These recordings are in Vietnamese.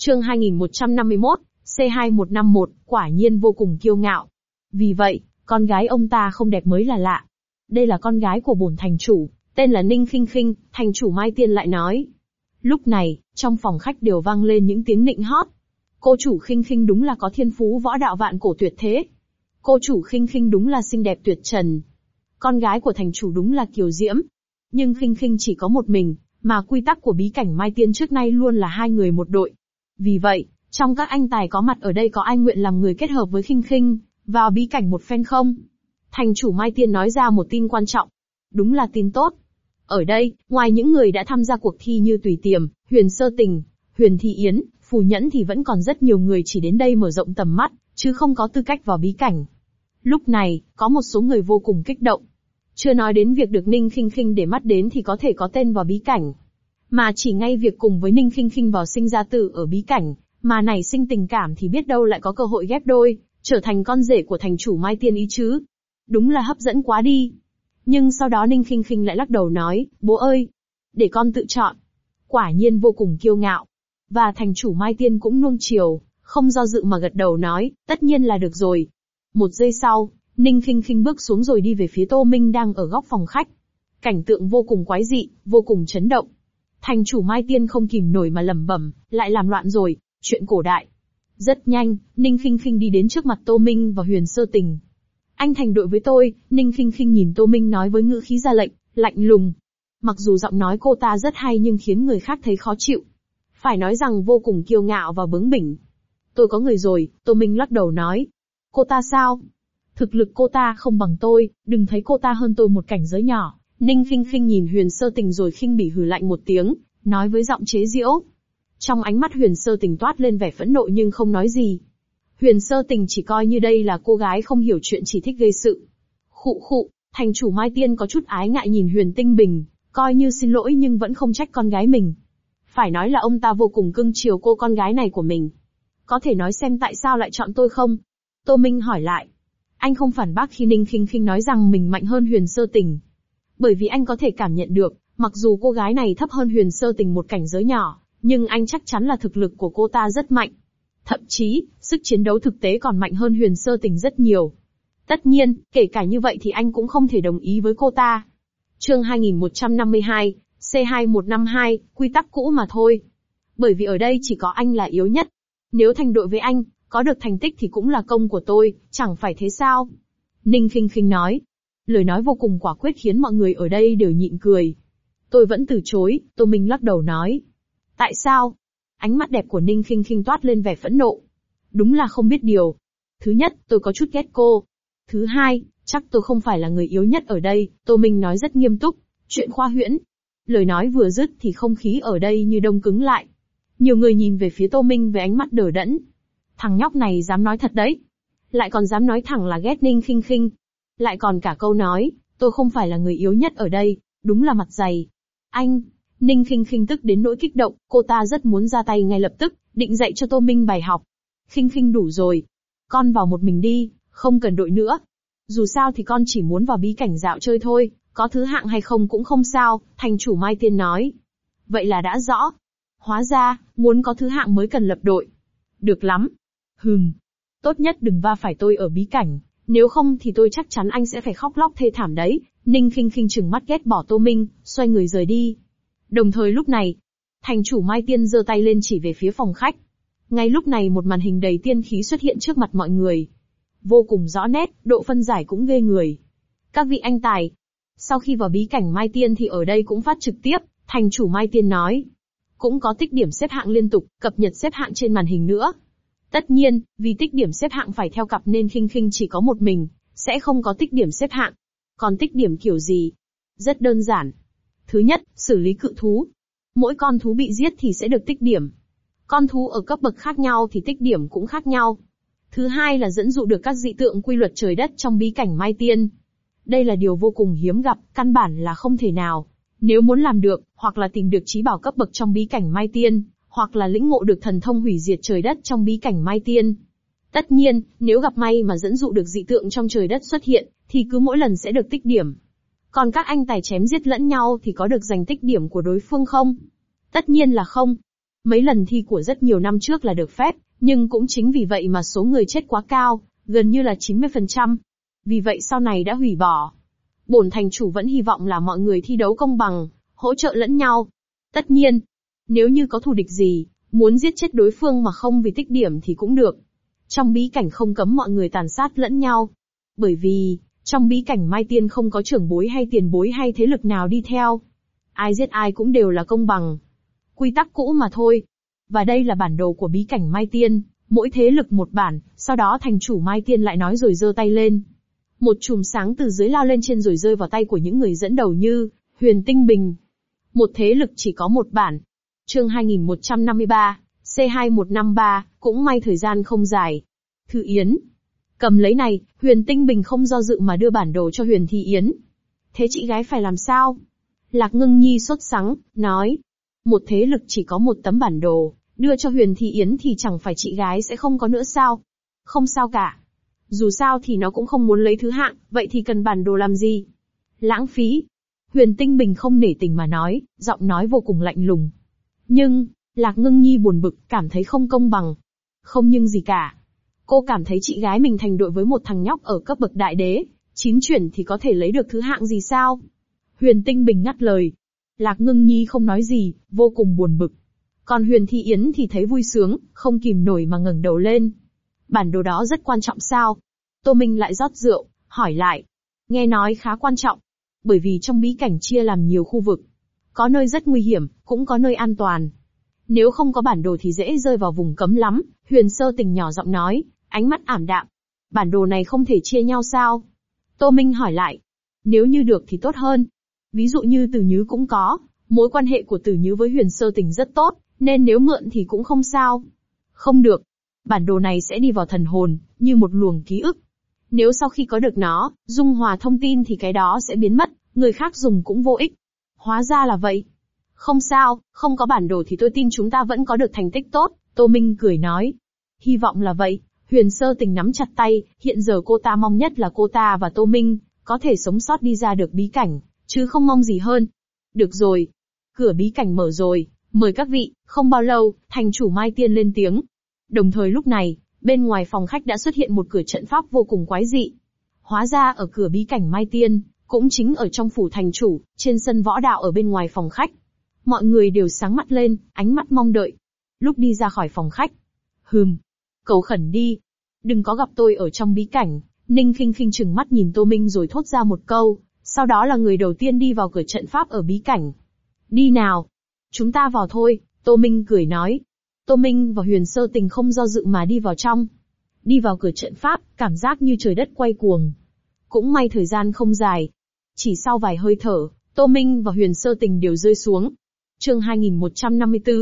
Chương 2151, C2151, quả nhiên vô cùng kiêu ngạo. Vì vậy, con gái ông ta không đẹp mới là lạ. Đây là con gái của bổn thành chủ, tên là Ninh Khinh Khinh, thành chủ Mai Tiên lại nói. Lúc này, trong phòng khách đều vang lên những tiếng nịnh hót. Cô chủ Khinh Khinh đúng là có thiên phú võ đạo vạn cổ tuyệt thế. Cô chủ Khinh Khinh đúng là xinh đẹp tuyệt trần. Con gái của thành chủ đúng là kiều diễm. Nhưng Khinh Khinh chỉ có một mình, mà quy tắc của bí cảnh Mai Tiên trước nay luôn là hai người một đội. Vì vậy, trong các anh tài có mặt ở đây có ai nguyện làm người kết hợp với Khinh Khinh, vào bí cảnh một phen không? Thành chủ Mai Tiên nói ra một tin quan trọng. Đúng là tin tốt. Ở đây, ngoài những người đã tham gia cuộc thi như Tùy Tiềm, Huyền Sơ Tình, Huyền Thị Yến, Phù Nhẫn thì vẫn còn rất nhiều người chỉ đến đây mở rộng tầm mắt, chứ không có tư cách vào bí cảnh. Lúc này, có một số người vô cùng kích động. Chưa nói đến việc được Ninh Khinh Khinh để mắt đến thì có thể có tên vào bí cảnh. Mà chỉ ngay việc cùng với Ninh Khinh Khinh vào sinh ra tử ở bí cảnh, mà nảy sinh tình cảm thì biết đâu lại có cơ hội ghép đôi, trở thành con rể của thành chủ Mai Tiên ý chứ. Đúng là hấp dẫn quá đi. Nhưng sau đó Ninh Khinh Khinh lại lắc đầu nói, bố ơi, để con tự chọn. Quả nhiên vô cùng kiêu ngạo. Và thành chủ Mai Tiên cũng nuông chiều, không do dự mà gật đầu nói, tất nhiên là được rồi. Một giây sau, Ninh Khinh Khinh bước xuống rồi đi về phía Tô Minh đang ở góc phòng khách. Cảnh tượng vô cùng quái dị, vô cùng chấn động. Thành chủ Mai Tiên không kìm nổi mà lẩm bẩm, lại làm loạn rồi, chuyện cổ đại. Rất nhanh, Ninh Khinh Khinh đi đến trước mặt Tô Minh và Huyền Sơ Tình. Anh thành đội với tôi, Ninh Khinh Khinh nhìn Tô Minh nói với ngữ khí ra lệnh, lạnh lùng. Mặc dù giọng nói cô ta rất hay nhưng khiến người khác thấy khó chịu. Phải nói rằng vô cùng kiêu ngạo và bướng bỉnh. Tôi có người rồi, Tô Minh lắc đầu nói. Cô ta sao? Thực lực cô ta không bằng tôi, đừng thấy cô ta hơn tôi một cảnh giới nhỏ. Ninh Khinh Khinh nhìn Huyền Sơ Tình rồi khinh bỉ hừ lạnh một tiếng, nói với giọng chế giễu. Trong ánh mắt Huyền Sơ Tình toát lên vẻ phẫn nộ nhưng không nói gì. Huyền Sơ Tình chỉ coi như đây là cô gái không hiểu chuyện chỉ thích gây sự. Khụ khụ, thành chủ Mai Tiên có chút ái ngại nhìn Huyền Tinh Bình, coi như xin lỗi nhưng vẫn không trách con gái mình. Phải nói là ông ta vô cùng cưng chiều cô con gái này của mình. Có thể nói xem tại sao lại chọn tôi không? Tô Minh hỏi lại. Anh không phản bác khi Ninh Khinh Khinh nói rằng mình mạnh hơn Huyền Sơ Tình. Bởi vì anh có thể cảm nhận được, mặc dù cô gái này thấp hơn Huyền Sơ Tình một cảnh giới nhỏ, nhưng anh chắc chắn là thực lực của cô ta rất mạnh. Thậm chí, sức chiến đấu thực tế còn mạnh hơn Huyền Sơ Tình rất nhiều. Tất nhiên, kể cả như vậy thì anh cũng không thể đồng ý với cô ta. Chương 2152, C2152, quy tắc cũ mà thôi. Bởi vì ở đây chỉ có anh là yếu nhất. Nếu thành đội với anh, có được thành tích thì cũng là công của tôi, chẳng phải thế sao? Ninh Khinh Khinh nói. Lời nói vô cùng quả quyết khiến mọi người ở đây đều nhịn cười. Tôi vẫn từ chối, Tô Minh lắc đầu nói. Tại sao? Ánh mắt đẹp của Ninh Khinh Khinh toát lên vẻ phẫn nộ. Đúng là không biết điều. Thứ nhất, tôi có chút ghét cô. Thứ hai, chắc tôi không phải là người yếu nhất ở đây, Tô Minh nói rất nghiêm túc. Chuyện khoa huyễn. Lời nói vừa dứt thì không khí ở đây như đông cứng lại. Nhiều người nhìn về phía Tô Minh với ánh mắt đờ đẫn. Thằng nhóc này dám nói thật đấy. Lại còn dám nói thẳng là ghét Ninh Khinh Khinh. Lại còn cả câu nói, tôi không phải là người yếu nhất ở đây, đúng là mặt dày. Anh, Ninh Khinh Khinh tức đến nỗi kích động, cô ta rất muốn ra tay ngay lập tức, định dạy cho Tô Minh bài học. Khinh Khinh đủ rồi. Con vào một mình đi, không cần đội nữa. Dù sao thì con chỉ muốn vào bí cảnh dạo chơi thôi, có thứ hạng hay không cũng không sao, thành chủ Mai Tiên nói. Vậy là đã rõ. Hóa ra, muốn có thứ hạng mới cần lập đội. Được lắm. Tốt nhất đừng va phải tôi ở bí cảnh, nếu không thì tôi chắc chắn anh sẽ phải khóc lóc thê thảm đấy. Ninh Khinh Khinh trừng mắt ghét bỏ Tô Minh, xoay người rời đi. Đồng thời lúc này, thành chủ Mai Tiên giơ tay lên chỉ về phía phòng khách. Ngay lúc này một màn hình đầy tiên khí xuất hiện trước mặt mọi người. Vô cùng rõ nét, độ phân giải cũng ghê người. Các vị anh tài, sau khi vào bí cảnh Mai Tiên thì ở đây cũng phát trực tiếp, thành chủ Mai Tiên nói. Cũng có tích điểm xếp hạng liên tục, cập nhật xếp hạng trên màn hình nữa. Tất nhiên, vì tích điểm xếp hạng phải theo cặp nên Khinh Khinh chỉ có một mình, sẽ không có tích điểm xếp hạng. Còn tích điểm kiểu gì? Rất đơn giản. Thứ nhất, xử lý cự thú. Mỗi con thú bị giết thì sẽ được tích điểm. Con thú ở cấp bậc khác nhau thì tích điểm cũng khác nhau. Thứ hai là dẫn dụ được các dị tượng quy luật trời đất trong bí cảnh Mai Tiên. Đây là điều vô cùng hiếm gặp, căn bản là không thể nào. Nếu muốn làm được, hoặc là tìm được trí bảo cấp bậc trong bí cảnh Mai Tiên, hoặc là lĩnh ngộ được thần thông hủy diệt trời đất trong bí cảnh Mai Tiên. Tất nhiên, nếu gặp may mà dẫn dụ được dị tượng trong trời đất xuất hiện, thì cứ mỗi lần sẽ được tích điểm. Còn các anh tài chém giết lẫn nhau thì có được giành tích điểm của đối phương không? Tất nhiên là không. Mấy lần thi của rất nhiều năm trước là được phép, nhưng cũng chính vì vậy mà số người chết quá cao, gần như là 90%. Vì vậy sau này đã hủy bỏ. Bổn thành chủ vẫn hy vọng là mọi người thi đấu công bằng, hỗ trợ lẫn nhau. Tất nhiên, nếu như có thù địch gì, muốn giết chết đối phương mà không vì tích điểm thì cũng được. Trong bí cảnh không cấm mọi người tàn sát lẫn nhau. Bởi vì, trong bí cảnh Mai Tiên không có trưởng bối hay tiền bối hay thế lực nào đi theo. Ai giết ai cũng đều là công bằng. Quy tắc cũ mà thôi. Và đây là bản đồ của bí cảnh Mai Tiên, mỗi thế lực một bản, sau đó thành chủ Mai Tiên lại nói rồi giơ tay lên. Một chùm sáng từ dưới lao lên trên rồi rơi vào tay của những người dẫn đầu như Huyền Tinh Bình. Một thế lực chỉ có một bản. Chương 2153, C2153, cũng may thời gian không dài. Thư Yến. Cầm lấy này, Huyền Tinh Bình không do dự mà đưa bản đồ cho Huyền Thi Yến. Thế chị gái phải làm sao? Lạc Ngưng Nhi sốt sắng, nói. Một thế lực chỉ có một tấm bản đồ, đưa cho Huyền Thi Yến thì chẳng phải chị gái sẽ không có nữa sao? Không sao cả. Dù sao thì nó cũng không muốn lấy thứ hạng, vậy thì cần bản đồ làm gì? Lãng phí. Huyền Tinh Bình không nể tình mà nói, giọng nói vô cùng lạnh lùng. Nhưng, Lạc Ngưng Nhi buồn bực, cảm thấy không công bằng. Không nhưng gì cả. Cô cảm thấy chị gái mình thành đội với một thằng nhóc ở cấp bậc đại đế, 9 chuyển thì có thể lấy được thứ hạng gì sao? Huyền Tinh Bình ngắt lời. Lạc Ngưng Nhi không nói gì, vô cùng buồn bực. Còn Huyền Thi Yến thì thấy vui sướng, không kìm nổi mà ngẩng đầu lên. Bản đồ đó rất quan trọng sao? Tô Minh lại rót rượu, hỏi lại. Nghe nói khá quan trọng. Bởi vì trong bí cảnh chia làm nhiều khu vực. Có nơi rất nguy hiểm, cũng có nơi an toàn. Nếu không có bản đồ thì dễ rơi vào vùng cấm lắm, Huyền Sơ Tình nhỏ giọng nói, ánh mắt ảm đạm. Bản đồ này không thể chia nhau sao? Tô Minh hỏi lại. Nếu như được thì tốt hơn. Ví dụ như Tử Nhứ cũng có, mối quan hệ của Tử Nhứ với Huyền Sơ Tình rất tốt, nên nếu mượn thì cũng không sao. Không được. Bản đồ này sẽ đi vào thần hồn, như một luồng ký ức. Nếu sau khi có được nó, dung hòa thông tin thì cái đó sẽ biến mất, người khác dùng cũng vô ích. Hóa ra là vậy. Không sao, không có bản đồ thì tôi tin chúng ta vẫn có được thành tích tốt, Tô Minh cười nói. Hy vọng là vậy. Huyền Sơ Tình nắm chặt tay, hiện giờ cô ta mong nhất là cô ta và Tô Minh có thể sống sót đi ra được bí cảnh, chứ không mong gì hơn. Được rồi. Cửa bí cảnh mở rồi, mời các vị. Không bao lâu, thành chủ Mai Tiên lên tiếng. Đồng thời lúc này, bên ngoài phòng khách đã xuất hiện một cửa trận pháp vô cùng quái dị. Hóa ra ở cửa bí cảnh Mai Tiên, cũng chính ở trong phủ thành chủ, trên sân võ đạo ở bên ngoài phòng khách. Mọi người đều sáng mắt lên, ánh mắt mong đợi. Lúc đi ra khỏi phòng khách. Cầu khẩn đi. Đừng có gặp tôi ở trong bí cảnh. Ninh Khinh Khinh trừng mắt nhìn Tô Minh rồi thốt ra một câu, sau đó là người đầu tiên đi vào cửa trận pháp ở bí cảnh. Đi nào. Chúng ta vào thôi, Tô Minh cười nói. Tô Minh và Huyền Sơ Tình không do dự mà đi vào trong. Đi vào cửa trận pháp, cảm giác như trời đất quay cuồng. Cũng may thời gian không dài. Chỉ sau vài hơi thở, Tô Minh và Huyền Sơ Tình đều rơi xuống. Chương 2154,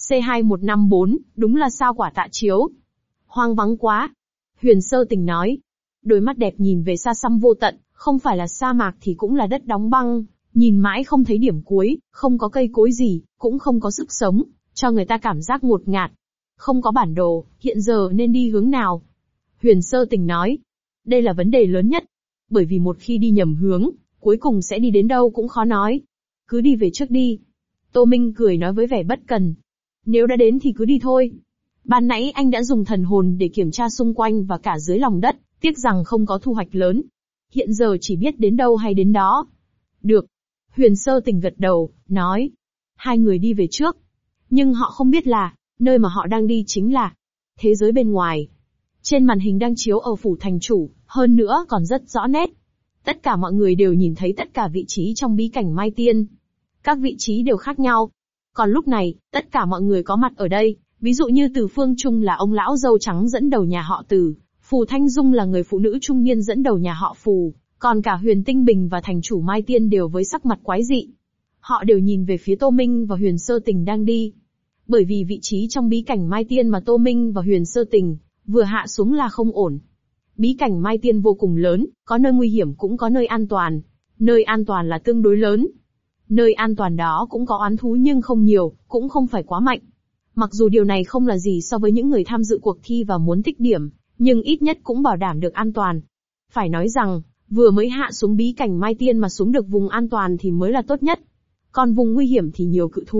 C2154, đúng là sao quả tạ chiếu. Hoang vắng quá. Huyền Sơ Tình nói. Đôi mắt đẹp nhìn về xa xăm vô tận, không phải là sa mạc thì cũng là đất đóng băng, nhìn mãi không thấy điểm cuối, không có cây cối gì, cũng không có sức sống, cho người ta cảm giác ngột ngạt. Không có bản đồ, hiện giờ nên đi hướng nào? Huyền Sơ Tình nói. Đây là vấn đề lớn nhất. Bởi vì một khi đi nhầm hướng, cuối cùng sẽ đi đến đâu cũng khó nói. Cứ đi về trước đi. Tô Minh cười nói với vẻ bất cần. Nếu đã đến thì cứ đi thôi. Ban nãy anh đã dùng thần hồn để kiểm tra xung quanh và cả dưới lòng đất, tiếc rằng không có thu hoạch lớn. Hiện giờ chỉ biết đến đâu hay đến đó. Được. Huyền Sơ Tình gật đầu, nói. Hai người đi về trước. Nhưng họ không biết là, nơi mà họ đang đi chính là thế giới bên ngoài. Trên màn hình đang chiếu ở phủ thành chủ, hơn nữa còn rất rõ nét. Tất cả mọi người đều nhìn thấy tất cả vị trí trong bí cảnh Mai Tiên. Các vị trí đều khác nhau. Còn lúc này, tất cả mọi người có mặt ở đây, ví dụ như Từ Phương Trung là ông lão râu trắng dẫn đầu nhà họ Từ, Phù Thanh Dung là người phụ nữ trung niên dẫn đầu nhà họ Phù, còn cả Huyền Tinh Bình và thành chủ Mai Tiên đều với sắc mặt quái dị. Họ đều nhìn về phía Tô Minh và Huyền Sơ Tình đang đi. Bởi vì vị trí trong bí cảnh Mai Tiên mà Tô Minh và Huyền Sơ Tình vừa hạ xuống là không ổn. Bí cảnh Mai Tiên vô cùng lớn, có nơi nguy hiểm cũng có nơi an toàn. Nơi an toàn là tương đối lớn. Nơi an toàn đó cũng có oán thú nhưng không nhiều, cũng không phải quá mạnh. Mặc dù điều này không là gì so với những người tham dự cuộc thi và muốn tích điểm, nhưng ít nhất cũng bảo đảm được an toàn. Phải nói rằng, vừa mới hạ xuống bí cảnh Mai Tiên mà xuống được vùng an toàn thì mới là tốt nhất. Còn vùng nguy hiểm thì nhiều cự thú,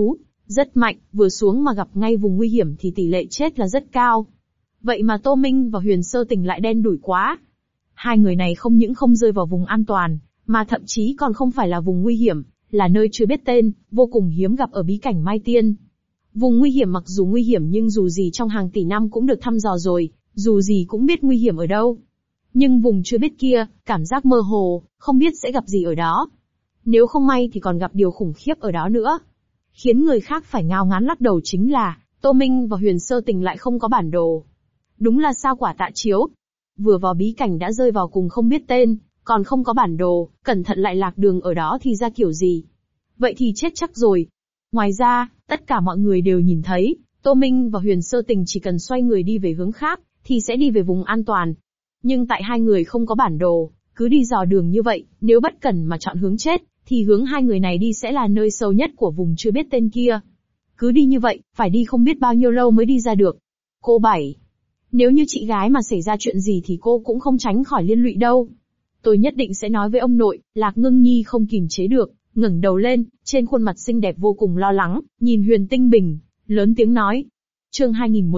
Rất mạnh, vừa xuống mà gặp ngay vùng nguy hiểm thì tỷ lệ chết là rất cao. Vậy mà Tô Minh và Huyền Sơ Tình lại đen đủi quá. Hai người này không những không rơi vào vùng an toàn, mà thậm chí còn không phải là vùng nguy hiểm, là nơi chưa biết tên, vô cùng hiếm gặp ở bí cảnh Mai Tiên. Vùng nguy hiểm mặc dù nguy hiểm nhưng dù gì trong hàng tỷ năm cũng được thăm dò rồi, dù gì cũng biết nguy hiểm ở đâu. Nhưng vùng chưa biết kia, cảm giác mơ hồ, không biết sẽ gặp gì ở đó. Nếu không may thì còn gặp điều khủng khiếp ở đó nữa. Khiến người khác phải ngao ngán lắc đầu chính là, Tô Minh và Huyền Sơ Tình lại không có bản đồ. Đúng là sao quả tạ chiếu. Vừa vào bí cảnh đã rơi vào cùng không biết tên, còn không có bản đồ, cẩn thận lại lạc đường ở đó thì ra kiểu gì. Vậy thì chết chắc rồi. Ngoài ra, tất cả mọi người đều nhìn thấy, Tô Minh và Huyền Sơ Tình chỉ cần xoay người đi về hướng khác, thì sẽ đi về vùng an toàn. Nhưng tại hai người không có bản đồ, cứ đi dò đường như vậy, nếu bất cẩn mà chọn hướng chết, thì hướng hai người này đi sẽ là nơi sâu nhất của vùng chưa biết tên kia. Cứ đi như vậy, phải đi không biết bao nhiêu lâu mới đi ra được. Cô Bảy. Nếu như chị gái mà xảy ra chuyện gì thì cô cũng không tránh khỏi liên lụy đâu. Tôi nhất định sẽ nói với ông nội. Lạc Ngưng Nhi không kìm chế được, ngẩng đầu lên, trên khuôn mặt xinh đẹp vô cùng lo lắng, nhìn Huyền Tinh Bình, lớn tiếng nói. Chương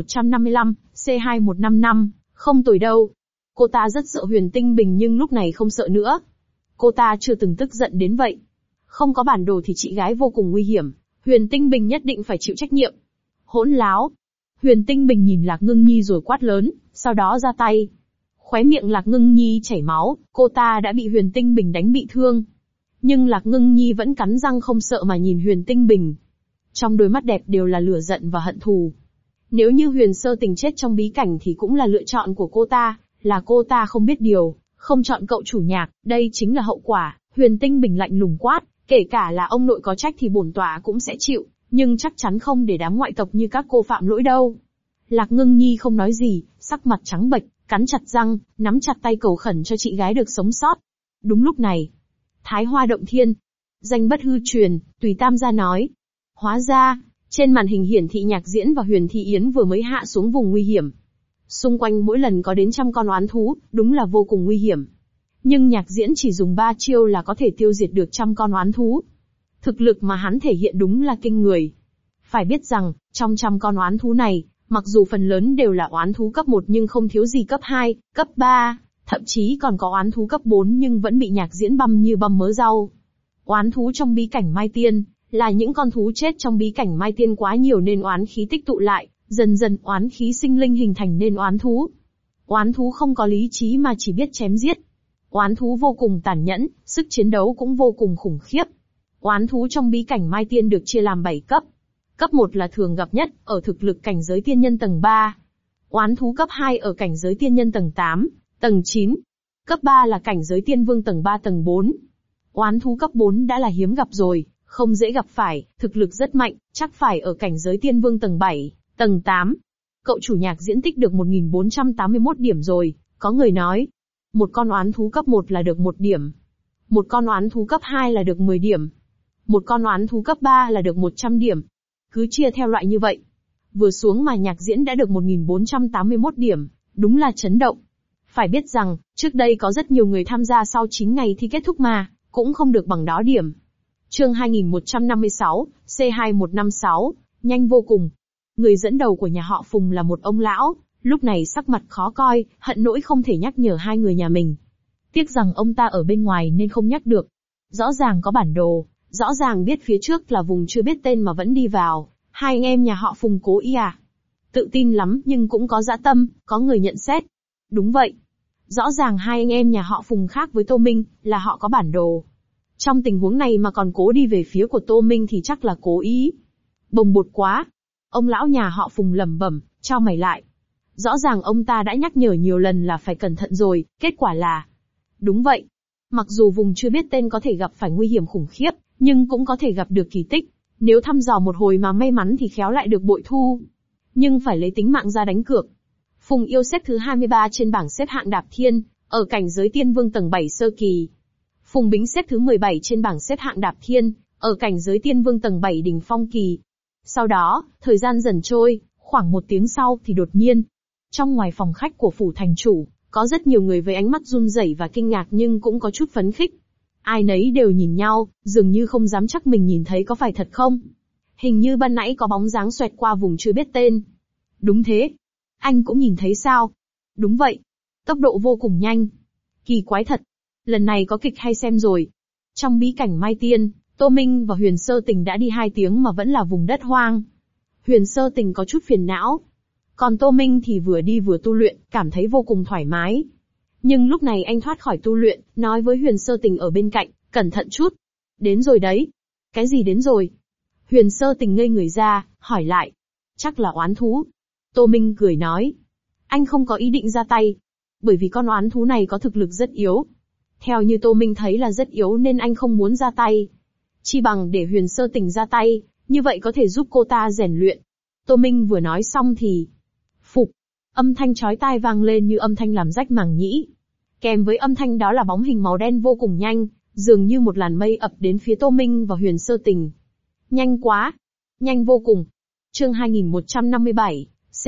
2155, C2155, không tồi đâu. Cô ta rất sợ Huyền Tinh Bình nhưng lúc này không sợ nữa. Cô ta chưa từng tức giận đến vậy. Không có bản đồ thì chị gái vô cùng nguy hiểm, Huyền Tinh Bình nhất định phải chịu trách nhiệm. Hỗn láo. Huyền Tinh Bình nhìn Lạc Ngưng Nhi rồi quát lớn, sau đó ra tay. Khóe miệng Lạc Ngưng Nhi chảy máu, cô ta đã bị Huyền Tinh Bình đánh bị thương. Nhưng Lạc Ngưng Nhi vẫn cắn răng không sợ mà nhìn Huyền Tinh Bình. Trong đôi mắt đẹp đều là lửa giận và hận thù. Nếu như Huyền Sơ Tình chết trong bí cảnh thì cũng là lựa chọn của cô ta, là cô ta không biết điều, không chọn cậu chủ nhạc, đây chính là hậu quả. Huyền Tinh Bình lạnh lùng quát, kể cả là ông nội có trách thì bổn tọa cũng sẽ chịu, nhưng chắc chắn không để đám ngoại tộc như các cô phạm lỗi đâu. Lạc Ngưng Nhi không nói gì, sắc mặt trắng bệch, cắn chặt răng, nắm chặt tay cầu khẩn cho chị gái được sống sót. Đúng lúc này, Thái Hoa Động Thiên, danh bất hư truyền, Tùy Tam gia nói. Hóa ra, trên màn hình hiển thị Nhạc Diễn và Huyền Thị Yến vừa mới hạ xuống vùng nguy hiểm. Xung quanh mỗi lần có đến trăm con oán thú, đúng là vô cùng nguy hiểm. Nhưng Nhạc Diễn chỉ dùng 3 chiêu là có thể tiêu diệt được trăm con oán thú. Thực lực mà hắn thể hiện đúng là kinh người. Phải biết rằng, trong trăm con oán thú này, mặc dù phần lớn đều là oán thú cấp 1 nhưng không thiếu gì cấp 2, cấp 3, thậm chí còn có oán thú cấp 4 nhưng vẫn bị Nhạc Diễn băm như băm mớ rau. Oán thú trong bí cảnh Mai Tiên, là những con thú chết trong bí cảnh Mai Tiên quá nhiều nên oán khí tích tụ lại, dần dần oán khí sinh linh hình thành nên oán thú. Oán thú không có lý trí mà chỉ biết chém giết. Oán thú vô cùng tàn nhẫn, sức chiến đấu cũng vô cùng khủng khiếp. Oán thú trong bí cảnh Mai Tiên được chia làm 7 cấp. Cấp 1 là thường gặp nhất, ở thực lực cảnh giới tiên nhân tầng 3. Oán thú cấp 2 ở cảnh giới tiên nhân tầng 8, tầng 9. Cấp 3 là cảnh giới tiên vương tầng 3 tầng 4. Oán thú cấp 4 đã là hiếm gặp rồi, không dễ gặp phải, thực lực rất mạnh, chắc phải ở cảnh giới tiên vương tầng 7, tầng 8. Cậu chủ Nhạc Diễn tích được 1481 điểm rồi, có người nói. Một con oán thú cấp 1 là được 1 điểm. Một con oán thú cấp 2 là được 10 điểm. Một con oán thú cấp 3 là được 100 điểm. Cứ chia theo loại như vậy. Vừa xuống mà Nhạc Diễn đã được 1481 điểm, đúng là chấn động. Phải biết rằng, trước đây có rất nhiều người tham gia sau 9 ngày thi kết thúc mà, cũng không được bằng đó điểm. Chương 2156, C2156, nhanh vô cùng. Người dẫn đầu của nhà họ Phùng là một ông lão, lúc này sắc mặt khó coi, hận nỗi không thể nhắc nhở hai người nhà mình. Tiếc rằng ông ta ở bên ngoài nên không nhắc được. Rõ ràng có bản đồ, rõ ràng biết phía trước là vùng chưa biết tên mà vẫn đi vào, hai anh em nhà họ Phùng cố ý à? Tự tin lắm nhưng cũng có dã tâm, có người nhận xét. Đúng vậy. Rõ ràng hai anh em nhà họ Phùng khác với Tô Minh, là họ có bản đồ. Trong tình huống này mà còn cố đi về phía của Tô Minh thì chắc là cố ý. Bồng bột quá. Ông lão nhà họ Phùng lẩm bẩm, chau mày lại. Rõ ràng ông ta đã nhắc nhở nhiều lần là phải cẩn thận rồi, kết quả là... Đúng vậy. Mặc dù vùng chưa biết tên có thể gặp phải nguy hiểm khủng khiếp, nhưng cũng có thể gặp được kỳ tích. Nếu thăm dò một hồi mà may mắn thì khéo lại được bội thu. Nhưng phải lấy tính mạng ra đánh cược. Phùng Yêu xếp thứ 23 trên bảng xếp hạng Đạp Thiên, ở cảnh giới tiên vương tầng 7 sơ kỳ. Phùng Bính xếp thứ 17 trên bảng xếp hạng Đạp Thiên, ở cảnh giới tiên vương tầng 7 đỉnh phong kỳ. Sau đó, thời gian dần trôi, khoảng 1 tiếng sau thì đột nhiên, trong ngoài phòng khách của phủ thành chủ, có rất nhiều người với ánh mắt run rẩy và kinh ngạc nhưng cũng có chút phấn khích. Ai nấy đều nhìn nhau, dường như không dám chắc mình nhìn thấy có phải thật không. Hình như ban nãy có bóng dáng xoẹt qua vùng chưa biết tên. Đúng thế. Anh cũng nhìn thấy sao? Đúng vậy. Tốc độ vô cùng nhanh. Kỳ quái thật. Lần này có kịch hay xem rồi. Trong bí cảnh Mai Tiên, Tô Minh và Huyền Sơ Tình đã đi 2 tiếng mà vẫn là vùng đất hoang. Huyền Sơ Tình có chút phiền não. Còn Tô Minh thì vừa đi vừa tu luyện, cảm thấy vô cùng thoải mái. Nhưng lúc này anh thoát khỏi tu luyện, nói với Huyền Sơ Tình ở bên cạnh, cẩn thận chút. Đến rồi đấy. Cái gì đến rồi? Huyền Sơ Tình ngây người ra, hỏi lại. Chắc là oán thú. Tô Minh cười nói. Anh không có ý định ra tay. Bởi vì con oán thú này có thực lực rất yếu. Theo như Tô Minh thấy là rất yếu nên anh không muốn ra tay. Chi bằng để Huyền Sơ Tình ra tay, như vậy có thể giúp cô ta rèn luyện. Tô Minh vừa nói xong thì... Phục! Âm thanh chói tai vang lên như âm thanh làm rách màng nhĩ. Kèm với âm thanh đó là bóng hình màu đen vô cùng nhanh, dường như một làn mây ập đến phía Tô Minh và Huyền Sơ Tình. Nhanh quá! Nhanh vô cùng! Chương 2157,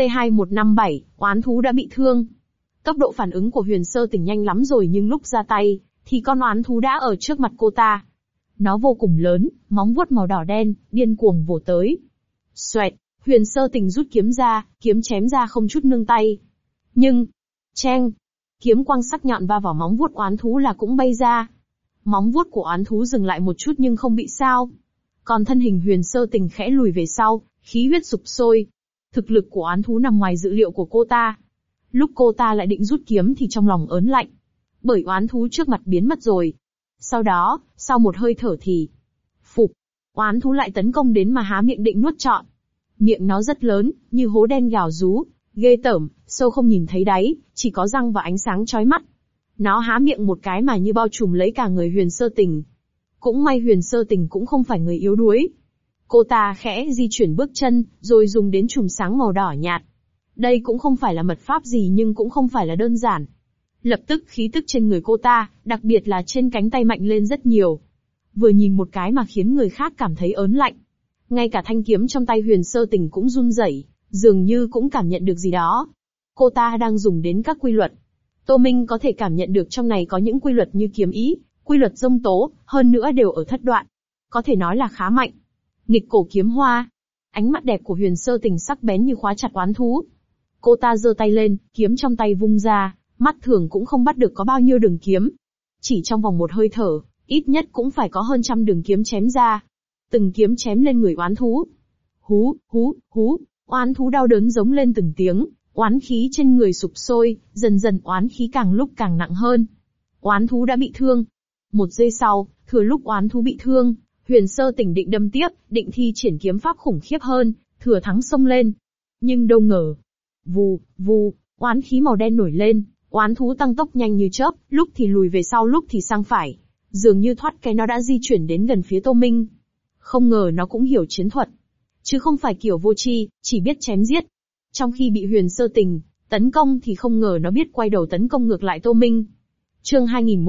C2157, oán thú đã bị thương. Tốc độ phản ứng của Huyền Sơ Tình nhanh lắm rồi nhưng lúc ra tay, thì con oán thú đã ở trước mặt cô ta. Nó vô cùng lớn, móng vuốt màu đỏ đen, điên cuồng vồ tới. Xoẹt! Huyền Sơ Tình rút kiếm ra, kiếm chém ra không chút nương tay. Nhưng... Cheng! Kiếm quang sắc nhọn va vào móng vuốt oán thú là cũng bay ra. Móng vuốt của oán thú dừng lại một chút nhưng không bị sao. Còn thân hình Huyền Sơ Tình khẽ lùi về sau, khí huyết sục sôi. Thực lực của oán thú nằm ngoài dự liệu của cô ta. Lúc cô ta lại định rút kiếm thì trong lòng ớn lạnh. Bởi oán thú trước mặt biến mất rồi. Sau đó, sau một hơi thở thì... Phục! Oán thú lại tấn công đến mà há miệng định nuốt trọn. Miệng nó rất lớn, như hố đen gào rú, ghê tởm, sâu không nhìn thấy đáy, chỉ có răng và ánh sáng chói mắt. Nó há miệng một cái mà như bao trùm lấy cả người Huyền Sơ Tình. Cũng may Huyền Sơ Tình cũng không phải người yếu đuối. Cô ta khẽ di chuyển bước chân, rồi dùng đến chùm sáng màu đỏ nhạt. Đây cũng không phải là mật pháp gì nhưng cũng không phải là đơn giản. Lập tức khí tức trên người cô ta, đặc biệt là trên cánh tay mạnh lên rất nhiều. Vừa nhìn một cái mà khiến người khác cảm thấy ớn lạnh. Ngay cả thanh kiếm trong tay Huyền Sơ Tình cũng run rẩy, dường như cũng cảm nhận được gì đó. Cô ta đang dùng đến các quy luật. Tô Minh có thể cảm nhận được trong này có những quy luật như kiếm ý, quy luật dông tố, hơn nữa đều ở thất đoạn. Có thể nói là khá mạnh. Nghịch cổ kiếm hoa. Ánh mắt đẹp của Huyền Sơ Tình sắc bén như khóa chặt oán thú. Cô ta giơ tay lên, kiếm trong tay vung ra, mắt thường cũng không bắt được có bao nhiêu đường kiếm. Chỉ trong vòng một hơi thở, ít nhất cũng phải có hơn 100 đường kiếm chém ra. Từng kiếm chém lên người oán thú. Hú, hú, hú, oán thú đau đớn giống lên từng tiếng, oán khí trên người sục sôi, dần dần oán khí càng lúc càng nặng hơn. Oán thú đã bị thương. Một giây sau, thừa lúc oán thú bị thương, Huyền Sơ Tình định đâm tiếp, định thi triển kiếm pháp khủng khiếp hơn, thừa thắng xông lên. Nhưng đâu ngờ. Vù, vù, oán khí màu đen nổi lên, oán thú tăng tốc nhanh như chớp, lúc thì lùi về sau lúc thì sang phải. Dường như thoát cái nó đã di chuyển đến gần phía Tô Minh. Không ngờ nó cũng hiểu chiến thuật. Chứ không phải kiểu vô tri, chỉ biết chém giết. Trong khi bị Huyền Sơ Tình tấn công thì không ngờ nó biết quay đầu tấn công ngược lại Tô Minh. Chương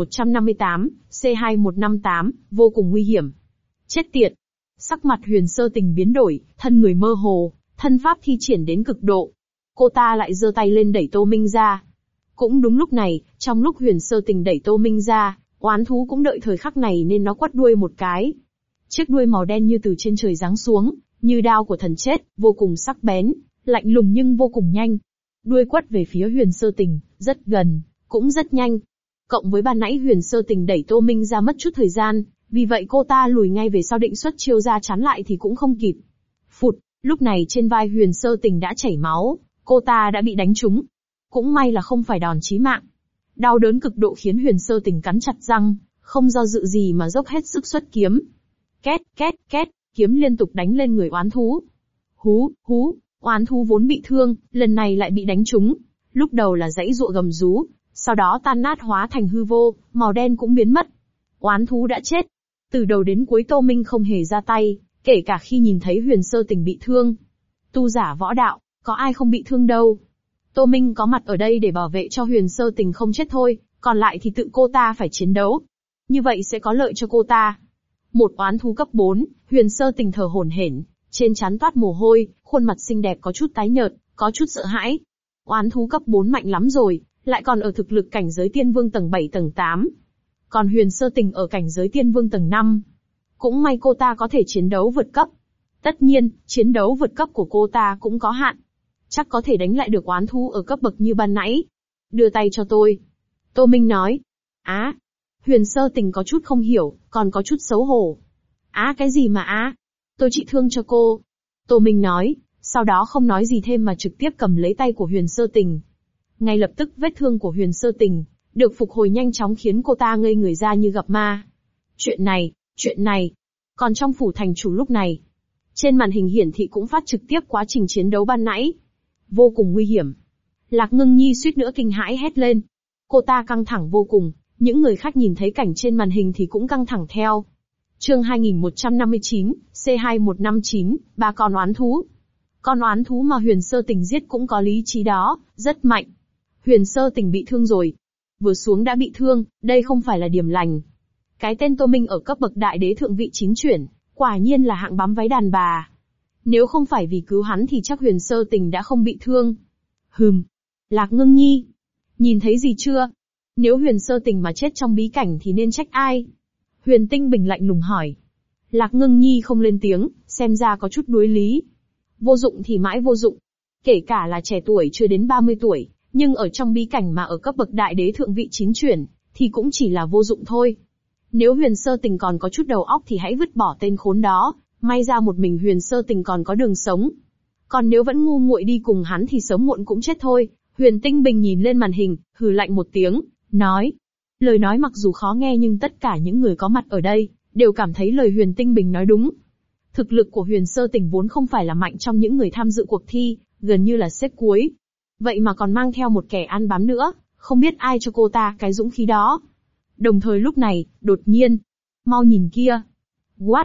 2158, C2158, vô cùng nguy hiểm. Chết tiệt! Sắc mặt Huyền Sơ Tình biến đổi, thân người mơ hồ, thân pháp thi triển đến cực độ. Cô ta lại giơ tay lên đẩy Tô Minh ra. Cũng đúng lúc này, trong lúc Huyền Sơ Tình đẩy Tô Minh ra, oán thú cũng đợi thời khắc này nên nó quắt đuôi một cái. Chiếc đuôi màu đen như từ trên trời giáng xuống, như đao của thần chết, vô cùng sắc bén, lạnh lùng nhưng vô cùng nhanh. Đuôi quất về phía Huyền Sơ Tình, rất gần, cũng rất nhanh. Cộng với ban nãy Huyền Sơ Tình đẩy Tô Minh ra mất chút thời gian, vì vậy cô ta lùi ngay về sau định xuất chiêu ra chắn lại thì cũng không kịp. Phụt, lúc này trên vai Huyền Sơ Tình đã chảy máu, cô ta đã bị đánh trúng. Cũng may là không phải đòn chí mạng. Đau đớn cực độ khiến Huyền Sơ Tình cắn chặt răng, không do dự gì mà dốc hết sức xuất kiếm. Két, két, két, kiếm liên tục đánh lên người oán thú. Hú, hú, oán thú vốn bị thương, lần này lại bị đánh trúng. Lúc đầu là giãy giụa gầm rú, sau đó tan nát hóa thành hư vô, màu đen cũng biến mất. Oán thú đã chết. Từ đầu đến cuối Tô Minh không hề ra tay, kể cả khi nhìn thấy Huyền Sơ Tình bị thương. Tu giả võ đạo, có ai không bị thương đâu. Tô Minh có mặt ở đây để bảo vệ cho Huyền Sơ Tình không chết thôi, còn lại thì tự cô ta phải chiến đấu. Như vậy sẽ có lợi cho cô ta. Một oán thú cấp 4, Huyền Sơ Tình thở hổn hển, trên trán toát mồ hôi, khuôn mặt xinh đẹp có chút tái nhợt, có chút sợ hãi. Oán thú cấp 4 mạnh lắm rồi, lại còn ở thực lực cảnh giới tiên vương tầng 7 tầng 8. Còn Huyền Sơ Tình ở cảnh giới tiên vương tầng 5. Cũng may cô ta có thể chiến đấu vượt cấp. Tất nhiên, chiến đấu vượt cấp của cô ta cũng có hạn. Chắc có thể đánh lại được oán thú ở cấp bậc như ban nãy. Đưa tay cho tôi. Tô Minh nói. Á. Huyền Sơ Tình có chút không hiểu, còn có chút xấu hổ. Á cái gì mà á? Tôi trị thương cho cô. Tô Minh nói, sau đó không nói gì thêm mà trực tiếp cầm lấy tay của Huyền Sơ Tình. Ngay lập tức vết thương của Huyền Sơ Tình được phục hồi nhanh chóng khiến cô ta ngây người ra như gặp ma. Chuyện này. Còn trong phủ thành chủ lúc này, trên màn hình hiển thị cũng phát trực tiếp quá trình chiến đấu ban nãy. Vô cùng nguy hiểm. Lạc Ngưng Nhi suýt nữa kinh hãi hét lên. Cô ta căng thẳng vô cùng, những người khác nhìn thấy cảnh trên màn hình thì cũng căng thẳng theo. Chương 2159, C2159, ba con oán thú. Con oán thú mà Huyền Sơ Tình giết cũng có lý trí đó, rất mạnh. Huyền Sơ Tình bị thương rồi. Vừa xuống đã bị thương, đây không phải là điểm lành. Cái tên Tô Minh ở cấp bậc đại đế thượng vị 9 chuyển, quả nhiên là hạng bám váy đàn bà. Nếu không phải vì cứu hắn thì chắc Huyền Sơ Tình đã không bị thương. Lạc Ngưng Nhi, nhìn thấy gì chưa? Nếu Huyền Sơ Tình mà chết trong bí cảnh thì nên trách ai? Huyền Tinh Bình lạnh lùng hỏi. Lạc Ngưng Nhi không lên tiếng, xem ra có chút đuối lý. Vô dụng thì mãi vô dụng. Kể cả là trẻ tuổi chưa đến 30 tuổi, nhưng ở trong bí cảnh mà ở cấp bậc đại đế thượng vị 9 chuyển, thì cũng chỉ là vô dụng thôi. Nếu Huyền Sơ Tình còn có chút đầu óc thì hãy vứt bỏ tên khốn đó, may ra một mình Huyền Sơ Tình còn có đường sống. Còn nếu vẫn ngu muội đi cùng hắn thì sớm muộn cũng chết thôi. Huyền Tinh Bình nhìn lên màn hình, hừ lạnh một tiếng, nói. Lời nói mặc dù khó nghe nhưng tất cả những người có mặt ở đây, đều cảm thấy lời Huyền Tinh Bình nói đúng. Thực lực của Huyền Sơ Tình vốn không phải là mạnh trong những người tham dự cuộc thi, gần như là xếp cuối. Vậy mà còn mang theo một kẻ ăn bám nữa, không biết ai cho cô ta cái dũng khí đó. Đồng thời lúc này, đột nhiên, mau nhìn kia. What?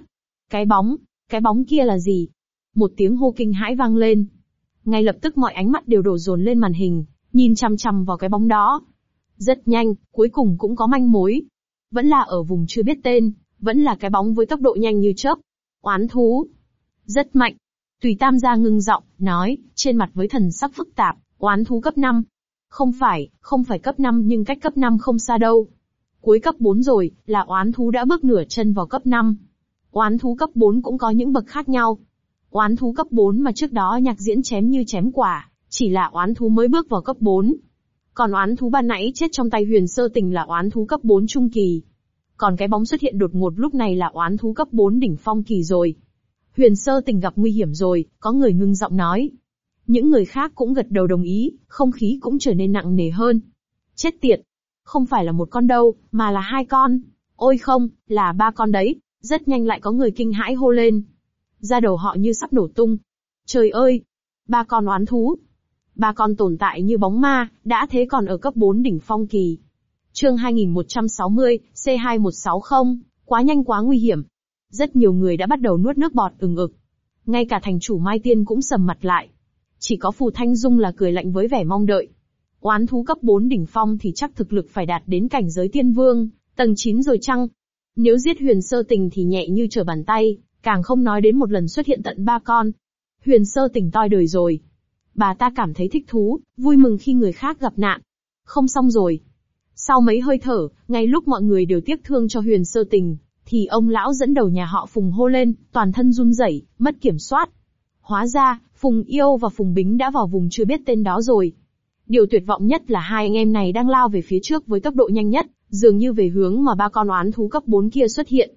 Cái bóng kia là gì? Một tiếng hô kinh hãi vang lên. Ngay lập tức mọi ánh mắt đều đổ dồn lên màn hình, nhìn chằm chằm vào cái bóng đó. Rất nhanh, cuối cùng cũng có manh mối. Vẫn là ở vùng chưa biết tên, vẫn là cái bóng với tốc độ nhanh như chớp. Oán thú. Rất mạnh. Tùy Tam gia ngưng giọng, nói, trên mặt với thần sắc phức tạp, oán thú cấp 5. Không phải cấp 5 nhưng cách cấp 5 không xa đâu. Cuối cấp 4 rồi, là oán thú đã bước nửa chân vào cấp 5. Oán thú cấp 4 cũng có những bậc khác nhau. Oán thú cấp 4 mà trước đó Nhạc Diễn chém như chém quả, chỉ là oán thú mới bước vào cấp 4. Còn oán thú ban nãy chết trong tay Huyền Sơ Tình là oán thú cấp 4 trung kỳ. Còn cái bóng xuất hiện đột ngột lúc này là oán thú cấp 4 đỉnh phong kỳ rồi. Huyền Sơ Tình gặp nguy hiểm rồi, có người ngưng giọng nói. Những người khác cũng gật đầu đồng ý, không khí cũng trở nên nặng nề hơn. Chết tiệt! Không phải là một con đâu, mà là 2 con. Ôi không, là 3 con đấy. Rất nhanh lại có người kinh hãi hô lên. Da đầu họ như sắp nổ tung. Trời ơi! 3 con oán thú. 3 con tồn tại như bóng ma, đã thế còn ở cấp 4 đỉnh phong kỳ. Chương 2160, C2160, quá nhanh quá nguy hiểm. Rất nhiều người đã bắt đầu nuốt nước bọt ừng ực. Ngay cả thành chủ Mai Tiên cũng sầm mặt lại. Chỉ có Phù Thanh Dung là cười lạnh với vẻ mong đợi. Oán thú cấp 4 đỉnh phong thì chắc thực lực phải đạt đến cảnh giới tiên vương, tầng 9 rồi chăng? Nếu giết Huyền Sơ Tình thì nhẹ như trở bàn tay, càng không nói đến một lần xuất hiện tận 3 con. Huyền Sơ Tình toi đời rồi. Bà ta cảm thấy thích thú, vui mừng khi người khác gặp nạn. Không xong rồi. Sau mấy hơi thở, ngay lúc mọi người đều tiếc thương cho Huyền Sơ Tình, thì ông lão dẫn đầu nhà họ Phùng hô lên, toàn thân run rẩy, mất kiểm soát. Hóa ra, Phùng Yêu và Phùng Bính đã vào vùng chưa biết tên đó rồi. Điều tuyệt vọng nhất là hai anh em này đang lao về phía trước với tốc độ nhanh nhất, dường như về hướng mà 3 con oán thú cấp 4 kia xuất hiện.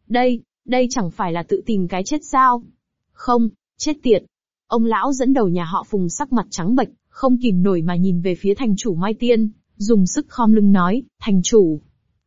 Đây chẳng phải là tự tìm cái chết sao? Không, chết tiệt. Ông lão dẫn đầu nhà họ Phùng sắc mặt trắng bệch, không kìm nổi mà nhìn về phía thành chủ Mai Tiên, dùng sức khom lưng nói, thành chủ.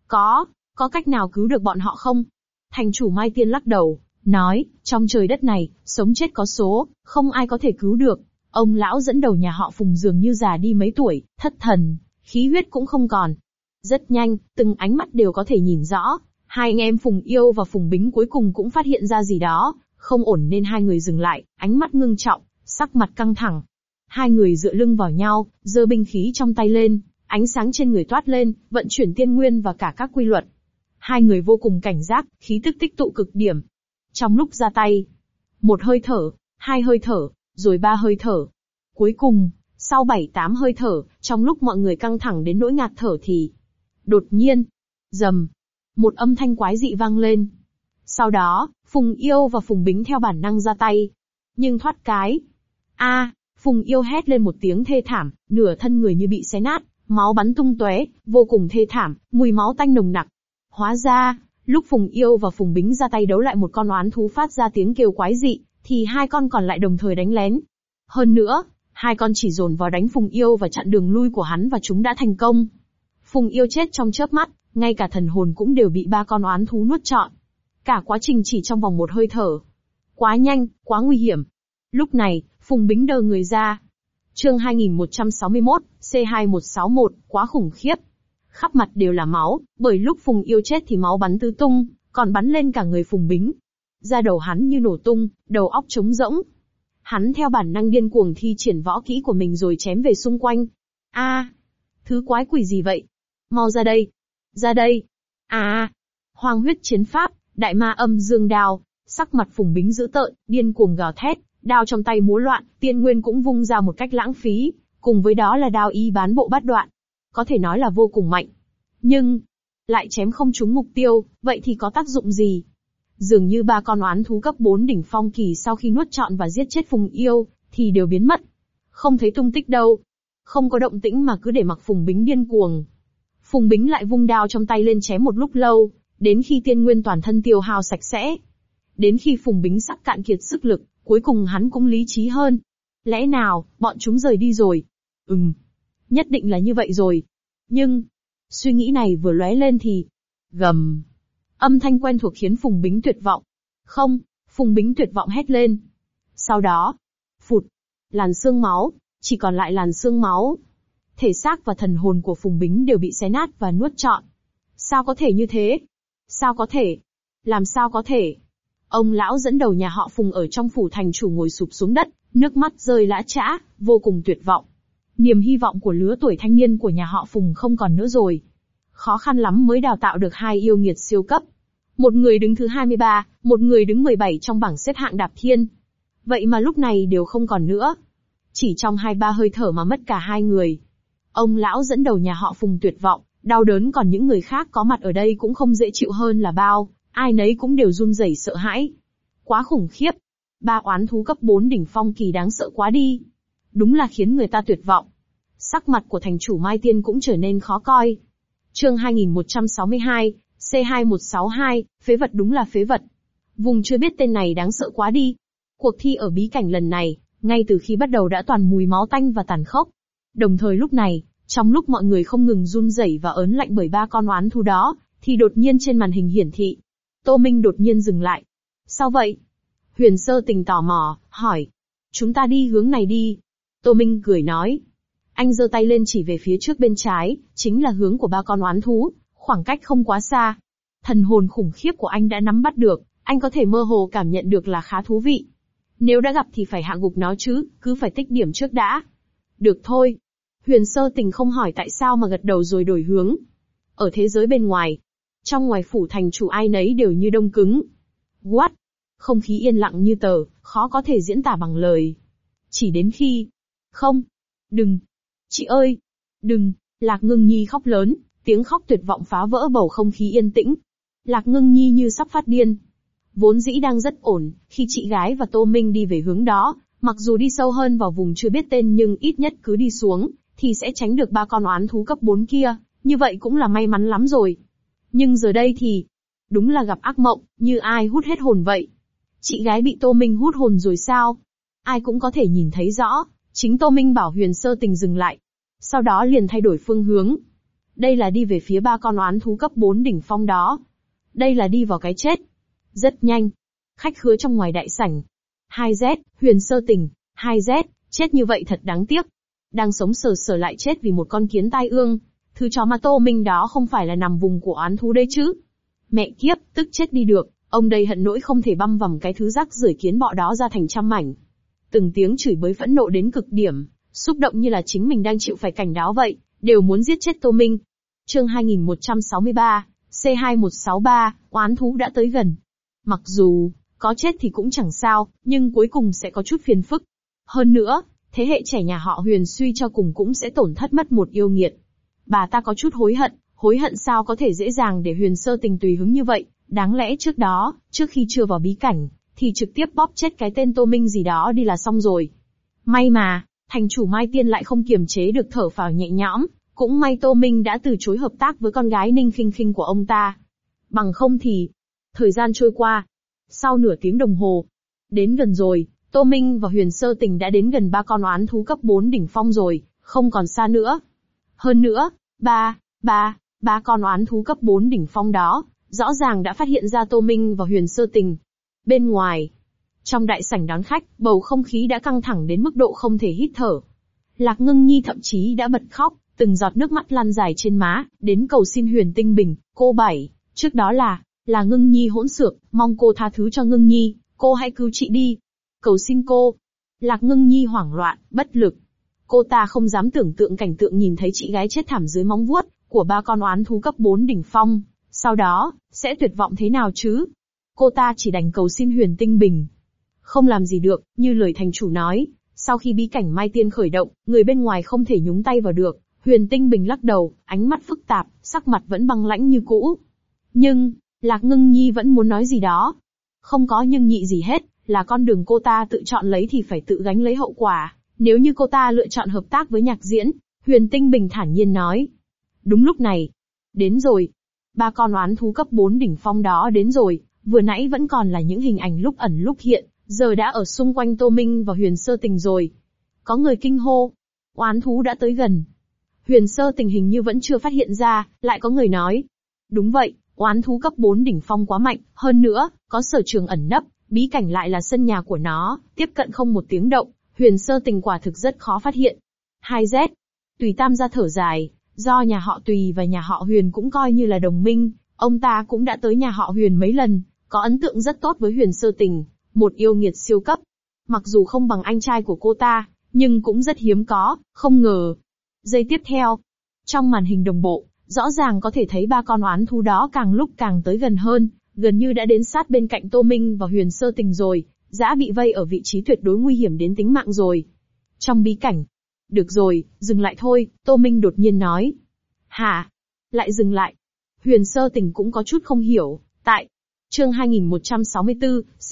Có cách nào cứu được bọn họ không? Thành chủ Mai Tiên lắc đầu, nói, trong trời đất này, sống chết có số, không ai có thể cứu được. Ông lão dẫn đầu nhà họ Phùng dường như già đi mấy tuổi, thất thần, khí huyết cũng không còn. Rất nhanh, từng ánh mắt đều có thể nhìn rõ, hai anh em Phùng Yêu và Phùng Bính cuối cùng cũng phát hiện ra gì đó, không ổn nên hai người dừng lại, ánh mắt ngưng trọng, sắc mặt căng thẳng. Hai người dựa lưng vào nhau, giơ binh khí trong tay lên, ánh sáng trên người toát lên, vận chuyển tiên nguyên và cả các quy luật. Hai người vô cùng cảnh giác, khí tức tích tụ cực điểm. Trong lúc ra tay, 1 hơi thở, 2 hơi thở, rồi 3 hơi thở. Cuối cùng, sau 7-8 hơi thở, trong lúc mọi người căng thẳng đến nỗi ngạt thở thì đột nhiên, rầm, một âm thanh quái dị vang lên. Sau đó, Phùng Yêu và Phùng Bính theo bản năng ra tay. Nhưng thoát cái. Phùng Yêu hét lên một tiếng thê thảm, nửa thân người như bị xé nát, máu bắn tung tóe, vô cùng thê thảm, mùi máu tanh nồng nặc. Hóa ra, lúc Phùng Yêu và Phùng Bính ra tay đấu lại một con oán thú phát ra tiếng kêu quái dị, thì hai con còn lại đồng thời đánh lén. Hơn nữa, hai con chỉ dồn vào đánh Phùng Yêu và chặn đường lui của hắn và chúng đã thành công. Phùng Yêu chết trong chớp mắt, ngay cả thần hồn cũng đều bị ba con oán thú nuốt trọn. Cả quá trình chỉ trong vòng một hơi thở. Quá nhanh, quá nguy hiểm. Lúc này, Phùng Bính đờ người ra. Chương 2161, C2161, quá khủng khiếp. Khắp mặt đều là máu, bởi lúc Phùng Yêu chết thì máu bắn tứ tung, còn bắn lên cả người Phùng Bính. Da đầu hắn như nổ tung, đầu óc trống rỗng. Hắn theo bản năng điên cuồng thi triển võ kỹ của mình rồi chém về xung quanh. Thứ quái quỷ gì vậy? Mau ra đây! Ra đây! Hoang huyết chiến pháp, đại ma âm dương đao. Sắc mặt Phùng Bính dữ tợn, điên cuồng gào thét, đao trong tay múa loạn, tiên nguyên cũng vung ra một cách lãng phí, cùng với đó là đao y bán bộ bát đoạn. Có thể nói là vô cùng mạnh. Nhưng, lại chém không trúng mục tiêu, vậy thì có tác dụng gì? Dường như ba con oán thú cấp 4 đỉnh phong kỳ sau khi nuốt trọn và giết chết Phùng Yêu, thì đều biến mất. Không thấy tung tích đâu. Không có động tĩnh mà cứ để mặc Phùng Bính điên cuồng. Phùng Bính lại vung đao trong tay lên chém một lúc lâu, đến khi tiên nguyên toàn thân tiêu hao sạch sẽ. Đến khi Phùng Bính sắp cạn kiệt sức lực, cuối cùng hắn cũng lý trí hơn. Lẽ nào, bọn chúng rời đi rồi? Nhất định là như vậy rồi. Nhưng, suy nghĩ này vừa lóe lên thì, gầm. Âm thanh quen thuộc khiến Phùng Bính tuyệt vọng. Không, Phùng Bính tuyệt vọng hét lên. Sau đó, phụt, làn xương máu, chỉ còn lại làn xương máu. Thể xác và thần hồn của Phùng Bính đều bị xé nát và nuốt trọn. Sao có thể như thế? Sao có thể? Làm sao có thể? Ông lão dẫn đầu nhà họ Phùng ở trong phủ thành chủ ngồi sụp xuống đất, nước mắt rơi lã chã, vô cùng tuyệt vọng. Niềm hy vọng của lứa tuổi thanh niên của nhà họ Phùng không còn nữa rồi. Khó khăn lắm mới đào tạo được hai yêu nghiệt siêu cấp. Một người đứng thứ 23, một người đứng 17 trong bảng xếp hạng đạp thiên. Vậy mà lúc này đều không còn nữa. Chỉ trong 2-3 hơi thở mà mất cả hai người. Ông lão dẫn đầu nhà họ Phùng tuyệt vọng, đau đớn, còn những người khác có mặt ở đây cũng không dễ chịu hơn là bao, ai nấy cũng đều run rẩy sợ hãi. Quá khủng khiếp. Ba oán thú cấp 4 đỉnh phong kỳ đáng sợ quá đi. Đúng là khiến người ta tuyệt vọng. Sắc mặt của thành chủ Mai Tiên cũng trở nên khó coi. Chương 2162, C2162, phế vật, đúng là phế vật. Vùng chưa biết tên này đáng sợ quá đi. Cuộc thi ở bí cảnh lần này, ngay từ khi bắt đầu đã toàn mùi máu tanh và tàn khốc. Đồng thời lúc này, trong lúc mọi người không ngừng run rẩy và ớn lạnh bởi ba con oán thú đó, thì đột nhiên trên màn hình hiển thị, Tô Minh đột nhiên dừng lại. Sao vậy? Huyền Sơ Tình tò mò, hỏi. Chúng ta đi hướng này đi. Tô Minh cười nói. Anh giơ tay lên chỉ về phía trước bên trái, chính là hướng của ba con oán thú, khoảng cách không quá xa. Thần hồn khủng khiếp của anh đã nắm bắt được, anh có thể mơ hồ cảm nhận được là khá thú vị. Nếu đã gặp thì phải hạ gục nó chứ, cứ phải tích điểm trước đã. Được thôi. Huyền Sơ Tình không hỏi tại sao mà gật đầu rồi đổi hướng. Ở thế giới bên ngoài, trong ngoài phủ thành chủ ai nấy đều như đông cứng. What? Không khí yên lặng như tờ, khó có thể diễn tả bằng lời. Chỉ đến khi... Không. Đừng. Chị ơi. Đừng. Lạc Ngưng Nhi khóc lớn, tiếng khóc tuyệt vọng phá vỡ bầu không khí yên tĩnh. Lạc Ngưng Nhi như sắp phát điên. Vốn dĩ đang rất ổn, khi chị gái và Tô Minh đi về hướng đó, mặc dù đi sâu hơn vào vùng chưa biết tên nhưng ít nhất cứ đi xuống, thì sẽ tránh được ba con oán thú cấp 4 kia, như vậy cũng là may mắn lắm rồi. Nhưng giờ đây thì... Đúng là gặp ác mộng, như ai hút hết hồn vậy. Chị gái bị Tô Minh hút hồn rồi sao? Ai cũng có thể nhìn thấy rõ, chính Tô Minh bảo Huyền Sơ Tình dừng lại. Sau đó liền thay đổi phương hướng. Đây là đi về phía ba con oán thú cấp 4 đỉnh phong đó. Đây là đi vào cái chết. Rất nhanh. Khách khứa trong ngoài đại sảnh. 2Z, Huyền Sơ Tình, 2Z, chết như vậy thật đáng tiếc. Đang sống sờ sờ lại chết vì một con kiến tai ương. Thứ chó mà Tô Minh đó không phải là nằm vùng của oán thú đấy chứ. Mẹ kiếp, tức chết đi được, ông đây hận nỗi không thể băm vằm cái thứ rác rưởi kiến bọ đó ra thành trăm mảnh. Từng tiếng chửi bới phẫn nộ đến cực điểm, xúc động như là chính mình đang chịu phải cảnh đó vậy, đều muốn giết chết Tô Minh. Chương 2163, C2163, oán thú đã tới gần. Mặc dù, có chết thì cũng chẳng sao, nhưng cuối cùng sẽ có chút phiền phức. Hơn nữa, thế hệ trẻ nhà họ Huyền suy cho cùng cũng sẽ tổn thất mất một yêu nghiệt. Bà ta có chút hối hận sao có thể dễ dàng để Huyền Sơ Tình tùy hứng như vậy, Đáng lẽ trước đó, trước khi chưa vào bí cảnh, thì trực tiếp bóp chết cái tên Tô Minh gì đó đi là xong rồi. May mà, thành chủ Mai Tiên lại không kiềm chế được thở phào nhẹ nhõm, cũng may Tô Minh đã từ chối hợp tác với con gái Ninh Khinh Khinh của ông ta. Bằng không thì... Thời gian trôi qua. Sau nửa tiếng đồng hồ, đến gần rồi, Tô Minh và Huyền Sơ Tình đã đến gần ba con oán thú cấp 4 đỉnh phong rồi, không còn xa nữa. Hơn nữa, ba con oán thú cấp 4 đỉnh phong đó, rõ ràng đã phát hiện ra Tô Minh và Huyền Sơ Tình. Bên ngoài, trong đại sảnh đón khách, bầu không khí đã căng thẳng đến mức độ không thể hít thở. Lạc Ngưng Nhi thậm chí đã bật khóc, từng giọt nước mắt lăn dài trên má, đến cầu xin Huyền Tinh Bình, cô Bảy, trước đó là Ngưng Nhi hỗn xược, mong cô tha thứ cho Ngưng Nhi, cô hãy cứu chị đi. Cầu xin cô. Lạc Ngưng Nhi hoảng loạn, bất lực. Cô ta không dám tưởng tượng cảnh tượng nhìn thấy chị gái chết thảm dưới móng vuốt của ba con oán thú cấp 4 đỉnh phong, sau đó, sẽ tuyệt vọng thế nào chứ? Cô ta chỉ đành cầu xin Huyền Tinh Bình. Không làm gì được, như lời thành chủ nói, sau khi bí cảnh Mai Tiên khởi động, người bên ngoài không thể nhúng tay vào được. Huyền Tinh Bình lắc đầu, ánh mắt phức tạp, sắc mặt vẫn băng lãnh như cũ. Nhưng, Lạc Ngưng Nhi vẫn muốn nói gì đó. Không có nhưng nhị gì hết, là con đường cô ta tự chọn lấy thì phải tự gánh lấy hậu quả. Nếu như cô ta lựa chọn hợp tác với Nhạc Diễn, Huyền Tinh Bình thản nhiên nói. Đúng lúc này. Đến rồi. Ba con oán thú cấp 4 đỉnh phong đó đến rồi, vừa nãy vẫn còn là những hình ảnh lúc ẩn lúc hiện, giờ đã ở xung quanh Tô Minh và Huyền Sơ Tình rồi. Có người kinh hô. Oán thú đã tới gần. Huyền Sơ Tình hình như vẫn chưa phát hiện ra, lại có người nói. Đúng vậy, oán thú cấp 4 đỉnh phong quá mạnh, hơn nữa, có sở trường ẩn nấp, bí cảnh lại là sân nhà của nó, tiếp cận không một tiếng động, Huyền Sơ Tình quả thực rất khó phát hiện. 2Z. Tùy Tam gia thở dài, do nhà họ Tùy và nhà họ Huyền cũng coi như là đồng minh, ông ta cũng đã tới nhà họ Huyền mấy lần, có ấn tượng rất tốt với Huyền Sơ Tình, một yêu nghiệt siêu cấp. Mặc dù không bằng anh trai của cô ta, nhưng cũng rất hiếm có, không ngờ. Giây tiếp theo, trong màn hình đồng bộ, rõ ràng có thể thấy ba con oán thú đó càng lúc càng tới gần hơn, gần như đã đến sát bên cạnh Tô Minh và Huyền Sơ Tình rồi, dã bị vây ở vị trí tuyệt đối nguy hiểm đến tính mạng rồi. Trong bí cảnh. Được rồi, dừng lại thôi, Tô Minh đột nhiên nói. Hả? Lại dừng lại. Huyền Sơ Tình cũng có chút không hiểu, tại. Chương 2164,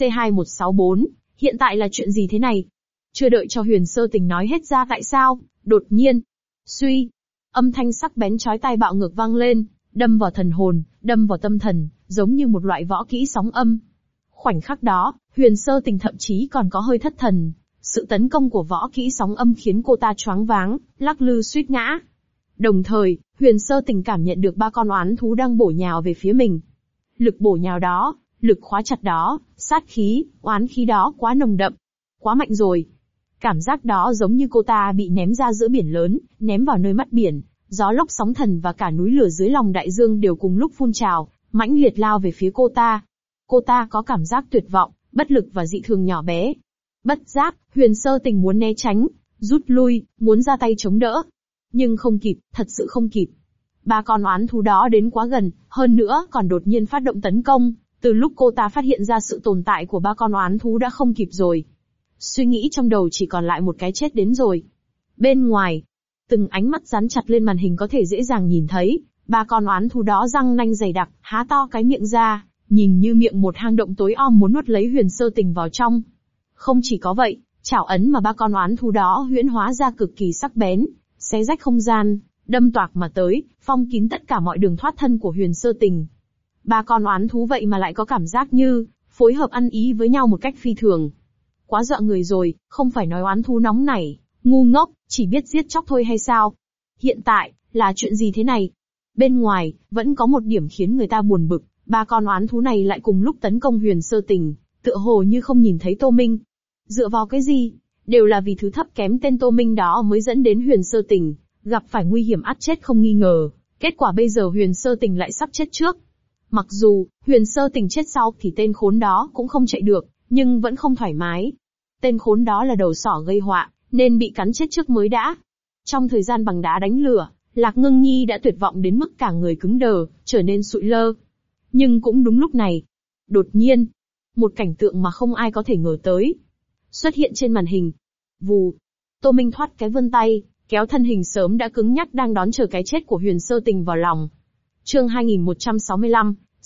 C2164, hiện tại là chuyện gì thế này? Chưa đợi cho Huyền Sơ Tình nói hết ra tại sao, đột nhiên. Suy. Âm thanh sắc bén chói tai bạo ngược vang lên, đâm vào thần hồn, đâm vào tâm thần, giống như một loại võ kỹ sóng âm. Khoảnh khắc đó, Huyền Sơ Tình thậm chí còn có hơi thất thần. Sự tấn công của võ kỹ sóng âm khiến cô ta choáng váng, lắc lư suýt ngã. Đồng thời, Huyền Sơ Tình cảm nhận được ba con oán thú đang bổ nhào về phía mình. Lực bổ nhào đó, lực khóa chặt đó, sát khí, oán khí đó quá nồng đậm. Quá mạnh rồi. Cảm giác đó giống như cô ta bị ném ra giữa biển lớn, ném vào nơi mắt biển, gió lốc sóng thần và cả núi lửa dưới lòng đại dương đều cùng lúc phun trào, mãnh liệt lao về phía cô ta. Cô ta có cảm giác tuyệt vọng, bất lực và dị thường nhỏ bé. Bất giác, Huyền Sơ Tình muốn né tránh, rút lui, muốn ra tay chống đỡ. Nhưng không kịp, thật sự không kịp. Ba con oán thú đó đến quá gần, hơn nữa còn đột nhiên phát động tấn công, từ lúc cô ta phát hiện ra sự tồn tại của ba con oán thú đã không kịp rồi. Suy nghĩ trong đầu chỉ còn lại một cái chết đến rồi. Bên ngoài, từng ánh mắt dán chặt lên màn hình có thể dễ dàng nhìn thấy, ba con oán thú đó răng nanh dày đặc, há to cái miệng ra, nhìn như miệng một hang động tối om muốn nuốt lấy Huyền Sơ Tình vào trong. Không chỉ có vậy, chảo ấn mà ba con oán thú đó huyễn hóa ra cực kỳ sắc bén, xé rách không gian, đâm toạc mà tới, phong kín tất cả mọi đường thoát thân của Huyền Sơ Tình. Ba con oán thú vậy mà lại có cảm giác như phối hợp ăn ý với nhau một cách phi thường. Quá dọa người rồi, không phải nói oán thú nóng nảy, ngu ngốc, chỉ biết giết chóc thôi hay sao? Hiện tại, là chuyện gì thế này? Bên ngoài, vẫn có một điểm khiến người ta buồn bực, ba con oán thú này lại cùng lúc tấn công Huyền Sơ Tình, tựa hồ như không nhìn thấy Tô Minh. Dựa vào cái gì? Đều là vì thứ thấp kém tên Tô Minh đó mới dẫn đến Huyền Sơ Tình gặp phải nguy hiểm ắt chết không nghi ngờ. Kết quả bây giờ Huyền Sơ Tình lại sắp chết trước. Mặc dù, Huyền Sơ Tình chết sau thì tên khốn đó cũng không chạy được, nhưng vẫn không thoải mái. Tên khốn đó là đầu sỏ gây họa, nên bị cắn chết trước mới đã. Trong thời gian bằng đá đánh lửa, Lạc Ngưng Nhi đã tuyệt vọng đến mức cả người cứng đờ, trở nên sụi lơ. Nhưng cũng đúng lúc này, đột nhiên, một cảnh tượng mà không ai có thể ngờ tới xuất hiện trên màn hình. Vù, Tô Minh thoát cái vươn tay, kéo thân hình sớm đã cứng nhắc đang đón chờ cái chết của Huyền Sơ Tình vào lòng. Chương 2165,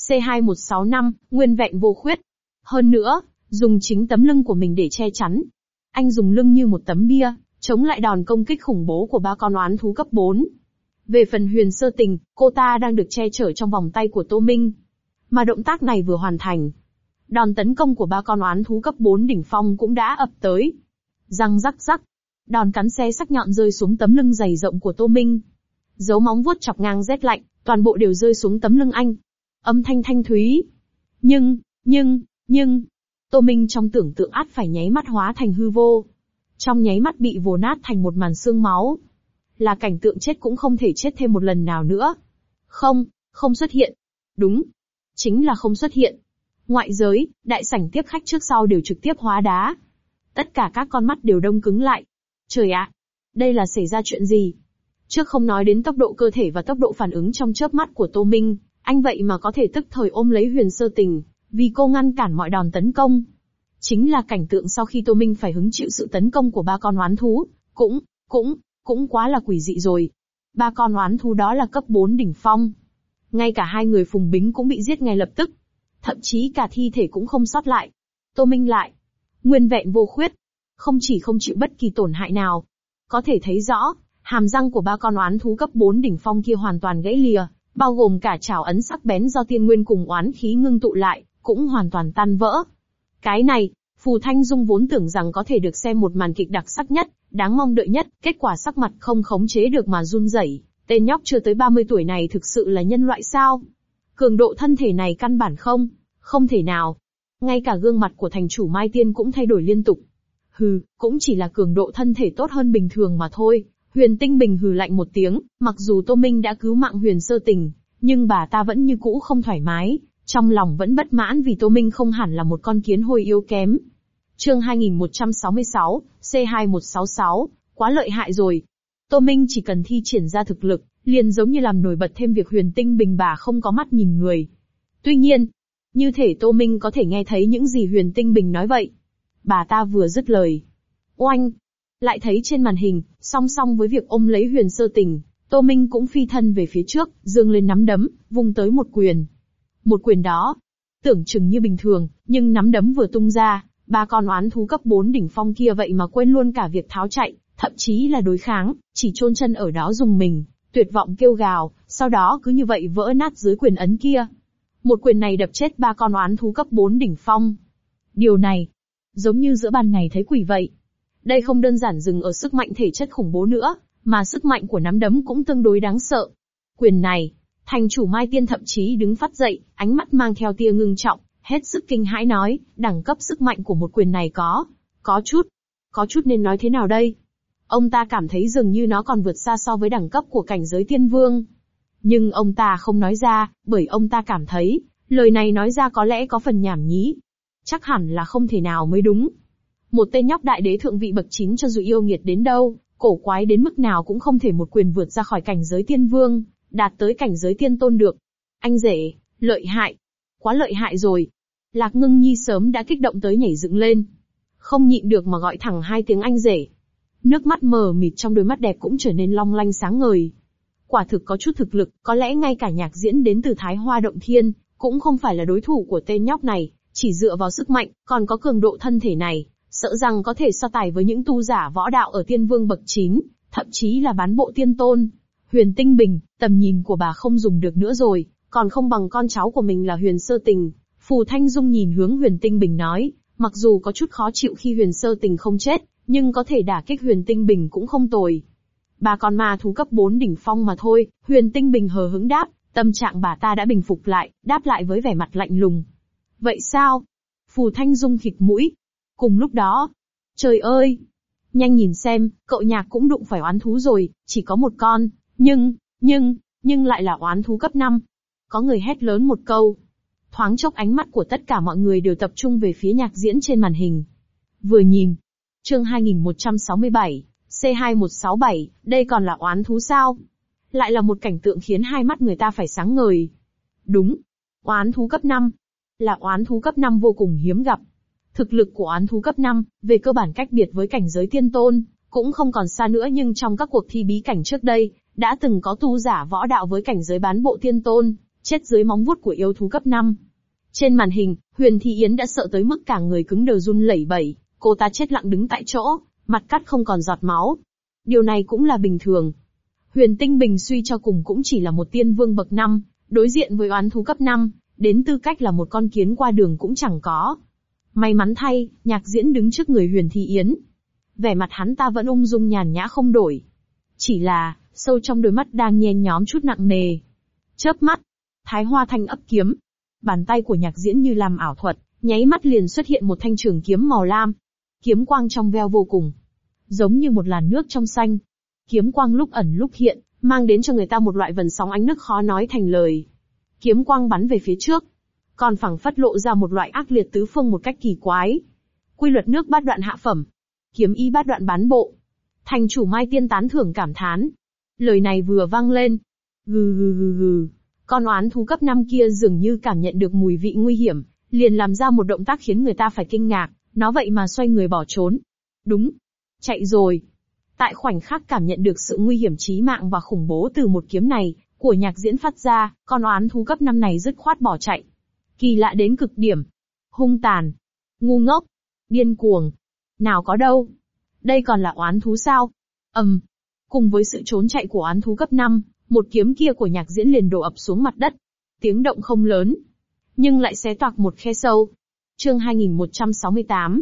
C2165, nguyên vẹn vô khuyết. Hơn nữa, dùng chính tấm lưng của mình để che chắn. Anh dùng lưng như một tấm bia, chống lại đòn công kích khủng bố của ba con oán thú cấp 4. Về phần Huyền Sơ Tình, cô ta đang được che chở trong vòng tay của Tô Minh. Mà động tác này vừa hoàn thành, đòn tấn công của ba con oán thú cấp 4 đỉnh phong cũng đã ập tới. Răng rắc rắc, đòn cắn xé sắc nhọn rơi xuống tấm lưng dày rộng của Tô Minh. Dấu móng vuốt chọc ngang rét lạnh, toàn bộ đều rơi xuống tấm lưng anh. Âm thanh thanh thúy. Nhưng, Tô Minh trong tưởng tượng ắt phải nháy mắt hóa thành hư vô. Trong nháy mắt bị vồ nát thành một màn xương máu. Là cảnh tượng chết cũng không thể chết thêm một lần nào nữa. Không xuất hiện. Đúng. Chính là không xuất hiện. Ngoại giới, đại sảnh tiếp khách trước sau đều trực tiếp hóa đá. Tất cả các con mắt đều đông cứng lại. Trời ạ! Đây là xảy ra chuyện gì? Trước không nói đến tốc độ cơ thể và tốc độ phản ứng trong chớp mắt của Tô Minh, anh vậy mà có thể tức thời ôm lấy Huyền Sơ Tình, vì cô ngăn cản mọi đòn tấn công. Chính là cảnh tượng sau khi Tô Minh phải hứng chịu sự tấn công của ba con oán thú, cũng quá là quỷ dị rồi. Ba con oán thú đó là cấp 4 đỉnh phong. Ngay cả hai người Phùng Bính cũng bị giết ngay lập tức. Thậm chí cả thi thể cũng không sót lại. Tô Minh lại nguyên vẹn vô khuyết, không chịu bất kỳ tổn hại nào. Có thể thấy rõ, hàm răng của ba con oán thú cấp 4 đỉnh phong kia hoàn toàn gãy lìa, bao gồm cả trảo ấn sắc bén do tiên nguyên cùng oán khí ngưng tụ lại, cũng hoàn toàn tan vỡ. Cái này, Phù Thanh Dung vốn tưởng rằng có thể được xem một màn kịch đặc sắc nhất, đáng mong đợi nhất, kết quả sắc mặt không khống chế được mà run rẩy. Tên nhóc chưa tới 30 tuổi này thực sự là nhân loại sao? Cường độ thân thể này căn bản không thể nào. Ngay cả gương mặt của thành chủ Mai Tiên cũng thay đổi liên tục. Hừ, cũng chỉ là cường độ thân thể tốt hơn bình thường mà thôi. Huyền Tinh Bình hừ lạnh một tiếng, mặc dù Tô Minh đã cứu mạng Huyền Sơ Tình, nhưng bà ta vẫn như cũ không thoải mái, trong lòng vẫn bất mãn vì Tô Minh không hẳn là một con kiến hôi yếu kém. Chương 2166, C2166, quá lợi hại rồi. Tô Minh chỉ cần thi triển ra thực lực, liền giống như làm nổi bật thêm việc Huyền Tinh Bình bà không có mắt nhìn người. Tuy nhiên, như thể Tô Minh có thể nghe thấy những gì Huyền Tinh Bình nói vậy. Bà ta vừa dứt lời, oanh, lại thấy trên màn hình, song song với việc ôm lấy Huyền Sơ Tình, Tô Minh cũng phi thân về phía trước, giương lên nắm đấm, vung tới một quyền. Một quyền đó, tưởng chừng như bình thường, nhưng nắm đấm vừa tung ra, ba con oán thú cấp 4 đỉnh phong kia vậy mà quên luôn cả việc tháo chạy, thậm chí là đối kháng, chỉ chôn chân ở đó dùng mình, tuyệt vọng kêu gào, sau đó cứ như vậy vỡ nát dưới quyền ấn kia. Một quyền này đập chết ba con oán thú cấp 4 đỉnh phong. Điều này, giống như giữa ban ngày thấy quỷ vậy. Đây không đơn giản dừng ở sức mạnh thể chất khủng bố nữa, mà sức mạnh của nắm đấm cũng tương đối đáng sợ. Quyền này, thành chủ Mai Tiên thậm chí đứng phát dậy, ánh mắt mang theo tia ngưng trọng, hết sức kinh hãi nói, đẳng cấp sức mạnh của một quyền này có chút nên nói thế nào đây? Ông ta cảm thấy dường như nó còn vượt xa so với đẳng cấp của cảnh giới tiên vương. Nhưng ông ta không nói ra, bởi ông ta cảm thấy, lời này nói ra có lẽ có phần nhảm nhí. Chắc hẳn là không thể nào mới đúng. Một tên nhóc đại đế thượng vị bậc 9 cho dù yêu nghiệt đến đâu, cổ quái đến mức nào cũng không thể một quyền vượt ra khỏi cảnh giới tiên vương, đạt tới cảnh giới tiên tôn được. Anh rể, lợi hại. Quá lợi hại rồi. Lạc Ngưng Nhi sớm đã kích động tới nhảy dựng lên. Không nhịn được mà gọi thẳng hai tiếng anh rể. Nước mắt mờ mịt trong đôi mắt đẹp cũng trở nên long lanh sáng ngời. Quả thực có chút thực lực, có lẽ ngay cả nhạc diễn đến từ Thái Hoa Động Thiên, cũng không phải là đối thủ của tên nhóc này, chỉ dựa vào sức mạnh, còn có cường độ thân thể này, sợ rằng có thể so tài với những tu giả võ đạo ở tiên vương bậc 9, thậm chí là bán bộ tiên tôn. Huyền Tinh Bình, tầm nhìn của bà không dùng được nữa rồi, còn không bằng con cháu của mình là Huyền Sơ Tình. Phù Thanh Dung nhìn hướng Huyền Tinh Bình nói, mặc dù có chút khó chịu khi Huyền Sơ Tình không chết, nhưng có thể đả kích Huyền Tinh Bình cũng không tồi. Ba con ma thú cấp 4 đỉnh phong mà thôi, Huyền Tinh Bình hờ hững đáp, tâm trạng bà ta đã bình phục lại, đáp lại với vẻ mặt lạnh lùng. Vậy sao? Phù Thanh Dung khịt mũi. Cùng lúc đó, trời ơi! Nhanh nhìn xem, cậu nhạc cũng đụng phải oán thú rồi, chỉ có một con, nhưng lại là oán thú cấp 5. Có người hét lớn một câu. Thoáng chốc ánh mắt của tất cả mọi người đều tập trung về phía nhạc diễn trên màn hình. Vừa nhìn, chương 2167, C2167, đây còn là oán thú sao? Lại là một cảnh tượng khiến hai mắt người ta phải sáng ngời. Đúng, oán thú cấp 5. Là oán thú cấp 5 vô cùng hiếm gặp. Thực lực của oán thú cấp 5, về cơ bản cách biệt với cảnh giới tiên tôn, cũng không còn xa nữa nhưng trong các cuộc thi bí cảnh trước đây, đã từng có tu giả võ đạo với cảnh giới bán bộ tiên tôn, chết dưới móng vuốt của yêu thú cấp 5. Trên màn hình, Huyền Thi Yến đã sợ tới mức cả người cứng đờ run lẩy bẩy, cô ta chết lặng đứng tại chỗ, mặt cắt không còn giọt máu. Điều này cũng là bình thường. Huyền Tinh Bình suy cho cùng cũng chỉ là một tiên vương bậc 5, đối diện với oán thú cấp 5, đến tư cách là một con kiến qua đường cũng chẳng có. May mắn thay, Nhạc Diễn đứng trước người Huyền Thi Yến. Vẻ mặt hắn ta vẫn ung dung nhàn nhã không đổi. Chỉ là, sâu trong đôi mắt đang nhen nhóm chút nặng nề. Chớp mắt, Thái Hoa Thanh ấp kiếm. Bàn tay của Nhạc Diễn như làm ảo thuật, nháy mắt liền xuất hiện một thanh trường kiếm màu lam. Kiếm quang trong veo vô cùng, giống như một làn nước trong xanh. Kiếm quang lúc ẩn lúc hiện, mang đến cho người ta một loại vần sóng ánh nước khó nói thành lời. Kiếm quang bắn về phía trước, còn phảng phất lộ ra một loại ác liệt tứ phương một cách kỳ quái. Quy luật nước bát đoạn hạ phẩm, kiếm ý bát đoạn bán bộ. Thành chủ Mai Tiên tán thưởng cảm thán. Lời này vừa vang lên, gừ gừ gừ gừ, con oán thú cấp 5 kia dường như cảm nhận được mùi vị nguy hiểm, liền làm ra một động tác khiến người ta phải kinh ngạc, nó vậy mà xoay người bỏ trốn. Đúng, chạy rồi. Tại khoảnh khắc cảm nhận được sự nguy hiểm chí mạng và khủng bố từ một kiếm này, của Nhạc Diễn phát ra, con oán thú cấp 5 này dứt khoát bỏ chạy. Kỳ lạ đến cực điểm. Hung tàn. Ngu ngốc. Điên cuồng. Nào có đâu. Đây còn là oán thú sao? Cùng với sự trốn chạy của oán thú cấp 5, một kiếm kia của Nhạc Diễn liền đổ ập xuống mặt đất. Tiếng động không lớn, nhưng lại xé toạc một khe sâu. Chương 2168,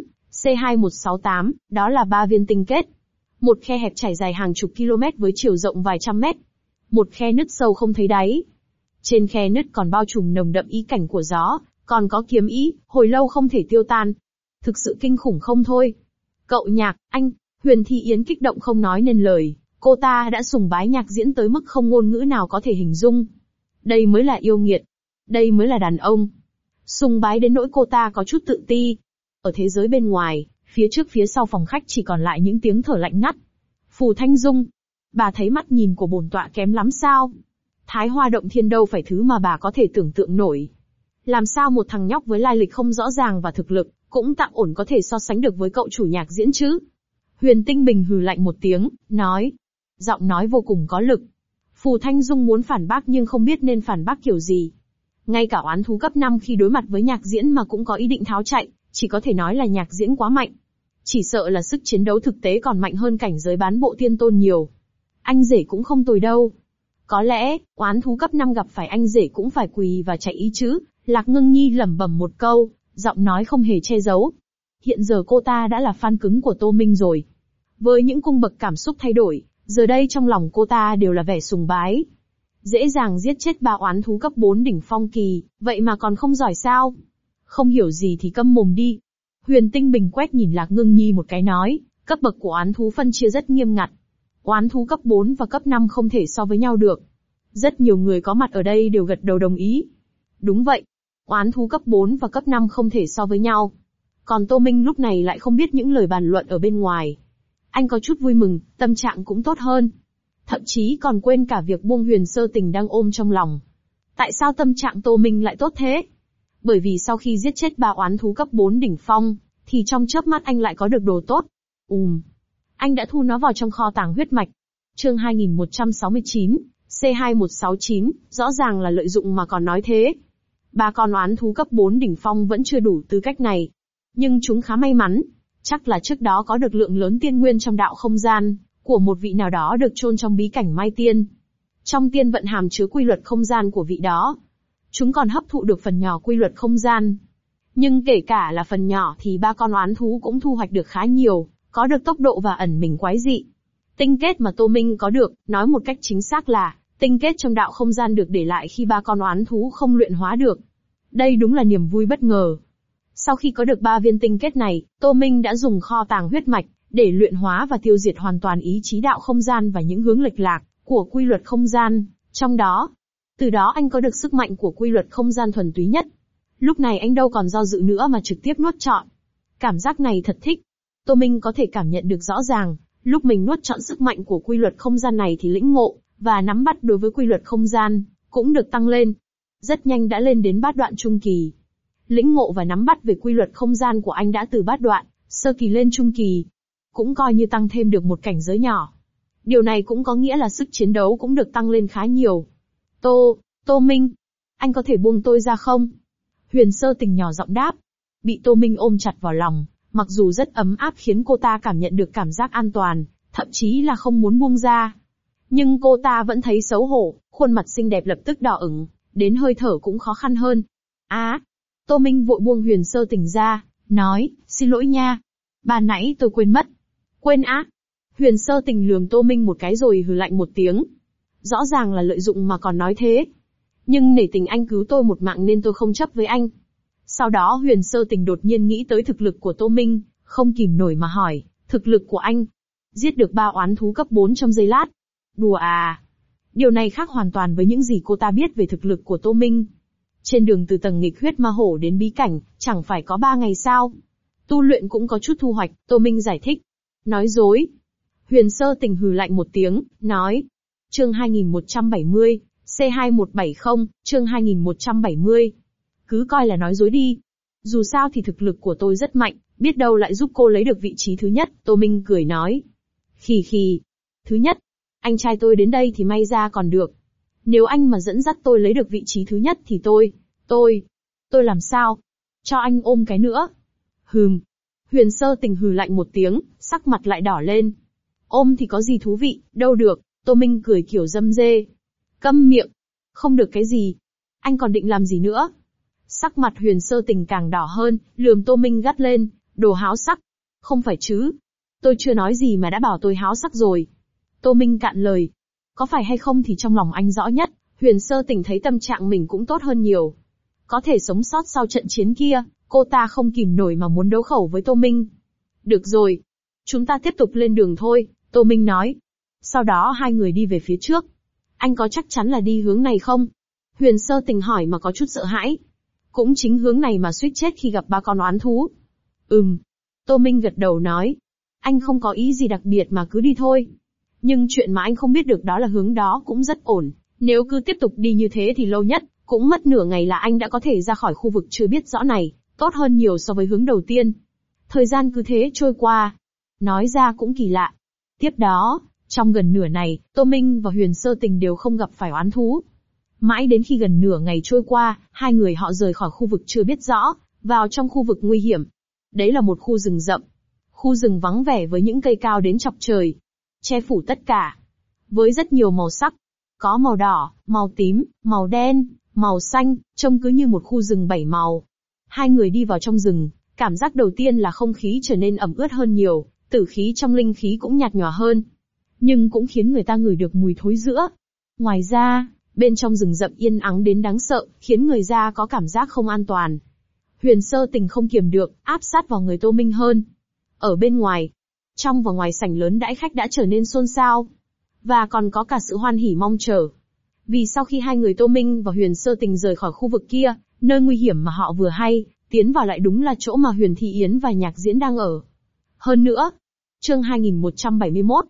C2168, đó là 3 viên tinh kết. Một khe hẹp trải dài hàng chục km với chiều rộng vài trăm mét. Một khe nứt sâu không thấy đáy. Trên khe nứt còn bao trùm nồng đậm ý cảnh của gió, còn có kiếm ý, hồi lâu không thể tiêu tan. Thực sự kinh khủng không thôi. Cậu Nhạc, anh, Huyền Thi Yến kích động không nói nên lời, cô ta đã sùng bái Nhạc Diễn tới mức không ngôn ngữ nào có thể hình dung. Đây mới là yêu nghiệt. Đây mới là đàn ông. Sùng bái đến nỗi cô ta có chút tự ti. Ở thế giới bên ngoài, phía trước phía sau phòng khách chỉ còn lại những tiếng thở lạnh ngắt. Phù Thanh Dung, bà thấy mắt nhìn của bổn tọa kém lắm sao? Thái Hoa Động Thiên đâu phải thứ mà bà có thể tưởng tượng nổi. Làm sao một thằng nhóc với lai lịch không rõ ràng và thực lực, cũng tạm ổn có thể so sánh được với cậu chủ Nhạc Diễn chứ? Huyền Tinh Bình hừ lạnh một tiếng, nói. Giọng nói vô cùng có lực. Phù Thanh Dung muốn phản bác nhưng không biết nên phản bác kiểu gì. Ngay cả oán thú cấp 5 khi đối mặt với Nhạc Diễn mà cũng có ý định tháo chạy, chỉ có thể nói là Nhạc Diễn quá mạnh. Chỉ sợ là sức chiến đấu thực tế còn mạnh hơn cảnh giới bán bộ tiên tôn nhiều. Anh rể cũng không tồi đâu. Có lẽ, oán thú cấp 5 gặp phải anh rể cũng phải quỳ và chạy ý chứ. Lạc Ngưng Nhi lẩm bẩm một câu, giọng nói không hề che giấu. Hiện giờ cô ta đã là fan cứng của Tô Minh rồi. Với những cung bậc cảm xúc thay đổi, giờ đây trong lòng cô ta đều là vẻ sùng bái. Dễ dàng giết chết 3 oán thú cấp 4 đỉnh phong kỳ, vậy mà còn không giỏi sao? Không hiểu gì thì câm mồm đi. Huyền Tinh Bình quét nhìn Lạc Ngưng Nhi một cái nói, cấp bậc của oán thú phân chia rất nghiêm ngặt. Oán thú cấp 4 và cấp 5 không thể so với nhau được. Rất nhiều người có mặt ở đây đều gật đầu đồng ý. Đúng vậy. Oán thú cấp 4 và cấp 5 không thể so với nhau. Còn Tô Minh lúc này lại không biết những lời bàn luận ở bên ngoài. Anh có chút vui mừng, tâm trạng cũng tốt hơn. Thậm chí còn quên cả việc buông Huyền Sơ Tình đang ôm trong lòng. Tại sao tâm trạng Tô Minh lại tốt thế? Bởi vì sau khi giết chết 3 oán thú cấp 4 đỉnh phong, thì trong chớp mắt anh lại có được đồ tốt. Anh đã thu nó vào trong kho tàng huyết mạch. Chương 2169, C2169, rõ ràng là lợi dụng mà còn nói thế. 3 con oán thú cấp 4 đỉnh phong vẫn chưa đủ tư cách này. Nhưng chúng khá may mắn. Chắc là trước đó có được lượng lớn tiên nguyên trong đạo không gian, của một vị nào đó được chôn trong bí cảnh Mai Tiên. Trong tiên vận hàm chứa quy luật không gian của vị đó. Chúng còn hấp thụ được phần nhỏ quy luật không gian. Nhưng kể cả là phần nhỏ thì 3 con oán thú cũng thu hoạch được khá nhiều, có được tốc độ và ẩn mình quái dị. Tinh kết mà Tô Minh có được, nói một cách chính xác là, tinh kết trong đạo không gian được để lại khi 3 con oán thú không luyện hóa được. Đây đúng là niềm vui bất ngờ. Sau khi có được 3 viên tinh kết này, Tô Minh đã dùng kho tàng huyết mạch, để luyện hóa và tiêu diệt hoàn toàn ý chí đạo không gian và những hướng lệch lạc, của quy luật không gian, trong đó. Từ đó anh có được sức mạnh của quy luật không gian thuần túy nhất. Lúc này anh đâu còn do dự nữa mà trực tiếp nuốt trọn. Cảm giác này thật thích. Tô Minh có thể cảm nhận được rõ ràng, lúc mình nuốt trọn sức mạnh của quy luật không gian này thì lĩnh ngộ, và nắm bắt đối với quy luật không gian, cũng được tăng lên. Rất nhanh đã lên đến bát đoạn trung kỳ. Lĩnh ngộ và nắm bắt về quy luật không gian của anh đã từ bát đoạn, sơ kỳ lên trung kỳ. Cũng coi như tăng thêm được một cảnh giới nhỏ. Điều này cũng có nghĩa là sức chiến đấu cũng được tăng lên khá nhiều. Tô Minh, Anh có thể buông tôi ra không? Huyền Sơ Tình nhỏ giọng đáp. Bị Tô Minh ôm chặt vào lòng, mặc dù rất ấm áp khiến cô ta cảm nhận được cảm giác an toàn, thậm chí là không muốn buông ra. Nhưng cô ta vẫn thấy xấu hổ, khuôn mặt xinh đẹp lập tức đỏ ửng, đến hơi thở cũng khó khăn hơn. Tô Minh vội buông Huyền Sơ Tình ra, nói, xin lỗi nha. Ban nãy tôi quên mất. Quên á? Huyền Sơ Tình lườm Tô Minh một cái rồi hừ lạnh một tiếng. Rõ ràng là lợi dụng mà còn nói thế. Nhưng nể tình anh cứu tôi một mạng nên tôi không chấp với anh. Sau đó Huyền Sơ Tình đột nhiên nghĩ tới thực lực của Tô Minh, không kìm nổi mà hỏi, thực lực của anh? Giết được 3 oán thú cấp 4 trong giây lát. Đùa à? Điều này khác hoàn toàn với những gì cô ta biết về thực lực của Tô Minh. Trên đường từ tầng nghịch huyết ma hổ đến bí cảnh, chẳng phải có 3 ngày sao? Tu luyện cũng có chút thu hoạch, Tô Minh giải thích. Nói dối. Huyền Sơ Tình hừ lạnh một tiếng, nói. Chương 2170, C2170, chương 2170. Cứ coi là nói dối đi. Dù sao thì thực lực của tôi rất mạnh, biết đâu lại giúp cô lấy được vị trí thứ nhất, Tô Minh cười nói. Khì khì. Thứ nhất, anh trai tôi đến đây thì may ra còn được. Nếu anh mà dẫn dắt tôi lấy được vị trí thứ nhất thì tôi làm sao? Cho anh ôm cái nữa. Huyền Sơ Tình hừ lạnh một tiếng, sắc mặt lại đỏ lên. Ôm thì có gì thú vị, đâu được, Tô Minh cười kiểu dâm dê. Câm miệng. Không được cái gì. Anh còn định làm gì nữa? Sắc mặt Huyền Sơ Tình càng đỏ hơn, lườm Tô Minh gắt lên, đồ háo sắc. Không phải chứ. Tôi chưa nói gì mà đã bảo tôi háo sắc rồi. Tô Minh cạn lời. Có phải hay không thì trong lòng anh rõ nhất, Huyền Sơ Tình thấy tâm trạng mình cũng tốt hơn nhiều. Có thể sống sót sau trận chiến kia, cô ta không kìm nổi mà muốn đấu khẩu với Tô Minh. Được rồi. Chúng ta tiếp tục lên đường thôi, Tô Minh nói. Sau đó hai người đi về phía trước. Anh có chắc chắn là đi hướng này không? Huyền Sơ Tình hỏi mà có chút sợ hãi. Cũng chính hướng này mà suýt chết khi gặp 3 con oán thú. Tô Minh gật đầu nói. Anh không có ý gì đặc biệt mà cứ đi thôi. Nhưng chuyện mà anh không biết được đó là hướng đó cũng rất ổn. Nếu cứ tiếp tục đi như thế thì lâu nhất, cũng mất nửa ngày là anh đã có thể ra khỏi khu vực chưa biết rõ này, tốt hơn nhiều so với hướng đầu tiên. Thời gian cứ thế trôi qua. Nói ra cũng kỳ lạ. Tiếp đó, trong gần nửa này, Tô Minh và Huyền Sơ Tình đều không gặp phải oán thú. Mãi đến khi gần nửa ngày trôi qua, hai người họ rời khỏi khu vực chưa biết rõ, vào trong khu vực nguy hiểm. Đấy là một khu rừng rậm. Khu rừng vắng vẻ với những cây cao đến chọc trời. Che phủ tất cả. Với rất nhiều màu sắc. Có màu đỏ, màu tím, màu đen, màu xanh, trông cứ như một khu rừng 7 màu. Hai người đi vào trong rừng, cảm giác đầu tiên là không khí trở nên ẩm ướt hơn nhiều, tử khí trong linh khí cũng nhạt nhòa hơn. Nhưng cũng khiến người ta ngửi được mùi thối rữa. Ngoài ra, bên trong rừng rậm yên ắng đến đáng sợ, khiến người ta có cảm giác không an toàn. Huyền Sơ Tình không kiềm được, áp sát vào người Tô Minh hơn. Ở bên ngoài, trong và ngoài sảnh lớn đãi khách đã trở nên xôn xao. Và còn có cả sự hoan hỉ mong chờ. Vì sau khi hai người Tô Minh và Huyền Sơ Tình rời khỏi khu vực kia, nơi nguy hiểm mà họ vừa hay, tiến vào lại đúng là chỗ mà Huyền Thị Yến và Nhạc Diễn đang ở. Hơn nữa, chương 2171,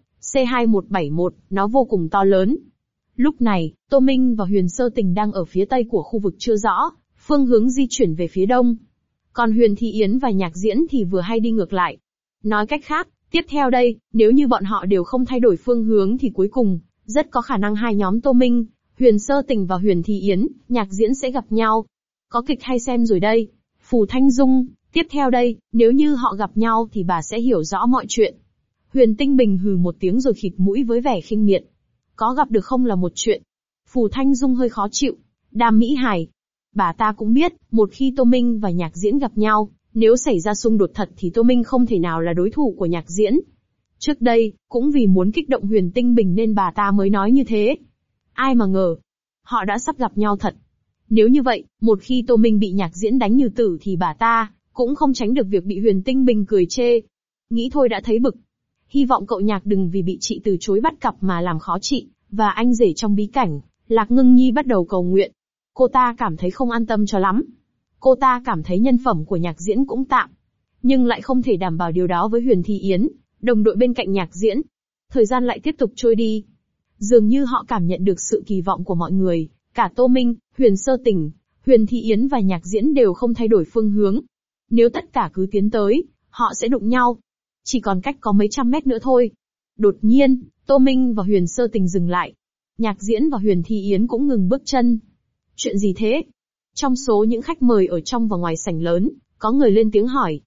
C2171, nó vô cùng to lớn. Lúc này, Tô Minh và Huyền Sơ Tình đang ở phía tây của khu vực chưa rõ, phương hướng di chuyển về phía đông. Còn Huyền Thị Yến và Nhạc Diễn thì vừa hay đi ngược lại. Nói cách khác, tiếp theo đây, nếu như bọn họ đều không thay đổi phương hướng thì cuối cùng, rất có khả năng hai nhóm Tô Minh, Huyền Sơ Tình và Huyền Thị Yến, Nhạc Diễn sẽ gặp nhau. Có kịch hay xem rồi đây. Phù Thanh Dung, tiếp theo đây, nếu như họ gặp nhau thì bà sẽ hiểu rõ mọi chuyện. Huyền Tinh Bình hừ một tiếng rồi khịt mũi với vẻ khinh miệt. Có gặp được không là một chuyện. Phù Thanh Dung hơi khó chịu. Đàm Mỹ Hải. Bà ta cũng biết, một khi Tô Minh và Nhạc Diễn gặp nhau, nếu xảy ra xung đột thật thì Tô Minh không thể nào là đối thủ của Nhạc Diễn. Trước đây, cũng vì muốn kích động Huyền Tinh Bình nên bà ta mới nói như thế. Ai mà ngờ, họ đã sắp gặp nhau thật. Nếu như vậy, một khi Tô Minh bị Nhạc Diễn đánh như tử thì bà ta cũng không tránh được việc bị Huyền Tinh Bình cười chê. Nghĩ thôi đã thấy bực. Hy vọng cậu Nhạc đừng vì bị chị từ chối bắt cặp mà làm khó chị, và anh rể trong bí cảnh. Lạc Ngưng Nhi bắt đầu cầu nguyện. Cô ta cảm thấy không an tâm cho lắm. Cô ta cảm thấy nhân phẩm của Nhạc Diễn cũng tạm. Nhưng lại không thể đảm bảo điều đó với Huyền Thị Yến, đồng đội bên cạnh Nhạc Diễn. Thời gian lại tiếp tục trôi đi. Dường như họ cảm nhận được sự kỳ vọng của mọi người. Cả Tô Minh, Huyền Sơ Tình, Huyền Thị Yến và Nhạc Diễn đều không thay đổi phương hướng. Nếu tất cả cứ tiến tới, họ sẽ đụng nhau. Chỉ còn cách có mấy trăm mét nữa thôi. Đột nhiên, Tô Minh và Huyền Sơ Tình dừng lại. Nhạc Diễn và Huyền Thị Yến cũng ngừng bước chân. Chuyện gì thế? Trong số những khách mời ở trong và ngoài sảnh lớn, có người lên tiếng hỏi.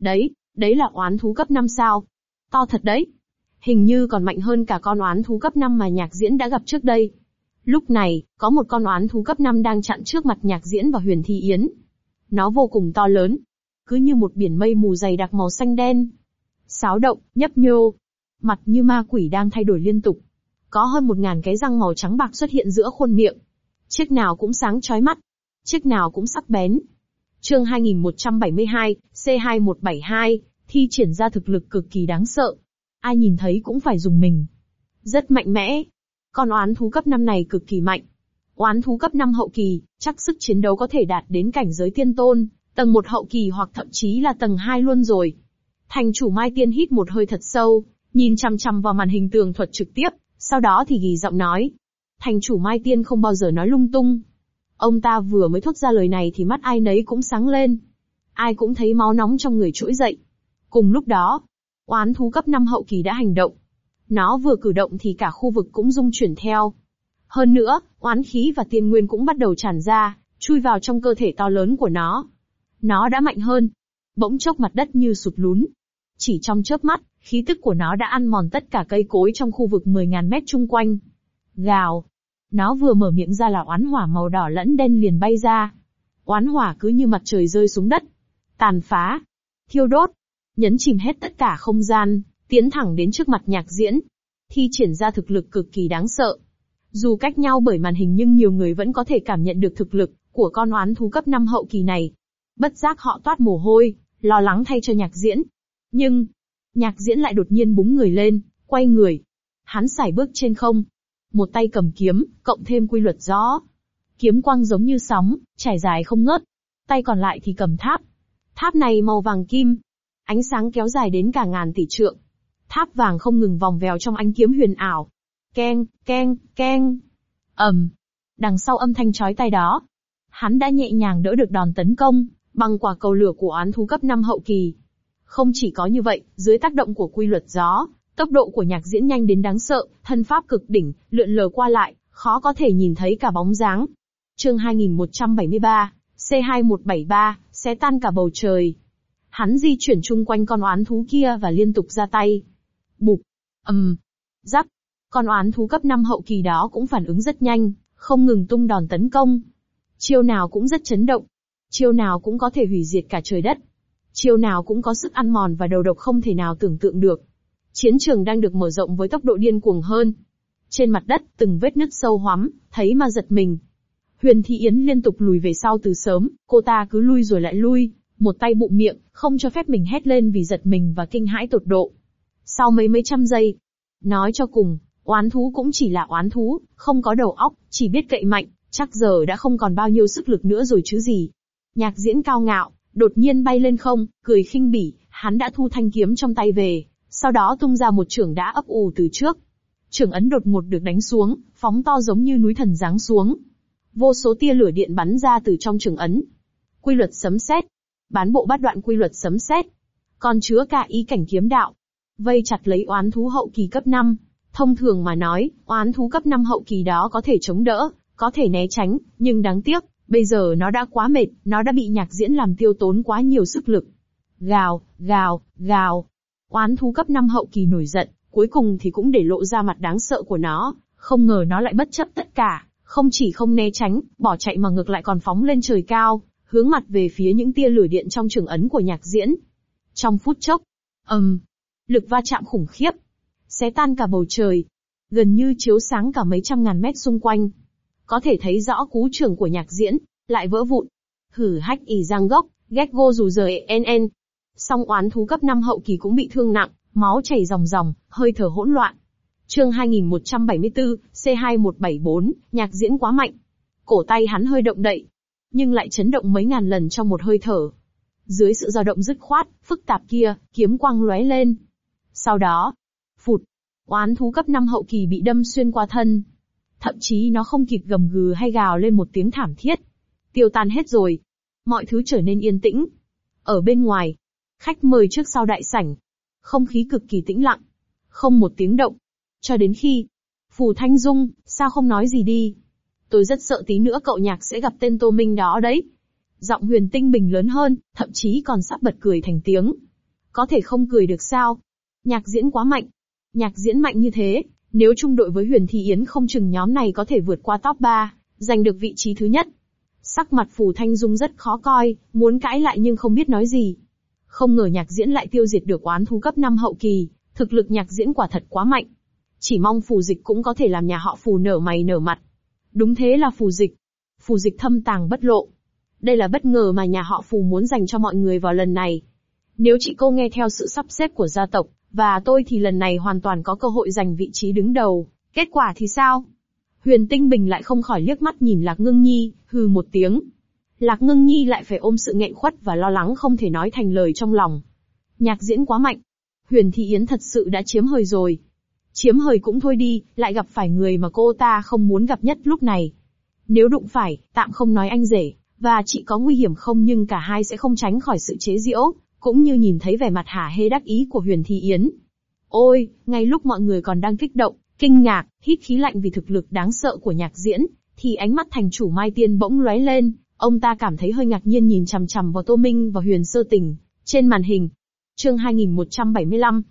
Đấy là oán thú cấp 5 sao? To thật đấy. Hình như còn mạnh hơn cả con oán thú cấp 5 mà Nhạc Diễn đã gặp trước đây. Lúc này, có một con oán thú cấp 5 đang chặn trước mặt Nhạc Diễn và Huyền Thi Yến. Nó vô cùng to lớn, cứ như một biển mây mù dày đặc màu xanh đen. Xáo động, nhấp nhô. Mặt như ma quỷ đang thay đổi liên tục. Có hơn 1000 cái răng màu trắng bạc xuất hiện giữa khuôn miệng. Chiếc nào cũng sáng chói mắt. Chiếc nào cũng sắc bén. Chương 2172, C2172, thi triển ra thực lực cực kỳ đáng sợ. Ai nhìn thấy cũng phải rùng mình. Rất mạnh mẽ. Con oán thú cấp 5 này cực kỳ mạnh. Oán thú cấp 5 hậu kỳ, chắc sức chiến đấu có thể đạt đến cảnh giới tiên tôn, tầng 1 hậu kỳ hoặc thậm chí là tầng 2 luôn rồi. Thành chủ Mai Tiên hít một hơi thật sâu, nhìn chằm chằm vào màn hình tường thuật trực tiếp, sau đó thì gỉ giọng nói. Thành chủ Mai Tiên không bao giờ nói lung tung. Ông ta vừa mới thốt ra lời này thì mắt ai nấy cũng sáng lên. Ai cũng thấy máu nóng trong người trỗi dậy. Cùng lúc đó, oán thú cấp 5 hậu kỳ đã hành động. Nó vừa cử động thì cả khu vực cũng rung chuyển theo. Hơn nữa, oán khí và tiên nguyên cũng bắt đầu tràn ra, chui vào trong cơ thể to lớn của nó. Nó đã mạnh hơn. Bỗng chốc mặt đất như sụt lún. Chỉ trong chớp mắt, khí tức của nó đã ăn mòn tất cả cây cối trong khu vực 10.000 mét chung quanh. Gào. Nó vừa mở miệng ra là oán hỏa màu đỏ lẫn đen liền bay ra. Oán hỏa cứ như mặt trời rơi xuống đất. Tàn phá. Thiêu đốt. Nhấn chìm hết tất cả không gian, tiến thẳng đến trước mặt Nhạc Diễn. Thi triển ra thực lực cực kỳ đáng sợ. Dù cách nhau bởi màn hình nhưng nhiều người vẫn có thể cảm nhận được thực lực của con oán thú cấp 5 hậu kỳ này. Bất giác họ toát mồ hôi, lo lắng thay cho Nhạc Diễn. Nhưng, Nhạc Diễn lại đột nhiên búng người lên, quay người. Hắn sải bước trên không. Một tay cầm kiếm, cộng thêm quy luật gió. Kiếm quang giống như sóng, trải dài không ngớt. Tay còn lại thì cầm tháp. Tháp này màu vàng kim. Ánh sáng kéo dài đến cả ngàn tỷ trượng. Tháp vàng không ngừng vòng vèo trong ánh kiếm huyền ảo. Keng, keng, keng. Đằng sau âm thanh chói tai đó, hắn đã nhẹ nhàng đỡ được đòn tấn công bằng quả cầu lửa của oán thú cấp 5 hậu kỳ. Không chỉ có như vậy, dưới tác động của quy luật gió, tốc độ của Nhạc Diễn nhanh đến đáng sợ, thân pháp cực đỉnh, lượn lờ qua lại, khó có thể nhìn thấy cả bóng dáng. Chương 2173, C2173, xé tan cả bầu trời. Hắn di chuyển chung quanh con oán thú kia và liên tục ra tay. Bụp, rắc. Con oán thú cấp 5 hậu kỳ đó cũng phản ứng rất nhanh, không ngừng tung đòn tấn công. Chiêu nào cũng rất chấn động. Chiêu nào cũng có thể hủy diệt cả trời đất. Chiêu nào cũng có sức ăn mòn và đầu độc không thể nào tưởng tượng được. Chiến trường đang được mở rộng với tốc độ điên cuồng hơn. Trên mặt đất, từng vết nứt sâu hoắm, thấy mà giật mình. Huyền Thi Yến liên tục lùi về sau từ sớm, cô ta cứ lui rồi lại lui, một tay bụm miệng, không cho phép mình hét lên vì giật mình và kinh hãi tột độ. Sau mấy trăm giây, nói cho cùng, oán thú cũng chỉ là oán thú, không có đầu óc, chỉ biết cậy mạnh, chắc giờ đã không còn bao nhiêu sức lực nữa rồi chứ gì. Nhạc Diễn cao ngạo, đột nhiên bay lên không, cười khinh bỉ, hắn đã thu thanh kiếm trong tay về, sau đó tung ra một chưởng đã ấp ủ từ trước. Chưởng ấn đột ngột được đánh xuống, phóng to giống như núi thần giáng xuống. Vô số tia lửa điện bắn ra từ trong chưởng ấn. Quy luật sấm sét, bán bộ bát đoạn quy luật sấm sét, còn chứa cả ý cảnh kiếm đạo. Vây chặt lấy oán thú hậu kỳ cấp 5. Thông thường mà nói, oán thú cấp 5 hậu kỳ đó có thể chống đỡ, có thể né tránh, nhưng đáng tiếc, bây giờ nó đã quá mệt, nó đã bị Nhạc Diễn làm tiêu tốn quá nhiều sức lực. Gào, gào, gào. Oán thú cấp 5 hậu kỳ nổi giận, cuối cùng thì cũng để lộ ra mặt đáng sợ của nó, không ngờ nó lại bất chấp tất cả, không chỉ không né tránh, bỏ chạy mà ngược lại còn phóng lên trời cao, hướng mặt về phía những tia lửa điện trong chưởng ấn của Nhạc Diễn. Trong phút chốc, lực va chạm khủng khiếp, xé tan cả bầu trời, gần như chiếu sáng cả mấy trăm ngàn mét xung quanh. Có thể thấy rõ cú chưởng của Nhạc Diễn, lại vỡ vụn. Hử hách ỉ giang gốc, Gekgo dù giờ NN. Song oán thú cấp 5 hậu kỳ cũng bị thương nặng, máu chảy ròng ròng, hơi thở hỗn loạn. Chương 2174, C2174, Nhạc Diễn quá mạnh. Cổ tay hắn hơi động đậy, nhưng lại chấn động mấy ngàn lần trong một hơi thở. Dưới sự dao động dứt khoát, phức tạp kia, kiếm quang lóe lên. Sau đó, phụt, oán thú cấp 5 hậu kỳ bị đâm xuyên qua thân. Thậm chí nó không kịp gầm gừ hay gào lên một tiếng thảm thiết. Tiêu tan hết rồi. Mọi thứ trở nên yên tĩnh. Ở bên ngoài, khách mời trước sau đại sảnh. Không khí cực kỳ tĩnh lặng. Không một tiếng động. Cho đến khi, Phù Thanh Dung, sao không nói gì đi? Tôi rất sợ tí nữa cậu Nhạc sẽ gặp tên Tô Minh đó đấy. Giọng Huyền Tinh Bình lớn hơn, thậm chí còn sắp bật cười thành tiếng. Có thể không cười được sao? Nhạc Diễn quá mạnh. Nhạc Diễn mạnh như thế, nếu chung đội với Huyền Thi Yến không chừng nhóm này có thể vượt qua top 3, giành được vị trí thứ nhất. Sắc mặt Phù Thanh Dung rất khó coi, muốn cãi lại nhưng không biết nói gì. Không ngờ Nhạc Diễn lại tiêu diệt được oán thú cấp 5 hậu kỳ, thực lực Nhạc Diễn quả thật quá mạnh. Chỉ mong Phù Dịch cũng có thể làm nhà họ Phù nở mày nở mặt. Đúng thế là Phù Dịch. Phù Dịch thâm tàng bất lộ. Đây là bất ngờ mà nhà họ Phù muốn dành cho mọi người vào lần này. Nếu chị cô nghe theo sự sắp xếp của gia tộc, và tôi thì lần này hoàn toàn có cơ hội giành vị trí đứng đầu. Kết quả thì sao? Huyền Tinh Bình lại không khỏi liếc mắt nhìn Lạc Ngưng Nhi, hừ một tiếng. Lạc Ngưng Nhi lại phải ôm sự nghẹn khuất và lo lắng không thể nói thành lời trong lòng. Nhạc Diễn quá mạnh. Huyền Thi Yến thật sự đã chiếm hời rồi. Chiếm hời cũng thôi đi, lại gặp phải người mà cô ta không muốn gặp nhất lúc này. Nếu đụng phải, tạm không nói anh rể, và chị có nguy hiểm không nhưng cả hai sẽ không tránh khỏi sự chế giễu, cũng như nhìn thấy vẻ mặt hả hê đắc ý của Huyền Thi Yến. Ôi, ngay lúc mọi người còn đang kích động, kinh ngạc, hít khí lạnh vì thực lực đáng sợ của Nhạc Diễn, thì ánh mắt thành chủ Mai Tiên bỗng lóe lên, ông ta cảm thấy hơi ngạc nhiên nhìn chằm chằm vào Tô Minh và Huyền Sơ Tình. Trên màn hình, chương 2175,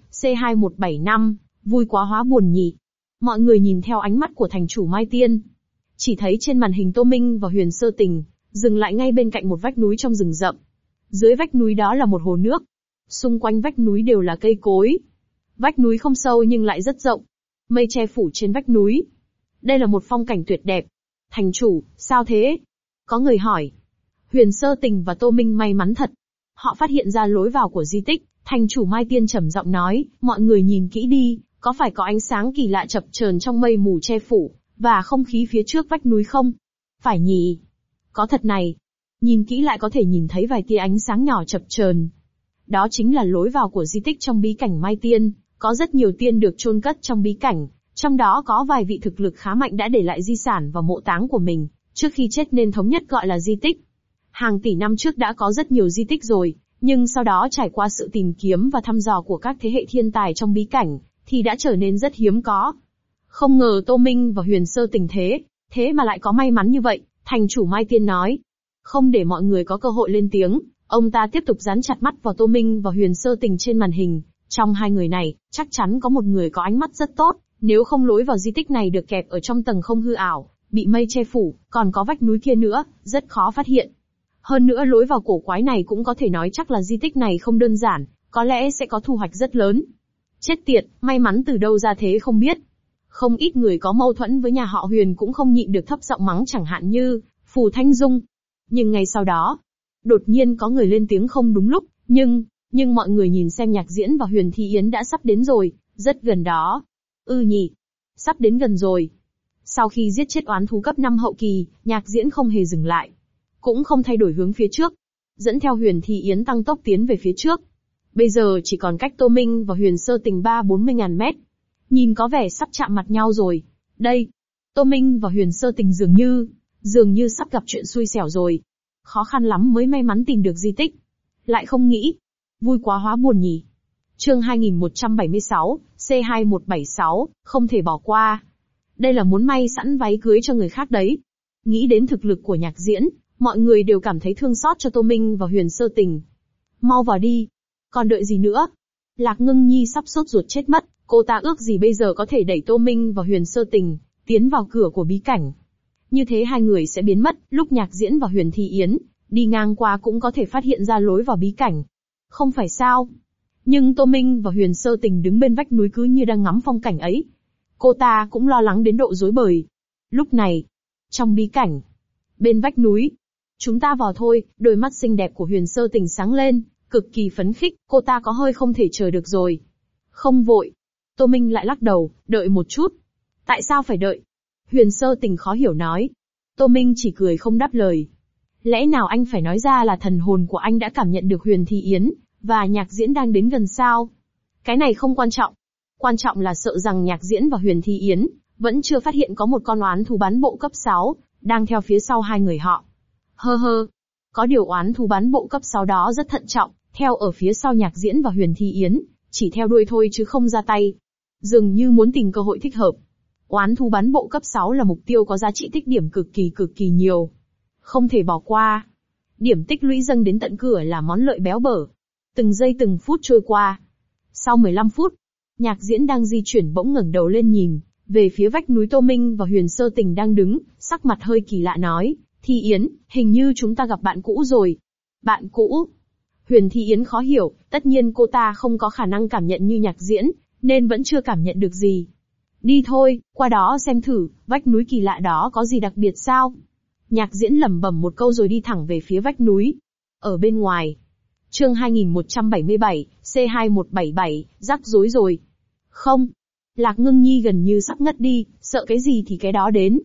C2175, vui quá hóa buồn nhỉ. Mọi người nhìn theo ánh mắt của thành chủ Mai Tiên. Chỉ thấy trên màn hình Tô Minh và Huyền Sơ Tình, dừng lại ngay bên cạnh một vách núi trong rừng rậm. Dưới vách núi đó là một hồ nước. Xung quanh vách núi đều là cây cối. Vách núi không sâu nhưng lại rất rộng. Mây che phủ trên vách núi. Đây là một phong cảnh tuyệt đẹp. Thành chủ, sao thế? Có người hỏi. Huyền Sơ Tình và Tô Minh may mắn thật. Họ phát hiện ra lối vào của di tích. Thành chủ Mai Tiên trầm giọng nói, mọi người nhìn kỹ đi, có phải có ánh sáng kỳ lạ chập chờn trong mây mù che phủ, và không khí phía trước vách núi không? Phải nhỉ? Có thật này. Nhìn kỹ lại có thể nhìn thấy vài tia ánh sáng nhỏ chập chờn. Đó chính là lối vào của di tích trong bí cảnh Mai Tiên, có rất nhiều tiên được chôn cất trong bí cảnh, trong đó có vài vị thực lực khá mạnh đã để lại di sản và mộ táng của mình, trước khi chết nên thống nhất gọi là di tích. Hàng tỷ năm trước đã có rất nhiều di tích rồi, nhưng sau đó trải qua sự tìm kiếm và thăm dò của các thế hệ thiên tài trong bí cảnh, thì đã trở nên rất hiếm có. Không ngờ Tô Minh và Huyền Sơ Tình thế mà lại có may mắn như vậy, thành chủ Mai Tiên nói. Không để mọi người có cơ hội lên tiếng, ông ta tiếp tục dán chặt mắt vào Tô Minh và Huyền Sơ Tình trên màn hình. Trong hai người này, chắc chắn có một người có ánh mắt rất tốt, nếu không lối vào di tích này được kẹp ở trong tầng không hư ảo, bị mây che phủ, còn có vách núi kia nữa, rất khó phát hiện. Hơn nữa lối vào cổ quái này cũng có thể nói chắc là di tích này không đơn giản, có lẽ sẽ có thu hoạch rất lớn. Chết tiệt, may mắn từ đâu ra thế không biết. Không ít người có mâu thuẫn với nhà họ Huyền cũng không nhịn được thấp giọng mắng, chẳng hạn như Phù Thanh Dung. Nhưng ngay sau đó, đột nhiên có người lên tiếng không đúng lúc, nhưng mọi người nhìn xem Nhạc Diễn và Huyền Thi Yến đã sắp đến rồi, rất gần đó. Nhỉ, sắp đến gần rồi. Sau khi giết chết oán thú cấp 5 hậu kỳ, Nhạc Diễn không hề dừng lại, cũng không thay đổi hướng phía trước, dẫn theo Huyền Thi Yến tăng tốc tiến về phía trước. Bây giờ chỉ còn cách Tô Minh và Huyền Sơ Tình 30-40 ngàn mét. Nhìn có vẻ sắp chạm mặt nhau rồi. Đây, Tô Minh và Huyền Sơ Tình dường như sắp gặp chuyện xui xẻo rồi. Khó khăn lắm mới may mắn tìm được di tích. Lại không nghĩ. Vui quá hóa buồn nhỉ. Chương 2176, C2176, không thể bỏ qua. Đây là muốn may sẵn váy cưới cho người khác đấy. Nghĩ đến thực lực của Nhạc Diễn, mọi người đều cảm thấy thương xót cho Tô Minh và Huyền Sơ Tình. Mau vào đi. Còn đợi gì nữa? Lạc Ngưng Nhi sắp sốt ruột chết mất, cô ta ước gì bây giờ có thể đẩy Tô Minh và Huyền Sơ Tình tiến vào cửa của bí cảnh. Như thế hai người sẽ biến mất, lúc Nhạc Diễn và Huyền Thi Yến đi ngang qua cũng có thể phát hiện ra lối vào bí cảnh. Không phải sao? Nhưng Tô Minh và Huyền Sơ Tình đứng bên vách núi cứ như đang ngắm phong cảnh ấy. Cô ta cũng lo lắng đến độ rối bời. Lúc này, trong bí cảnh, bên vách núi, chúng ta vào thôi. Đôi mắt xinh đẹp của Huyền Sơ Tình sáng lên, cực kỳ phấn khích, cô ta có hơi không thể chờ được rồi. Không vội. Tô Minh lại lắc đầu, đợi một chút. Tại sao phải đợi? Huyền Sơ Tình khó hiểu nói. Tô Minh chỉ cười không đáp lời. Lẽ nào anh phải nói ra là thần hồn của anh đã cảm nhận được Huyền Thi Yến và Nhạc Diễn đang đến gần sao? Cái này không quan trọng. Quan trọng là sợ rằng Nhạc Diễn và Huyền Thi Yến vẫn chưa phát hiện có một con oán thú bán bộ cấp 6 đang theo phía sau hai người họ. Có điều oán thú bán bộ cấp 6 đó rất thận trọng, theo ở phía sau Nhạc Diễn và Huyền Thi Yến, chỉ theo đuôi thôi chứ không ra tay. Dường như muốn tìm cơ hội thích hợp. Oán thú bán bộ cấp 6 là mục tiêu có giá trị tích điểm cực kỳ nhiều. Không thể bỏ qua. Điểm tích lũy dâng đến tận cửa là món lợi béo bở. Từng giây từng phút trôi qua. Sau 15 phút, Nhạc Diễn đang di chuyển bỗng ngẩng đầu lên nhìn về phía vách núi Tô Minh và Huyền Sơ Tình đang đứng, sắc mặt hơi kỳ lạ nói, Thi Yến, hình như chúng ta gặp bạn cũ rồi. Bạn cũ? Huyền Thi Yến khó hiểu, tất nhiên cô ta không có khả năng cảm nhận như Nhạc Diễn, nên vẫn chưa cảm nhận được gì. Đi thôi, qua đó xem thử, vách núi kỳ lạ đó có gì đặc biệt sao? Nhạc Diễn lẩm bẩm một câu rồi đi thẳng về phía vách núi. Ở bên ngoài. Chương 2177, C2177, rắc rối rồi. Không. Lạc Ngưng Nhi gần như sắp ngất đi, sợ cái gì thì cái đó đến.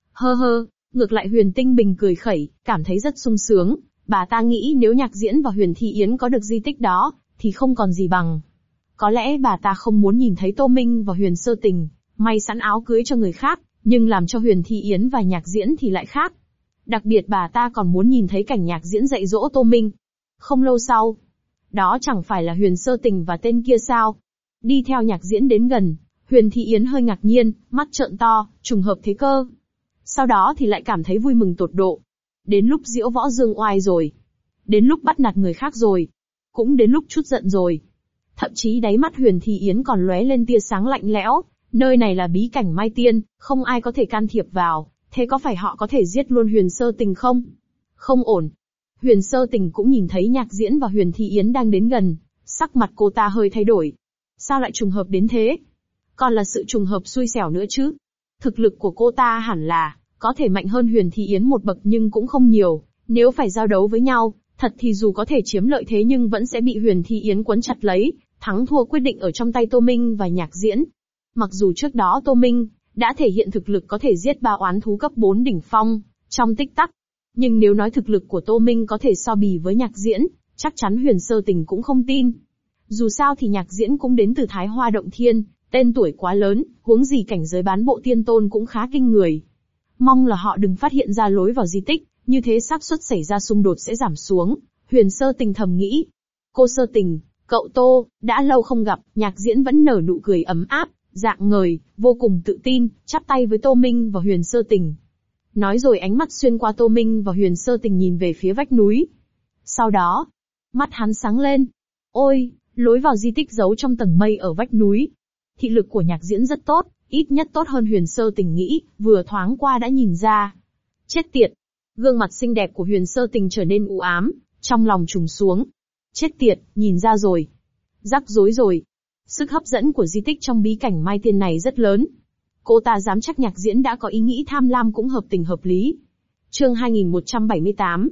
Ngược lại Huyền Tinh Bình cười khẩy, cảm thấy rất sung sướng. Bà ta nghĩ nếu Nhạc Diễn và Huyền Thi Yến có được di tích đó, thì không còn gì bằng. Có lẽ bà ta không muốn nhìn thấy Tô Minh và Huyền Sơ Tình may sẵn áo cưới cho người khác, nhưng làm cho Huyền Thi Yến và Nhạc Diễn thì lại khác. Đặc biệt bà ta còn muốn nhìn thấy cảnh Nhạc Diễn dạy dỗ Tô Minh. Không lâu sau, đó chẳng phải là Huyền Sơ Tình và tên kia sao? Đi theo Nhạc Diễn đến gần, Huyền Thi Yến hơi ngạc nhiên, mắt trợn to, trùng hợp thế cơ. Sau đó thì lại cảm thấy vui mừng tột độ. Đến lúc diễu võ dương oai rồi. Đến lúc bắt nạt người khác rồi. Cũng đến lúc chút giận rồi. Thậm chí đáy mắt Huyền Thi Yến còn lóe lên tia sáng lạnh lẽo. Nơi này là bí cảnh Mai Tiên, không ai có thể can thiệp vào. Thế có phải họ có thể giết luôn Huyền Sơ Tình không? Không ổn. Huyền Sơ Tình cũng nhìn thấy Nhạc Diễn và Huyền Thi Yến đang đến gần. Sắc mặt cô ta hơi thay đổi. Sao lại trùng hợp đến thế? Còn là sự trùng hợp xui xẻo nữa chứ. Thực lực của cô ta hẳn là có thể mạnh hơn Huyền Thi Yến một bậc nhưng cũng không nhiều. Nếu phải giao đấu với nhau, thật thì dù có thể chiếm lợi thế nhưng vẫn sẽ bị Huyền Thi Yến quấn chặt lấy. Thắng thua quyết định ở trong tay Tô Minh và Nhạc Diễn. Mặc dù trước đó Tô Minh đã thể hiện thực lực có thể giết 3 oán thú cấp 4 đỉnh phong trong tích tắc, nhưng nếu nói thực lực của Tô Minh có thể so bì với Nhạc Diễn, chắc chắn Huyền Sơ Tình cũng không tin. Dù sao thì Nhạc Diễn cũng đến từ Thái Hoa Động Thiên, tên tuổi quá lớn, huống gì cảnh giới bán bộ tiên tôn cũng khá kinh người. Mong là họ đừng phát hiện ra lối vào di tích, như thế xác suất xảy ra xung đột sẽ giảm xuống. Huyền Sơ Tình thầm nghĩ. Cô Sơ Tình, cậu Tô, đã lâu không gặp. Nhạc Diễn vẫn nở nụ cười ấm áp, dạng ngời, vô cùng tự tin, chắp tay với Tô Minh và Huyền Sơ Tình. Nói rồi ánh mắt xuyên qua Tô Minh và Huyền Sơ Tình nhìn về phía vách núi. Sau đó, mắt hắn sáng lên. Ôi, lối vào di tích giấu trong tầng mây ở vách núi. Thị lực của Nhạc Diễn rất tốt, ít nhất tốt hơn Huyền Sơ Tình nghĩ, vừa thoáng qua đã nhìn ra. Chết tiệt! Gương mặt xinh đẹp của Huyền Sơ Tình trở nên u ám, trong lòng trùng xuống. Chết tiệt, nhìn ra rồi. Rắc rối rồi. Sức hấp dẫn của di tích trong bí cảnh Mai Tiên này rất lớn. Cô ta dám chắc Nhạc Diễn đã có ý nghĩ tham lam cũng hợp tình hợp lý. Chương 2178,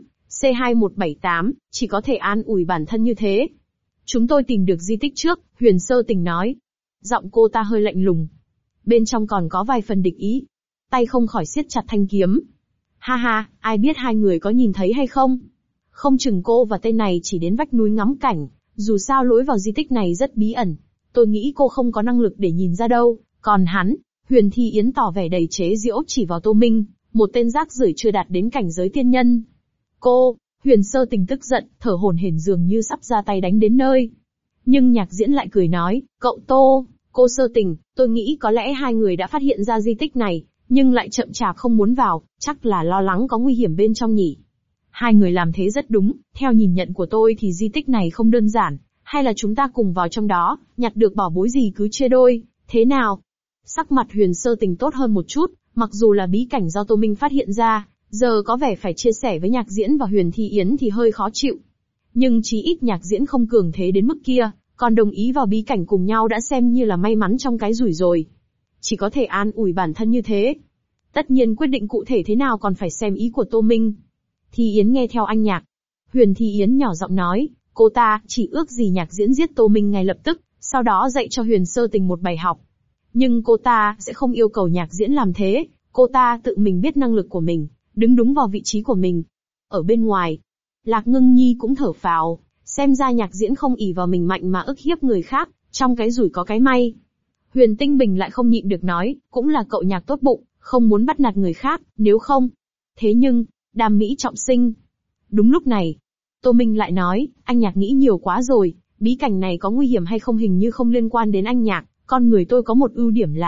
C2178, chỉ có thể an ủi bản thân như thế. Chúng tôi tìm được di tích trước, Huyền Sơ Tình nói. Giọng cô ta hơi lạnh lùng. Bên trong còn có vài phần địch ý. Tay không khỏi siết chặt thanh kiếm. Ha ha, ai biết hai người có nhìn thấy hay không? Không chừng cô và tên này chỉ đến vách núi ngắm cảnh, dù sao lối vào di tích này rất bí ẩn. Tôi nghĩ cô không có năng lực để nhìn ra đâu, còn hắn, Huyền Thi Yến tỏ vẻ đầy chế giễu chỉ vào Tô Minh, một tên rác rưởi chưa đạt đến cảnh giới tiên nhân. Cô, Huyền Sơ Tình tức giận, thở hổn hển dường như sắp ra tay đánh đến nơi. Nhưng Nhạc Diễn lại cười nói, cậu Tô, cô Sơ Tình, tôi nghĩ có lẽ hai người đã phát hiện ra di tích này, nhưng lại chậm chạp không muốn vào, chắc là lo lắng có nguy hiểm bên trong nhỉ. Hai người làm thế rất đúng, theo nhìn nhận của tôi thì di tích này không đơn giản, hay là chúng ta cùng vào trong đó, nhặt được bảo bối gì cứ chia đôi, thế nào? Sắc mặt Huyền Sơ Tình tốt hơn một chút, mặc dù là bí cảnh do Tô Minh phát hiện ra, giờ có vẻ phải chia sẻ với Nhạc Diễn và Huyền Thi Yến thì hơi khó chịu. Nhưng chí ít Nhạc Diễn không cường thế đến mức kia, còn đồng ý vào bí cảnh cùng nhau đã xem như là may mắn trong cái rủi rồi. Chỉ có thể an ủi bản thân như thế. Tất nhiên quyết định cụ thể thế nào còn phải xem ý của Tô Minh. Thi Yến nghe theo anh Nhạc. Huyền Thi Yến nhỏ giọng nói, cô ta chỉ ước gì Nhạc Diễn giết Tô Minh ngay lập tức, sau đó dạy cho Huyền Sơ Tình một bài học. Nhưng cô ta sẽ không yêu cầu Nhạc Diễn làm thế, cô ta tự mình biết năng lực của mình, đứng đúng vào vị trí của mình. Ở bên ngoài, Lạc Ngưng Nhi cũng thở phào, xem ra Nhạc Diễn không ỷ vào mình mạnh mà ức hiếp người khác, trong cái rủi có cái may. Huyền Tinh Bình lại không nhịn được nói, cũng là cậu Nhạc tốt bụng, không muốn bắt nạt người khác, nếu không. Thế nhưng, Đàm Mỹ trọng sinh. Đúng lúc này, Tô Minh lại nói, anh Nhạc nghĩ nhiều quá rồi, bí cảnh này có nguy hiểm hay không hình như không liên quan đến anh Nhạc, con người tôi có một ưu điểm là,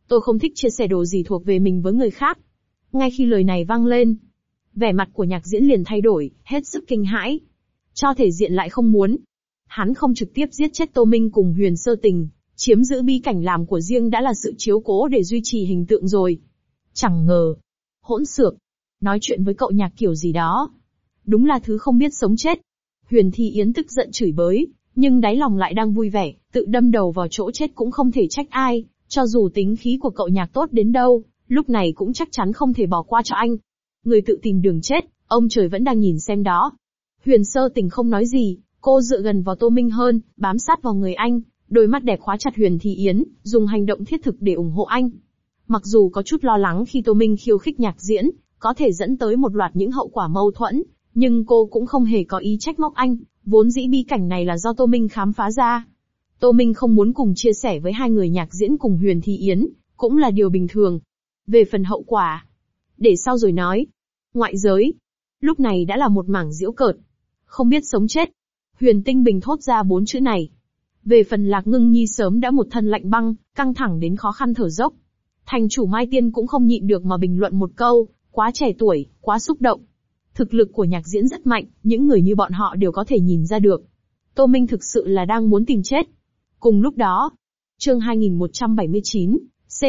Tôi không thích chia sẻ đồ gì thuộc về mình với người khác. Ngay khi lời này vang lên, vẻ mặt của Nhạc Diễn liền thay đổi, hết sức kinh hãi. Cho thể diện lại không muốn. Hắn không trực tiếp giết chết Tô Minh cùng Huyền Sơ Tình, chiếm giữ bí cảnh làm của riêng đã là sự chiếu cố để duy trì hình tượng rồi. Chẳng ngờ, hỗn xược, nói chuyện với cậu Nhạc kiểu gì đó. Đúng là thứ không biết sống chết. Huyền Thi Yến tức giận chửi bới, nhưng đáy lòng lại đang vui vẻ, tự đâm đầu vào chỗ chết cũng không thể trách ai, cho dù tính khí của cậu Nhạc tốt đến đâu, lúc này cũng chắc chắn không thể bỏ qua cho anh. Người tự tìm đường chết, ông trời vẫn đang nhìn xem đó. Huyền Sơ Tình không nói gì, cô dựa gần vào Tô Minh hơn, bám sát vào người anh, đôi mắt đẹp khóa chặt Huyền Thi Yến, dùng hành động thiết thực để ủng hộ anh. Mặc dù có chút lo lắng khi Tô Minh khiêu khích Nhạc Diễn, có thể dẫn tới một loạt những hậu quả mâu thuẫn, nhưng cô cũng không hề có ý trách móc anh, vốn dĩ bí cảnh này là do Tô Minh khám phá ra. Tô Minh không muốn cùng chia sẻ với hai người Nhạc Diễn cùng Huyền Thi Yến, cũng là điều bình thường. Về phần hậu quả, để sau rồi nói. Ngoại giới, lúc này đã là một mảng giễu cợt. Không biết sống chết. Huyền Tinh Bình thốt ra 4 chữ này. Về phần Lạc Ngưng Nhi sớm đã một thân lạnh băng, căng thẳng đến khó khăn thở dốc. Thành chủ Mai Tiên cũng không nhịn được mà bình luận một câu, quá trẻ tuổi, quá xúc động. Thực lực của Nhạc Diễn rất mạnh, những người như bọn họ đều có thể nhìn ra được. Tô Minh thực sự là đang muốn tìm chết. Cùng lúc đó, chương 2179,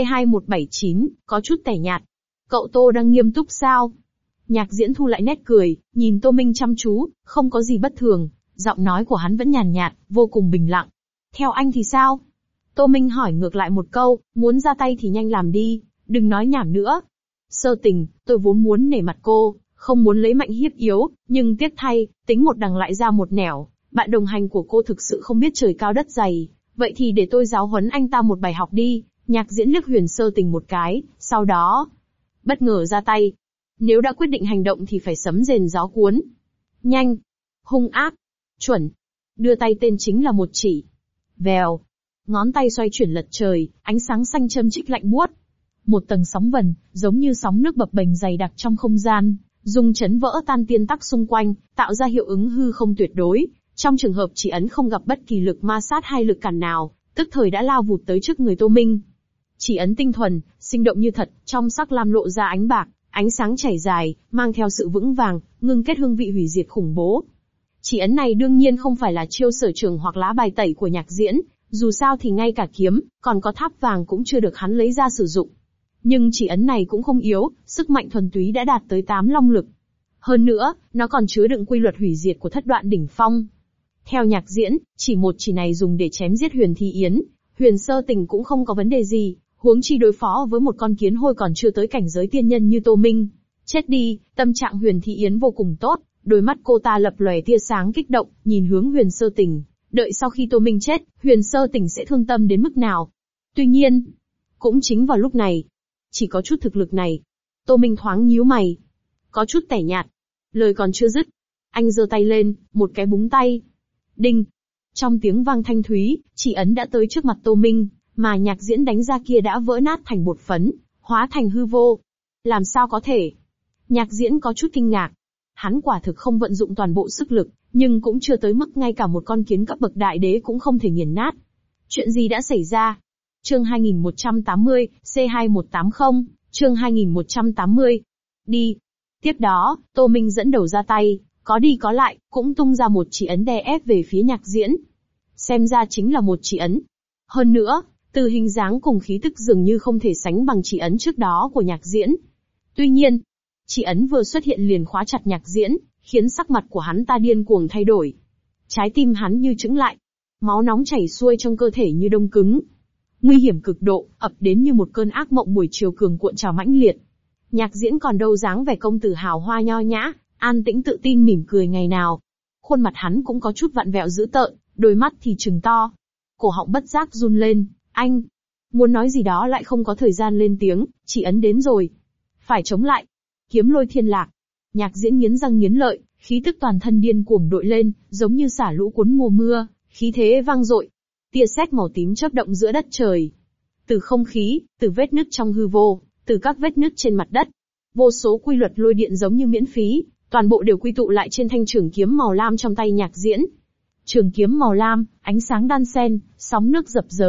C2179, có chút tẻ nhạt. Cậu Tô đang nghiêm túc sao? Nhạc Diễn thu lại nét cười, nhìn Tô Minh chăm chú, không có gì bất thường, giọng nói của hắn vẫn nhàn nhạt, vô cùng bình lặng. Theo anh thì sao? Tô Minh hỏi ngược lại một câu, muốn ra tay thì nhanh làm đi, đừng nói nhảm nữa. Sơ Tình, tôi vốn muốn nể mặt cô, không muốn lấy mạnh hiếp yếu, nhưng tiếc thay, tính một đằng lại ra một nẻo, bạn đồng hành của cô thực sự không biết trời cao đất dày, vậy thì để tôi giáo huấn anh ta một bài học đi. Nhạc Diễn liếc Huyền Sơ Tình một cái, sau đó bất ngờ ra tay. Nếu đã quyết định hành động thì phải sấm rền gió cuốn. Nhanh, hung ác, chuẩn. Đưa tay tên chính là một chỉ. Vèo. Ngón tay xoay chuyển lật trời, ánh sáng xanh châm chích lạnh buốt. Một tầng sóng vần, giống như sóng nước bập bềnh dày đặc trong không gian, dùng chấn vỡ tan tiên tắc xung quanh, tạo ra hiệu ứng hư không tuyệt đối. Trong trường hợp chỉ ấn không gặp bất kỳ lực ma sát hay lực cản nào, tức thời đã lao vụt tới trước người Tô Minh. Chỉ ấn tinh thuần, sinh động như thật, trong sắc lam lộ ra ánh bạc, ánh sáng chảy dài, mang theo sự vững vàng, ngưng kết hương vị hủy diệt khủng bố. Chỉ ấn này đương nhiên không phải là chiêu sở trường hoặc lá bài tẩy của Nhạc Diễn, dù sao thì ngay cả kiếm, còn có tháp vàng cũng chưa được hắn lấy ra sử dụng. Nhưng chỉ ấn này cũng không yếu, sức mạnh thuần túy đã đạt tới 8 long lực. Hơn nữa, nó còn chứa đựng quy luật hủy diệt của thất đoạn đỉnh phong. Theo Nhạc Diễn, chỉ một chỉ này dùng để chém giết Huyền Thi Yến, Huyền Sơ Tình cũng không có vấn đề gì, huống chi đối phó với một con kiến hôi còn chưa tới cảnh giới tiên nhân như Tô Minh. Chết đi, tâm trạng Huyền Thi Yến vô cùng tốt, đôi mắt cô ta lập lòe tia sáng kích động, nhìn hướng Huyền Sơ Tình, đợi sau khi Tô Minh chết, Huyền Sơ Tình sẽ thương tâm đến mức nào. Tuy nhiên, cũng chính vào lúc này, chỉ có chút thực lực này, Tô Minh thoáng nhíu mày, có chút tẻ nhạt. Lời còn chưa dứt, anh giơ tay lên, một cái búng tay. Đinh! Trong tiếng vang thanh thúy, chỉ ấn đã tới trước mặt Tô Minh, mà Nhạc Diễn đánh ra kia đã vỡ nát thành bột phấn, hóa thành hư vô. Làm sao có thể? Nhạc Diễn có chút kinh ngạc. Hắn quả thực không vận dụng toàn bộ sức lực, nhưng cũng chưa tới mức ngay cả một con kiến cấp bậc đại đế cũng không thể nghiền nát. Chuyện gì đã xảy ra? Chương 2180, C2180, chương 2180. Đi. Tiếp đó, Tô Minh dẫn đầu ra tay, có đi có lại, cũng tung ra một chỉ ấn đè ép về phía Nhạc Diễn. Xem ra chính là một chỉ ấn. Hơn nữa, từ hình dáng cùng khí tức dường như không thể sánh bằng chỉ ấn trước đó của Nhạc Diễn. Tuy nhiên, chỉ ấn vừa xuất hiện liền khóa chặt Nhạc Diễn, khiến sắc mặt của hắn ta điên cuồng thay đổi. Trái tim hắn như chững lại, máu nóng chảy xuôi trong cơ thể như đông cứng. Nguy hiểm cực độ, ập đến như một cơn ác mộng buổi chiều cường cuộn trào mãnh liệt. Nhạc Diễn còn đâu dáng vẻ công tử hào hoa nho nhã, an tĩnh tự tin mỉm cười ngày nào. Khuôn mặt hắn cũng có chút vặn vẹo dữ tợn, đôi mắt thì trừng to. Cổ họng bất giác run lên, anh. Muốn nói gì đó lại không có thời gian lên tiếng, chỉ ấn đến rồi. Phải chống lại. Kiếm lôi thiên lạc. Nhạc Diễn nghiến răng nghiến lợi, khí tức toàn thân điên cuồng đội lên, giống như xả lũ cuốn mùa mưa, khí thế vang dội. Tia sét màu tím chớp động giữa đất trời. Từ không khí, từ vết nứt trong hư vô, từ các vết nứt trên mặt đất. Vô số quy luật lôi điện giống như miễn phí, toàn bộ đều quy tụ lại trên thanh trường kiếm màu lam trong tay Nhạc Diễn. Trường kiếm màu lam, ánh sáng đan xen, sóng nước dập dờn,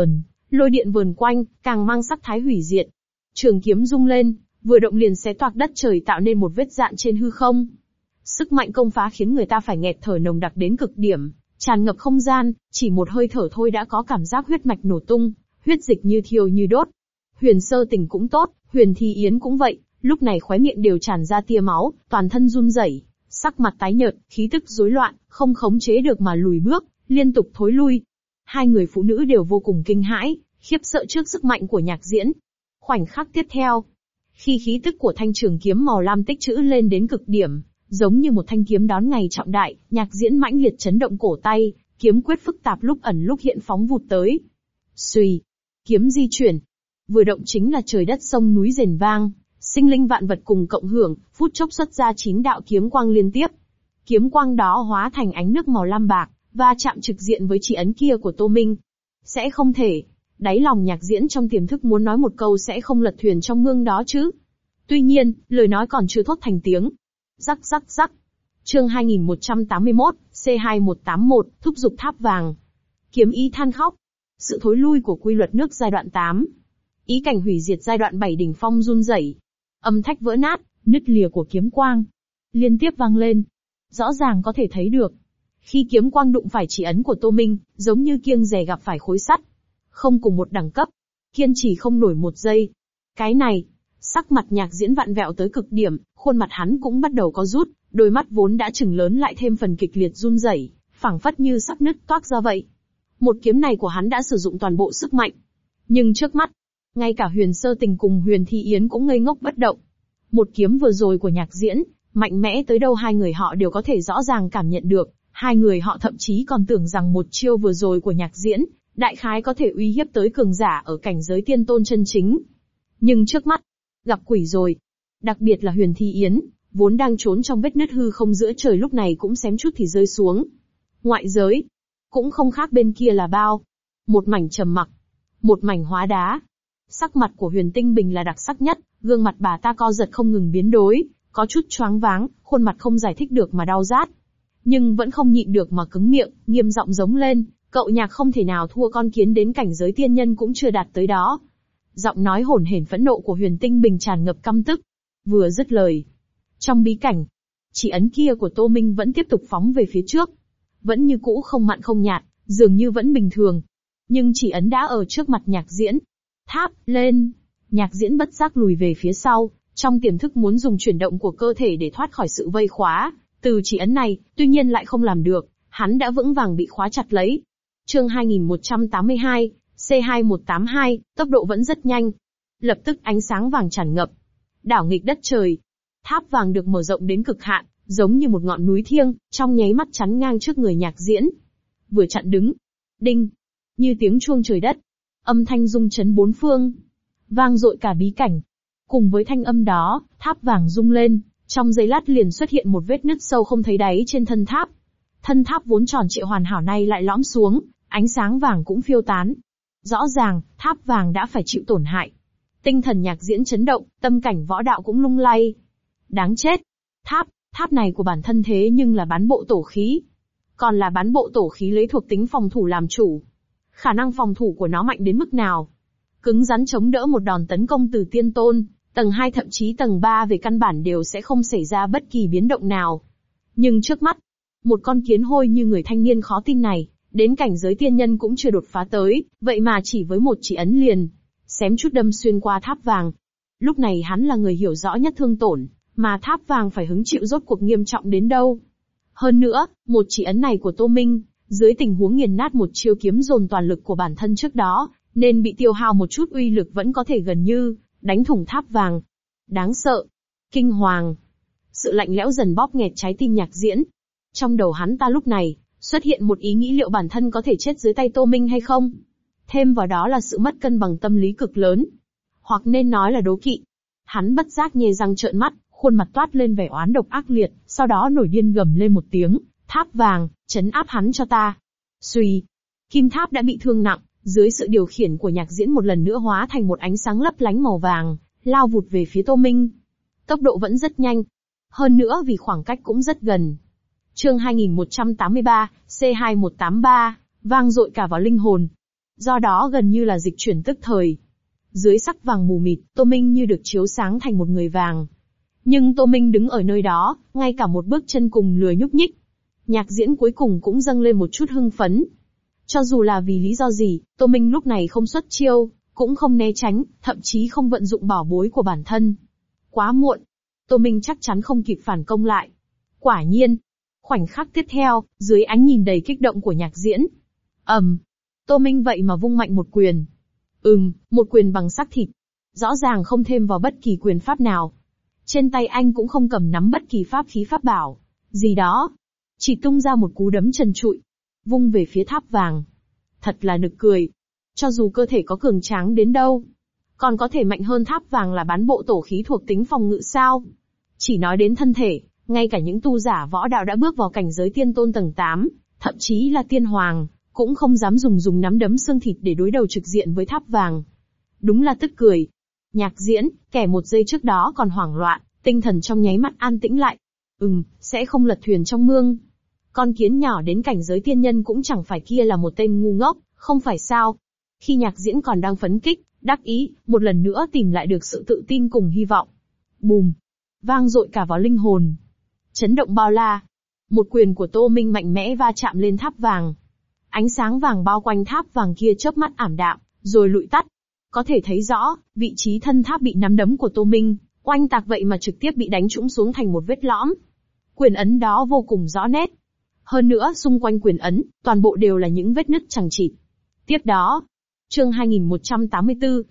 Lôi điện vờn quanh, càng mang sắc thái hủy diệt. Trường kiếm rung lên, vừa động liền xé toạc đất trời tạo nên một vết dạn trên hư không. Sức mạnh công phá khiến người ta phải nghẹt thở nồng đặc đến cực điểm, tràn ngập không gian, chỉ một hơi thở thôi đã có cảm giác huyết mạch nổ tung, huyết dịch như thiêu như đốt. Huyền Sơ Tình cũng tốt, Huyền Thi Yến cũng vậy, lúc này khóe miệng đều tràn ra tia máu, toàn thân run rẩy, sắc mặt tái nhợt, khí tức rối loạn, không khống chế được mà lùi bước, liên tục thối lui. Hai người phụ nữ đều vô cùng kinh hãi, khiếp sợ trước sức mạnh của Nhạc Diễn. Khoảnh khắc tiếp theo, khi khí tức của thanh trường kiếm màu lam tích trữ lên đến cực điểm, giống như một thanh kiếm đón ngày trọng đại, Nhạc Diễn mãnh liệt chấn động cổ tay, kiếm quyết phức tạp lúc ẩn lúc hiện phóng vụt tới. Xuy, kiếm di chuyển, vừa động chính là trời đất sông núi rền vang, sinh linh vạn vật cùng cộng hưởng, phút chốc xuất ra 9 đạo kiếm quang liên tiếp. Kiếm quang đó hóa thành ánh nước màu lam bạc, và chạm trực diện với chỉ ấn kia của Tô Minh. Sẽ không thể. Đáy lòng Nhạc Diễn trong tiềm thức muốn nói một câu sẽ không lật thuyền trong mương đó chứ. Tuy nhiên, lời nói còn chưa thốt thành tiếng. Rắc rắc rắc. Chương 2181, C2181, thúc giục tháp vàng. Kiếm ý than khóc. Sự thối lui của quy luật nước giai đoạn 8. Ý cảnh hủy diệt giai đoạn 7 đỉnh phong run rẩy. Âm thách vỡ nát, nứt lìa của kiếm quang liên tiếp vang lên. Rõ ràng có thể thấy được, khi kiếm quang đụng phải chỉ ấn của Tô Minh, giống như kiêng dè gặp phải khối sắt. Không cùng một đẳng cấp, kiên trì không nổi một giây. Cái này, sắc mặt Nhạc Diễn vặn vẹo tới cực điểm, khuôn mặt hắn cũng bắt đầu có rút, đôi mắt vốn đã chừng lớn lại thêm phần kịch liệt run rẩy, phảng phất như sắp nứt toác ra vậy. Một kiếm này của hắn đã sử dụng toàn bộ sức mạnh, nhưng trước mắt, ngay cả Huyền Sơ Tình cùng Huyền Thi Yến cũng ngây ngốc bất động. Một kiếm vừa rồi của Nhạc Diễn, mạnh mẽ tới đâu hai người họ đều có thể rõ ràng cảm nhận được, hai người họ thậm chí còn tưởng rằng một chiêu vừa rồi của Nhạc Diễn, đại khái có thể uy hiếp tới cường giả ở cảnh giới tiên tôn chân chính. Nhưng trước mắt, gặp quỷ rồi. Đặc biệt là Huyền Thi Yến, vốn đang trốn trong vết nứt hư không giữa trời lúc này cũng xém chút thì rơi xuống. Ngoại giới, cũng không khác bên kia là bao. Một mảnh trầm mặc, một mảnh hóa đá. Sắc mặt của Huyền Tinh Bình là đặc sắc nhất, gương mặt bà ta co giật không ngừng biến đổi, có chút choáng váng, khuôn mặt không giải thích được mà đau rát. Nhưng vẫn không nhịn được mà cứng miệng, nghiêm giọng giống lên, cậu Nhạc không thể nào thua con kiến đến cảnh giới tiên nhân cũng chưa đạt tới đó. Giọng nói hổn hển phẫn nộ của Huyền Tinh Bình tràn ngập căm tức. Vừa dứt lời, trong bí cảnh, chỉ ấn kia của Tô Minh vẫn tiếp tục phóng về phía trước. Vẫn như cũ không mặn không nhạt, dường như vẫn bình thường. Nhưng chỉ ấn đã ở trước mặt Nhạc Diễn. Tháp, lên! Nhạc Diễn bất giác lùi về phía sau, trong tiềm thức muốn dùng chuyển động của cơ thể để thoát khỏi sự vây khóa. Từ chỉ ấn này, tuy nhiên lại không làm được, hắn đã vững vàng bị khóa chặt lấy. Chương 2182, C2182, tốc độ vẫn rất nhanh. Lập tức ánh sáng vàng tràn ngập. Đảo nghịch đất trời. Tháp vàng được mở rộng đến cực hạn, giống như một ngọn núi thiêng, trong nháy mắt chắn ngang trước người Nhạc Diễn. Vừa chặn đứng. Đinh! Như tiếng chuông trời đất. Âm thanh rung chấn bốn phương. Vang dội cả bí cảnh. Cùng với thanh âm đó, tháp vàng rung lên, trong giây lát liền xuất hiện một vết nứt sâu không thấy đáy trên thân tháp. Thân tháp vốn tròn trịa hoàn hảo này lại lõm xuống, ánh sáng vàng cũng phiêu tán. Rõ ràng, tháp vàng đã phải chịu tổn hại. Tinh thần Nhạc Diễn chấn động, tâm cảnh võ đạo cũng lung lay. Đáng chết! Tháp này của bản thân thế nhưng là bán bộ tổ khí. Còn là bán bộ tổ khí lấy thuộc tính phòng thủ làm chủ. Khả năng phòng thủ của nó mạnh đến mức nào? Cứng rắn chống đỡ một đòn tấn công từ tiên tôn, tầng 2 thậm chí tầng 3 về căn bản đều sẽ không xảy ra bất kỳ biến động nào. Nhưng trước mắt, một con kiến hôi như người thanh niên khó tin này, đến cảnh giới tiên nhân cũng chưa đột phá tới, vậy mà chỉ với một chỉ ấn liền, xém chút đâm xuyên qua tháp vàng. Lúc này hắn là người hiểu rõ nhất thương tổn, mà tháp vàng phải hứng chịu rốt cuộc nghiêm trọng đến đâu. Hơn nữa, một chỉ ấn này của Tô Minh, dưới tình huống nghiền nát một chiêu kiếm dồn toàn lực của bản thân trước đó, nên bị tiêu hao một chút uy lực vẫn có thể gần như đánh thủng tháp vàng. Đáng sợ, kinh hoàng. Sự lạnh lẽo dần bóp nghẹt trái tim Nhạc Diễn. Trong đầu hắn ta lúc này, xuất hiện một ý nghĩ liệu bản thân có thể chết dưới tay Tô Minh hay không. Thêm vào đó là sự mất cân bằng tâm lý cực lớn. Hoặc nên nói là đố kỵ. Hắn bất giác nhe răng trợn mắt, khuôn mặt toát lên vẻ oán độc ác liệt, sau đó nổi điên gầm lên một tiếng, tháp vàng, trấn áp hắn cho ta. Xuy, kim tháp đã bị thương nặng, dưới sự điều khiển của Nhạc Diễn một lần nữa hóa thành một ánh sáng lấp lánh màu vàng, lao vụt về phía Tô Minh. Tốc độ vẫn rất nhanh. Hơn nữa vì khoảng cách cũng rất gần. Chương 2183, C2183, vang dội cả vào linh hồn. do đó gần như là dịch chuyển tức thời. Dưới sắc vàng mù mịt, Tô Minh như được chiếu sáng thành một người vàng. Nhưng Tô Minh đứng ở nơi đó, ngay cả một bước chân cùng lười nhúc nhích. Nhạc Diễn cuối cùng cũng dâng lên một chút hưng phấn. Cho dù là vì lý do gì, Tô Minh lúc này không xuất chiêu, cũng không né tránh, thậm chí không vận dụng bảo bối của bản thân. Quá muộn. Tô Minh chắc chắn không kịp phản công lại. Quả nhiên. Khoảnh khắc tiếp theo, dưới ánh nhìn đầy kích động của Nhạc Diễn. Tô Minh vậy mà vung mạnh một quyền. Một quyền bằng xác thịt. Rõ ràng không thêm vào bất kỳ quyền pháp nào. Trên tay anh cũng không cầm nắm bất kỳ pháp khí pháp bảo. Gì đó. Chỉ tung ra một cú đấm trần trụi. Vung về phía tháp vàng. Thật là nực cười. Cho dù cơ thể có cường tráng đến đâu, còn có thể mạnh hơn tháp vàng là bán bộ tổ khí thuộc tính phòng ngự sao? Chỉ nói đến thân thể, ngay cả những tu giả võ đạo đã bước vào cảnh giới tiên tôn tầng 8, thậm chí là tiên hoàng, cũng không dám dùng nắm đấm xương thịt để đối đầu trực diện với tháp vàng. Đúng là tức cười. Nhạc Diễn, kẻ một giây trước đó còn hoảng loạn, tinh thần trong nháy mắt an tĩnh lại. Sẽ không lật thuyền trong mương. Con kiến nhỏ đến cảnh giới tiên nhân cũng chẳng phải kia là một tên ngu ngốc, không phải sao? Khi Nhạc Diễn còn đang phấn kích, đắc ý, một lần nữa tìm lại được sự tự tin cùng hy vọng. Bùm! Vang dội cả vào linh hồn. Chấn động bao la. Một quyền của Tô Minh mạnh mẽ va chạm lên tháp vàng. Ánh sáng vàng bao quanh tháp vàng kia chớp mắt ảm đạm, rồi lụi tắt. Có thể thấy rõ, vị trí thân tháp bị nắm đấm của Tô Minh oanh tạc vậy mà trực tiếp bị đánh trũng xuống thành một vết lõm. Quyền ấn đó vô cùng rõ nét. Hơn nữa, xung quanh quyền ấn, toàn bộ đều là những vết nứt chằng chịt. Tiếp đó, chương 2184,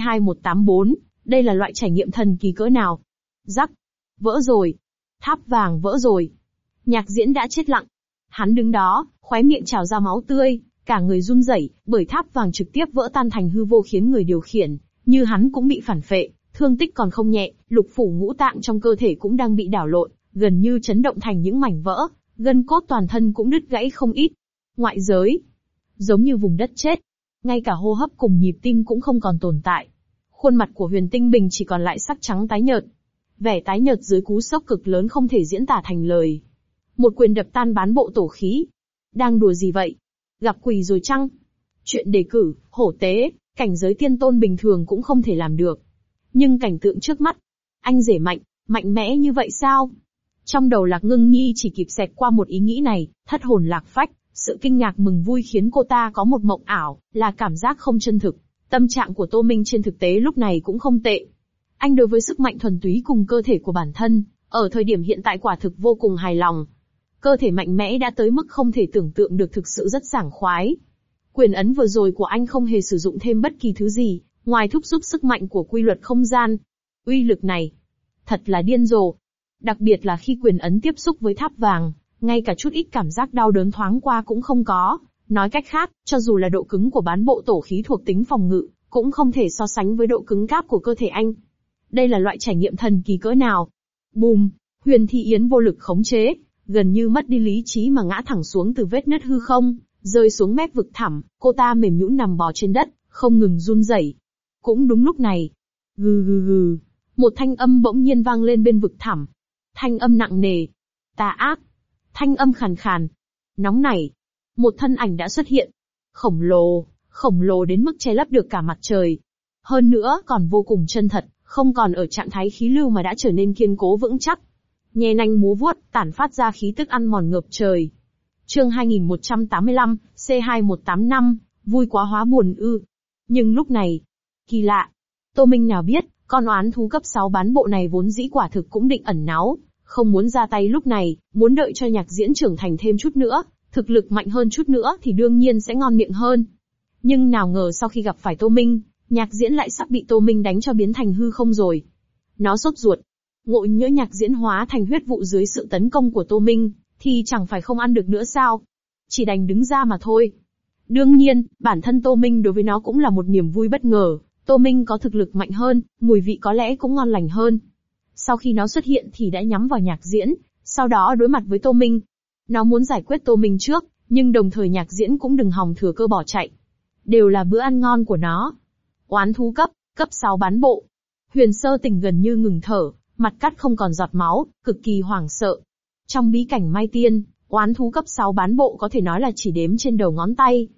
C2184, đây là loại trải nghiệm thần kỳ cỡ nào? Rắc, vỡ rồi. Tháp vàng vỡ rồi. Nhạc Diễn đã chết lặng. Hắn đứng đó, khóe miệng trào ra máu tươi, cả người run rẩy, bởi tháp vàng trực tiếp vỡ tan thành hư vô khiến người điều khiển, như hắn cũng bị phản phệ, thương tích còn không nhẹ, lục phủ ngũ tạng trong cơ thể cũng đang bị đảo lộn, gần như chấn động thành những mảnh vỡ, gân cốt toàn thân cũng đứt gãy không ít. Ngoại giới, giống như vùng đất chết, ngay cả hô hấp cùng nhịp tim cũng không còn tồn tại. Khuôn mặt của Huyền Tinh Bình chỉ còn lại sắc trắng tái nhợt. Vẻ tái nhợt dưới cú sốc cực lớn không thể diễn tả thành lời. Một quyền đập tan bán bộ tổ khí. Đang đùa gì vậy? Gặp quỷ rồi chăng? Chuyện đề cử, hổ tế, cảnh giới tiên tôn bình thường cũng không thể làm được. Nhưng cảnh tượng trước mắt, anh rể mạnh mẽ như vậy sao? Trong đầu Lạc Ngưng Nhi chỉ kịp xẹt qua một ý nghĩ này, thất hồn lạc phách, sự kinh ngạc mừng vui khiến cô ta có một mộng ảo, là cảm giác không chân thực. Tâm trạng của Tô Minh trên thực tế lúc này cũng không tệ. Anh đối với sức mạnh thuần túy cùng cơ thể của bản thân, ở thời điểm hiện tại quả thực vô cùng hài lòng. Cơ thể mạnh mẽ đã tới mức không thể tưởng tượng được, thực sự rất sảng khoái. Quyền ấn vừa rồi của anh không hề sử dụng thêm bất kỳ thứ gì, ngoài thúc giục sức mạnh của quy luật không gian. Uy lực này, thật là điên rồ. Đặc biệt là khi quyền ấn tiếp xúc với tháp vàng, ngay cả chút ít cảm giác đau đớn thoáng qua cũng không có. Nói cách khác, cho dù là độ cứng của bán bộ tổ khí thuộc tính phòng ngự, cũng không thể so sánh với độ cứng cáp của cơ thể anh. Đây là loại trải nghiệm thần kỳ cỡ nào? Bùm! Huyền Thi Yến vô lực khống chế, gần như mất đi lý trí mà ngã thẳng xuống từ vết nứt hư không, rơi xuống mép vực thẳm, cô ta mềm nhũn nằm bò trên đất, không ngừng run rẩy. Cũng đúng lúc này, gừ gừ gừ, một thanh âm bỗng nhiên vang lên bên vực thẳm. Thanh âm nặng nề, tà ác, thanh âm khàn khàn, nóng nảy. Một thân ảnh đã xuất hiện, khổng lồ đến mức che lấp được cả mặt trời. Hơn nữa còn vô cùng chân thật, không còn ở trạng thái khí lưu mà đã trở nên kiên cố vững chắc. Nhe nanh múa vuốt, tản phát ra khí tức ăn mòn ngập trời. Chương 2185, C2185, vui quá hóa buồn ư. Nhưng lúc này, kỳ lạ. Tô Minh nào biết, con oán thú cấp 6 bán bộ này vốn dĩ quả thực cũng định ẩn náu, không muốn ra tay lúc này, muốn đợi cho Nhạc Diễn trưởng thành thêm chút nữa, thực lực mạnh hơn chút nữa thì đương nhiên sẽ ngon miệng hơn. Nhưng nào ngờ sau khi gặp phải Tô Minh, Nhạc Diễn lại sắp bị Tô Minh đánh cho biến thành hư không rồi. Nó sốt ruột. Ngộ nhỡ Nhạc Diễn hóa thành huyết vụ dưới sự tấn công của Tô Minh, thì chẳng phải không ăn được nữa sao? Chỉ đành đứng ra mà thôi. Đương nhiên, bản thân Tô Minh đối với nó cũng là một niềm vui bất ngờ. Tô Minh có thực lực mạnh hơn, mùi vị có lẽ cũng ngon lành hơn. Sau khi nó xuất hiện thì đã nhắm vào Nhạc Diễn, sau đó đối mặt với Tô Minh. Nó muốn giải quyết Tô Minh trước, nhưng đồng thời Nhạc Diễn cũng đừng hòng thừa cơ bỏ chạy. Đều là bữa ăn ngon của nó. Oán thú cấp 6 bán bộ. Huyền Sơ Tỉnh gần như ngừng thở, mặt cắt không còn giọt máu, cực kỳ hoảng sợ. Trong bí cảnh Mai Tiên, oán thú cấp 6 bán bộ có thể nói là chỉ đếm trên đầu ngón tay.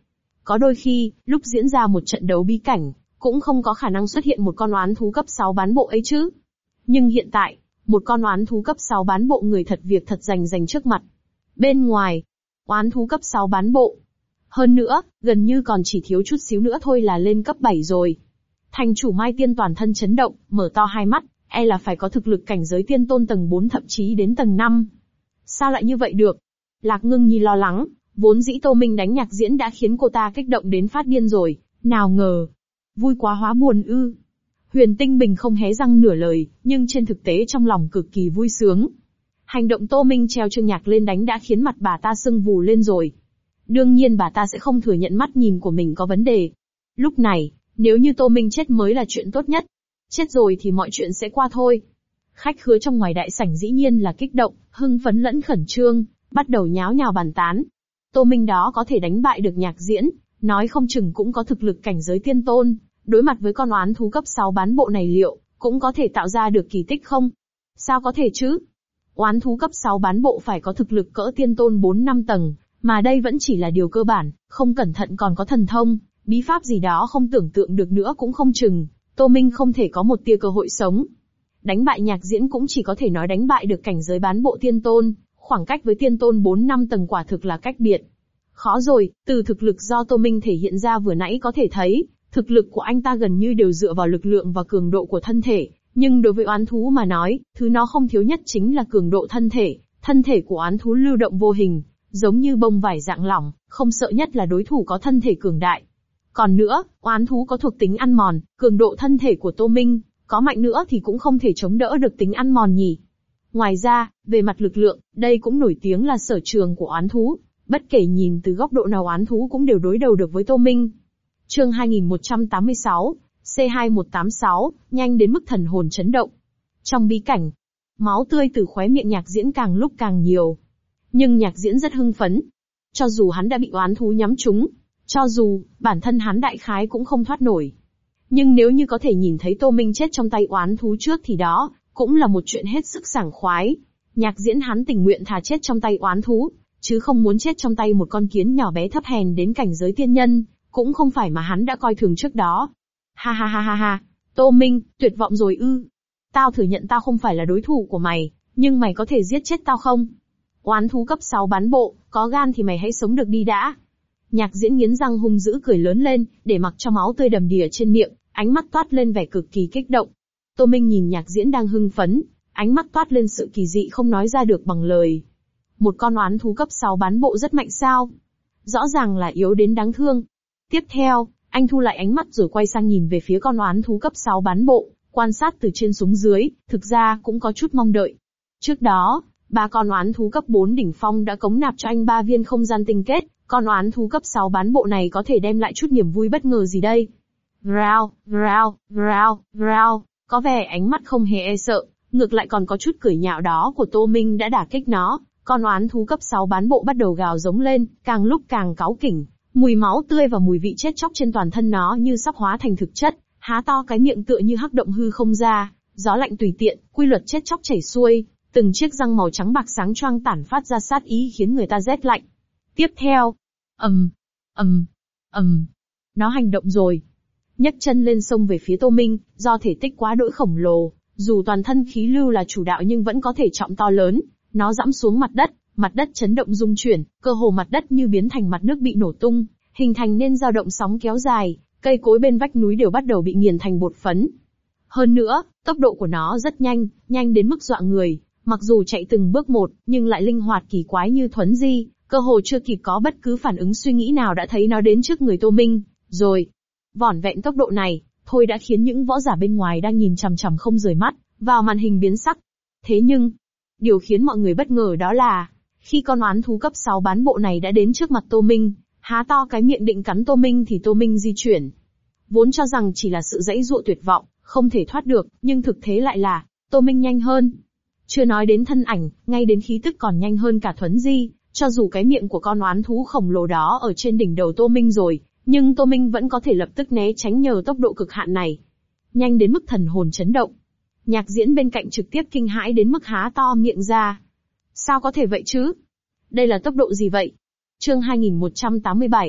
Có đôi khi, lúc diễn ra một trận đấu bí cảnh, cũng không có khả năng xuất hiện một con oán thú cấp 6 bán bộ ấy chứ. Nhưng hiện tại, một con oán thú cấp 6 bán bộ người thật việc thật rành trước mặt. Bên ngoài, oán thú cấp 6 bán bộ. Hơn nữa, gần như còn chỉ thiếu chút xíu nữa thôi là lên cấp 7 rồi. Thành chủ Mai Tiên toàn thân chấn động, mở to hai mắt, e là phải có thực lực cảnh giới tiên tôn tầng 4 thậm chí đến tầng 5. Sao lại như vậy được? Lạc Ngưng Nhi lo lắng, vốn dĩ Tô Minh đánh nhạc diễn đã khiến cô ta kích động đến phát điên rồi, nào ngờ. Vui quá hóa buồn ư. Huyền Tinh Bình không hé răng nửa lời, nhưng trên thực tế trong lòng cực kỳ vui sướng. Hành động Tô Minh treo Trương Nhạc lên đánh đã khiến mặt bà ta sưng vù lên rồi. Đương nhiên bà ta sẽ không thừa nhận mắt nhìn của mình có vấn đề. Lúc này, nếu như Tô Minh chết mới là chuyện tốt nhất. Chết rồi thì mọi chuyện sẽ qua thôi. Khách khứa trong ngoài đại sảnh dĩ nhiên là kích động, hưng phấn lẫn khẩn trương, bắt đầu nháo nhào bàn tán. Tô Minh đó có thể đánh bại được nhạc diễn, nói không chừng cũng có thực lực cảnh giới tiên tôn, đối mặt với con oán thú cấp 6 bán bộ này liệu, cũng có thể tạo ra được kỳ tích không? Sao có thể chứ? Oán thú cấp 6 bán bộ phải có thực lực cỡ tiên tôn 4-5 tầng, mà đây vẫn chỉ là điều cơ bản, không cẩn thận còn có thần thông, bí pháp gì đó không tưởng tượng được nữa cũng không chừng, Tô Minh không thể có một tia cơ hội sống. Đánh bại nhạc diễn cũng chỉ có thể nói đánh bại được cảnh giới bán bộ tiên tôn, khoảng cách với tiên tôn 4-5 tầng quả thực là cách biệt. Khó rồi, từ thực lực do Tô Minh thể hiện ra vừa nãy có thể thấy, thực lực của anh ta gần như đều dựa vào lực lượng và cường độ của thân thể, nhưng đối với oán thú mà nói, thứ nó không thiếu nhất chính là cường độ thân thể của oán thú lưu động vô hình, giống như bông vải dạng lỏng, không sợ nhất là đối thủ có thân thể cường đại. Còn nữa, oán thú có thuộc tính ăn mòn, cường độ thân thể của Tô Minh, có mạnh nữa thì cũng không thể chống đỡ được tính ăn mòn nhỉ. Ngoài ra, về mặt lực lượng, đây cũng nổi tiếng là sở trường của oán thú, bất kể nhìn từ góc độ nào oán thú cũng đều đối đầu được với Tô Minh. Chương 2186, C2186, nhanh đến mức thần hồn chấn động. Trong bí cảnh, máu tươi từ khóe miệng nhạc diễn càng lúc càng nhiều. Nhưng nhạc diễn rất hưng phấn. Cho dù hắn đã bị oán thú nhắm trúng, cho dù bản thân hắn đại khái cũng không thoát nổi. Nhưng nếu như có thể nhìn thấy Tô Minh chết trong tay oán thú trước thì đó, cũng là một chuyện hết sức sảng khoái. Nhạc diễn hắn tình nguyện thà chết trong tay oán thú, chứ không muốn chết trong tay một con kiến nhỏ bé thấp hèn đến cảnh giới tiên nhân, cũng không phải mà hắn đã coi thường trước đó. Ha ha ha ha ha, Tô Minh, tuyệt vọng rồi ư. Tao thừa nhận tao không phải là đối thủ của mày, nhưng mày có thể giết chết tao không? Oán thú cấp 6 bán bộ, có gan thì mày hãy sống được đi đã. Nhạc diễn nghiến răng hung dữ cười lớn lên, để mặc cho máu tươi đầm đìa trên miệng, ánh mắt toát lên vẻ cực kỳ kích động. Tô Minh nhìn nhạc diễn đang hưng phấn, ánh mắt toát lên sự kỳ dị không nói ra được bằng lời. Một con oán thú cấp 6 bán bộ rất mạnh sao? Rõ ràng là yếu đến đáng thương. Tiếp theo, anh thu lại ánh mắt rồi quay sang nhìn về phía con oán thú cấp 6 bán bộ, quan sát từ trên xuống dưới, thực ra cũng có chút mong đợi. Trước đó, 3 con oán thú cấp 4 đỉnh phong đã cống nạp cho anh 3 viên không gian tinh kết, con oán thú cấp 6 bán bộ này có thể đem lại chút niềm vui bất ngờ gì đây? Growl, growl, growl, growl, có vẻ ánh mắt không hề e sợ, ngược lại còn có chút cười nhạo đó của Tô Minh đã đả kích nó. Con oán thú cấp 6 bán bộ bắt đầu gào giống lên, càng lúc càng cáu kỉnh, mùi máu tươi và mùi vị chết chóc trên toàn thân nó như sắp hóa thành thực chất, há to cái miệng tựa như hắc động hư không ra, gió lạnh tùy tiện, quy luật chết chóc chảy xuôi, từng chiếc răng màu trắng bạc sáng choang tản phát ra sát ý khiến người ta rét lạnh. Tiếp theo, nó hành động rồi. Nhấc chân lên xông về phía Tô Minh, do thể tích quá đỗi khổng lồ, dù toàn thân khí lưu là chủ đạo nhưng vẫn có thể trọng to lớn. Nó giẫm xuống mặt đất chấn động rung chuyển, cơ hồ mặt đất như biến thành mặt nước bị nổ tung, hình thành nên dao động sóng kéo dài, cây cối bên vách núi đều bắt đầu bị nghiền thành bột phấn. Hơn nữa, tốc độ của nó rất nhanh, nhanh đến mức dọa người, mặc dù chạy từng bước một, nhưng lại linh hoạt kỳ quái như thuấn di, cơ hồ chưa kịp có bất cứ phản ứng suy nghĩ nào đã thấy nó đến trước người Tô Minh, rồi. Vỏn vẹn tốc độ này, thôi đã khiến những võ giả bên ngoài đang nhìn chằm chằm không rời mắt vào màn hình biến sắc. Thế nhưng, điều khiến mọi người bất ngờ đó là, khi con oán thú cấp 6 bán bộ này đã đến trước mặt Tô Minh, há to cái miệng định cắn Tô Minh thì Tô Minh di chuyển. Vốn cho rằng chỉ là sự giãy giụa tuyệt vọng, không thể thoát được, nhưng thực tế lại là, Tô Minh nhanh hơn. Chưa nói đến thân ảnh, ngay đến khí tức còn nhanh hơn cả thuấn di, cho dù cái miệng của con oán thú khổng lồ đó ở trên đỉnh đầu Tô Minh rồi, nhưng Tô Minh vẫn có thể lập tức né tránh nhờ tốc độ cực hạn này. Nhanh đến mức thần hồn chấn động. Nhạc diễn bên cạnh trực tiếp kinh hãi đến mức há to miệng ra. Sao có thể vậy chứ? Đây là tốc độ gì vậy? Chương 2187,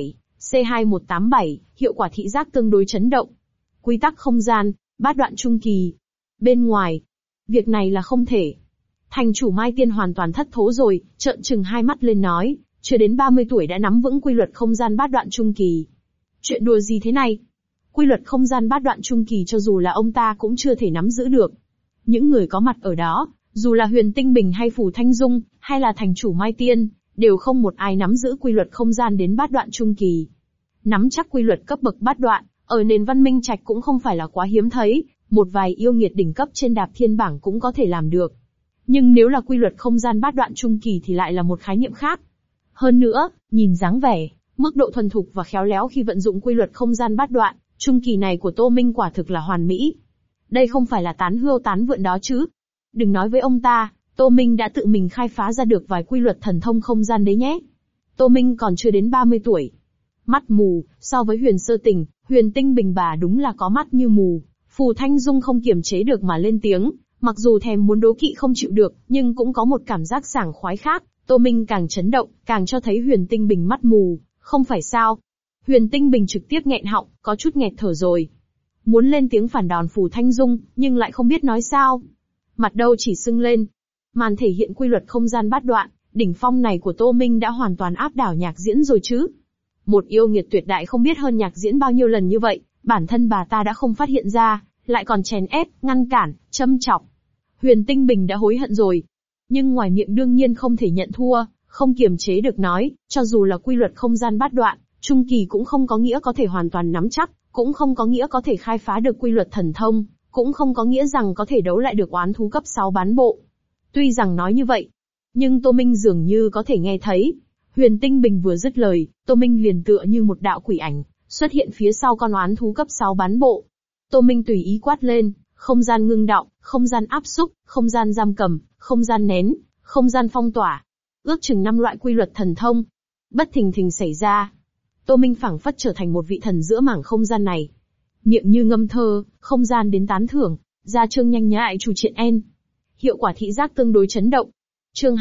C2187, hiệu quả thị giác tương đối chấn động. Quy tắc không gian, bát đoạn trung kỳ. Bên ngoài, việc này là không thể. Thành chủ Mai Tiên hoàn toàn thất thố rồi, trợn trừng hai mắt lên nói, chưa đến 30 tuổi đã nắm vững quy luật không gian bát đoạn trung kỳ. Chuyện đùa gì thế này? Quy luật không gian bát đoạn trung kỳ cho dù là ông ta cũng chưa thể nắm giữ được. Những người có mặt ở đó, dù là Huyền Tinh Bình hay Phù Thanh Dung, hay là thành chủ Mai Tiên, đều không một ai nắm giữ quy luật không gian đến bát đoạn trung kỳ. Nắm chắc quy luật cấp bậc bát đoạn, ở nền văn minh trạch cũng không phải là quá hiếm thấy, một vài yêu nghiệt đỉnh cấp trên đạp thiên bảng cũng có thể làm được. Nhưng nếu là quy luật không gian bát đoạn trung kỳ thì lại là một khái niệm khác. Hơn nữa, nhìn dáng vẻ, mức độ thuần thục và khéo léo khi vận dụng quy luật không gian bát đoạn trung kỳ này của Tô Minh quả thực là hoàn mỹ. Đây không phải là tán hươu tán vượn đó chứ. Đừng nói với ông ta, Tô Minh đã tự mình khai phá ra được vài quy luật thần thông không gian đấy nhé. Tô Minh còn chưa đến 30 tuổi. Mắt mù, so với Huyền Sơ Tình, Huyền Tinh Bình bà đúng là có mắt như mù. Phù Thanh Dung không kiềm chế được mà lên tiếng, mặc dù thèm muốn đố kỵ không chịu được, nhưng cũng có một cảm giác sảng khoái khác. Tô Minh càng chấn động, càng cho thấy Huyền Tinh Bình mắt mù, không phải sao. Huyền Tinh Bình trực tiếp nghẹn họng, có chút nghẹt thở rồi. Muốn lên tiếng phản đòn Phù Thanh Dung, nhưng lại không biết nói sao. Mặt đâu chỉ sưng lên. Màn thể hiện quy luật không gian bát đoạn, đỉnh phong này của Tô Minh đã hoàn toàn áp đảo Nhạc Diễn rồi chứ. Một yêu nghiệt tuyệt đại không biết hơn Nhạc Diễn bao nhiêu lần như vậy, bản thân bà ta đã không phát hiện ra, lại còn chèn ép, ngăn cản, châm chọc. Huyền Tinh Bình đã hối hận rồi. Nhưng ngoài miệng đương nhiên không thể nhận thua, không kiềm chế được nói, cho dù là quy luật không gian bát đoạn, trung kỳ cũng không có nghĩa có thể hoàn toàn nắm chắc, cũng không có nghĩa có thể khai phá được quy luật thần thông, cũng không có nghĩa rằng có thể đấu lại được oán thú cấp 6 bán bộ. Tuy rằng nói như vậy, nhưng Tô Minh dường như có thể nghe thấy. Huyền Tinh Bình vừa dứt lời, Tô Minh liền tựa như một đạo quỷ ảnh, xuất hiện phía sau con oán thú cấp 6 bán bộ. Tô Minh tùy ý quát lên, không gian ngưng đọng, không gian áp xúc, không gian giam cầm, không gian nén, không gian phong tỏa. Ước chừng 5 loại quy luật thần thông. Bất thình thình xảy ra. Tô Minh phảng phất trở thành một vị thần giữa mảng không gian này. Miệng như ngâm thơ, không gian đến tán thưởng, ra chương nhanh nhạy chủ triện en. Hiệu quả thị giác tương đối chấn động. Chương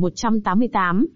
2188,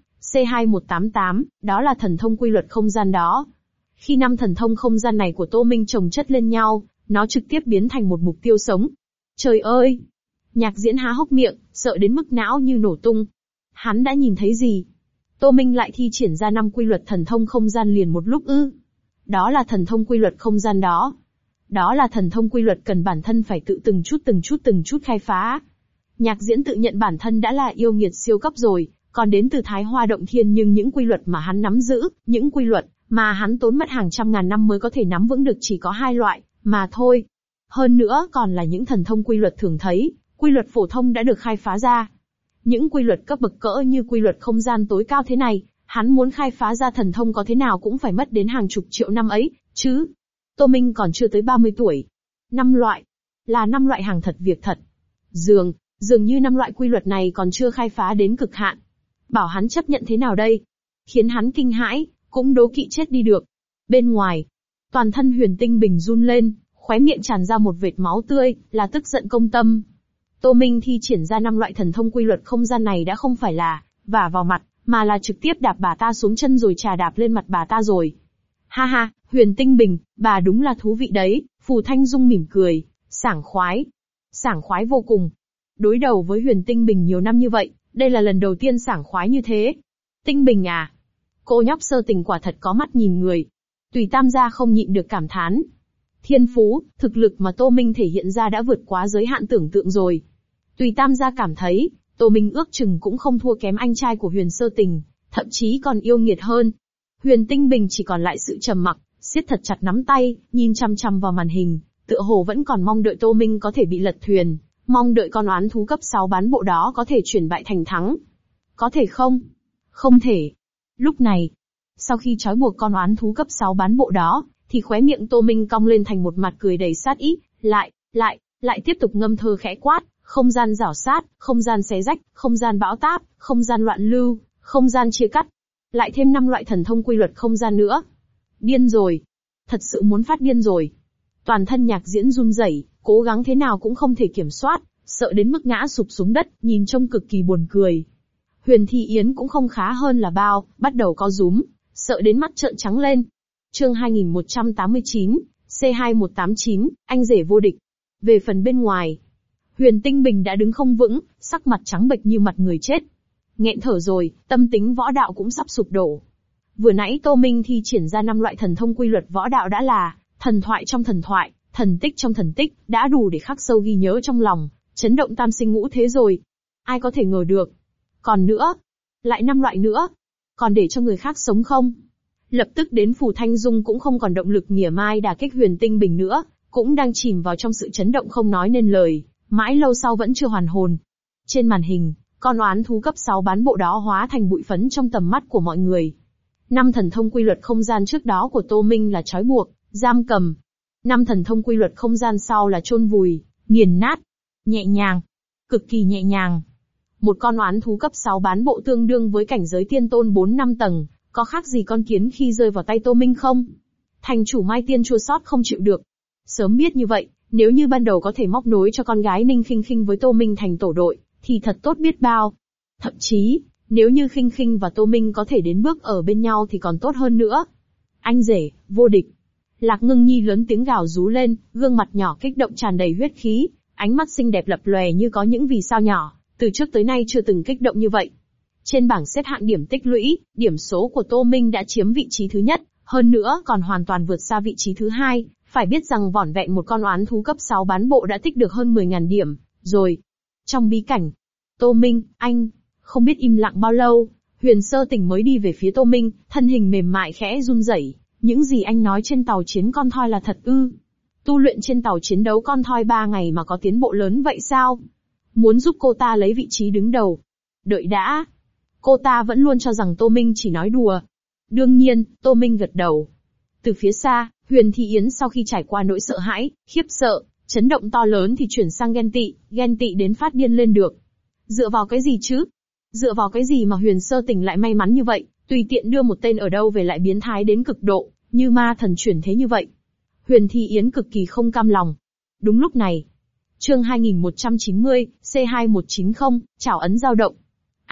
C2188, đó là thần thông quy luật không gian đó. Khi 5 thần thông không gian này của Tô Minh chồng chất lên nhau, nó trực tiếp biến thành một mục tiêu sống. Trời ơi! Nhạc Diễn há hốc miệng, sợ đến mức não như nổ tung. Hắn đã nhìn thấy gì? Tô Minh lại thi triển ra 5 quy luật thần thông không gian liền một lúc ư? Đó là thần thông quy luật không gian đó. Đó là thần thông quy luật cần bản thân phải tự từng chút khai phá. Nhạc Diễn tự nhận bản thân đã là yêu nghiệt siêu cấp rồi, còn đến từ Thái Hoa Động Thiên, nhưng những quy luật mà hắn nắm giữ, những quy luật mà hắn tốn mất hàng trăm ngàn năm mới có thể nắm vững được chỉ có 2 loại, mà thôi. Hơn nữa còn là những thần thông quy luật thường thấy, quy luật phổ thông đã được khai phá ra. Những quy luật cấp bậc cỡ như quy luật không gian tối cao thế này, hắn muốn khai phá ra thần thông có thế nào cũng phải mất đến hàng chục triệu năm ấy, chứ. Tô Minh còn chưa tới 30 tuổi. 5 loại. Là 5 loại hàng thật việc thật. Dường như 5 loại quy luật này còn chưa khai phá đến cực hạn. Bảo hắn chấp nhận thế nào đây? Khiến hắn kinh hãi, cũng đố kỵ chết đi được. Bên ngoài, toàn thân Huyền Tinh Bình run lên, khóe miệng tràn ra một vệt máu tươi, là tức giận công tâm. Tô Minh thi triển ra 5 loại thần thông quy luật không gian này đã không phải là vả vào mặt, mà là trực tiếp đạp bà ta xuống chân rồi trà đạp lên mặt bà ta rồi. Ha ha, Huyền Tinh Bình, bà đúng là thú vị đấy. Phù Thanh Dung mỉm cười, sảng khoái vô cùng. Đối đầu với Huyền Tinh Bình nhiều năm như vậy, đây là lần đầu tiên sảng khoái như thế. Tinh Bình à? Cô nhóc Sơ Tình quả thật có mắt nhìn người. Tùy Tam gia không nhịn được cảm thán. Thiên phú, thực lực mà Tô Minh thể hiện ra đã vượt quá giới hạn tưởng tượng rồi. Tùy Tam gia cảm thấy, Tô Minh ước chừng cũng không thua kém anh trai của Huyền Sơ Tình, thậm chí còn yêu nghiệt hơn. Huyền Tinh Bình chỉ còn lại sự trầm mặc, siết thật chặt nắm tay, nhìn chăm chăm vào màn hình, tựa hồ vẫn còn mong đợi Tô Minh có thể bị lật thuyền, mong đợi con oán thú cấp 6 bán bộ đó có thể chuyển bại thành thắng. Có thể không? Không thể. Lúc này, sau khi trói buộc con oán thú cấp 6 bán bộ đó, thì khóe miệng Tô Minh cong lên thành một mặt cười đầy sát ý, lại tiếp tục ngâm thơ khẽ quát, không gian rảo sát, không gian xé rách, không gian bão táp, không gian loạn lưu, không gian chia cắt. Lại thêm 5 loại thần thông quy luật không gian nữa. Điên rồi. Thật sự muốn phát điên rồi. Toàn thân Nhạc Diễn run rẩy, cố gắng thế nào cũng không thể kiểm soát, sợ đến mức ngã sụp xuống đất, nhìn trông cực kỳ buồn cười. Huyền Thi Yến cũng không khá hơn là bao, bắt đầu co rúm, sợ đến mắt trợn trắng lên. Chương 2189, C2189, anh rể vô địch. Về phần bên ngoài, Huyền Tinh Bình đã đứng không vững, sắc mặt trắng bệch như mặt người chết. Nghẹn thở rồi, tâm tính võ đạo cũng sắp sụp đổ. Vừa nãy Tô Minh thi triển ra 5 loại thần thông quy luật võ đạo đã là thần thoại trong thần thoại, thần tích trong thần tích, đã đủ để khắc sâu ghi nhớ trong lòng, chấn động tam sinh ngũ thế rồi. Ai có thể ngờ được. Còn nữa, lại 5 loại nữa. Còn để cho người khác sống không? Lập tức đến Phù Thanh Dung cũng không còn động lực mỉa mai đả kích Huyền Tinh Bình nữa, cũng đang chìm vào trong sự chấn động không nói nên lời, mãi lâu sau vẫn chưa hoàn hồn. Trên màn hình, con oán thú cấp 6 bán bộ đó hóa thành bụi phấn trong tầm mắt của mọi người. 5 thần thông quy luật không gian trước đó của Tô Minh là trói buộc, giam cầm. 5 thần thông quy luật không gian sau là chôn vùi, nghiền nát. Nhẹ nhàng, cực kỳ nhẹ nhàng. Một con oán thú cấp 6 bán bộ tương đương với cảnh giới tiên tôn 4-5 tầng, có khác gì con kiến khi rơi vào tay Tô Minh không? Thành chủ Mai Tiên chua xót không chịu được. Sớm biết như vậy, nếu như ban đầu có thể móc nối cho con gái Ninh Khinh Khinh với Tô Minh thành tổ đội, thì thật tốt biết bao. Thậm chí, nếu như Khinh Khinh và Tô Minh có thể đến bước ở bên nhau thì còn tốt hơn nữa. Anh rể, vô địch. Lạc Ngưng Nhi lớn tiếng gào rú lên, gương mặt nhỏ kích động tràn đầy huyết khí, ánh mắt xinh đẹp lập lòe như có những vì sao nhỏ, từ trước tới nay chưa từng kích động như vậy. Trên bảng xếp hạng điểm tích lũy, điểm số của Tô Minh đã chiếm vị trí thứ nhất, hơn nữa còn hoàn toàn vượt xa vị trí thứ hai. Phải biết rằng vỏn vẹn một con oán thú cấp 6 bán bộ đã tích được hơn 10.000 điểm, rồi. Trong bí cảnh, Tô Minh, anh, không biết im lặng bao lâu, Huyền Sơ Tỉnh mới đi về phía Tô Minh, thân hình mềm mại khẽ run rẩy. Những gì anh nói trên tàu chiến con thoi là thật ư? Tu luyện trên tàu chiến đấu con thoi 3 ngày mà có tiến bộ lớn vậy sao? Muốn giúp cô ta lấy vị trí đứng đầu. Đợi đã. Cô ta vẫn luôn cho rằng Tô Minh chỉ nói đùa. Đương nhiên, Tô Minh gật đầu. Từ phía xa, Huyền Thị Yến sau khi trải qua nỗi sợ hãi, khiếp sợ, chấn động to lớn thì chuyển sang ghen tị đến phát điên lên được. Dựa vào cái gì chứ? Dựa vào cái gì mà Huyền Sơ Tỉnh lại may mắn như vậy, tùy tiện đưa một tên ở đâu về lại biến thái đến cực độ, như ma thần chuyển thế như vậy. Huyền Thị Yến cực kỳ không cam lòng. Đúng lúc này, chương 2190, C2190, chảo ấn dao động.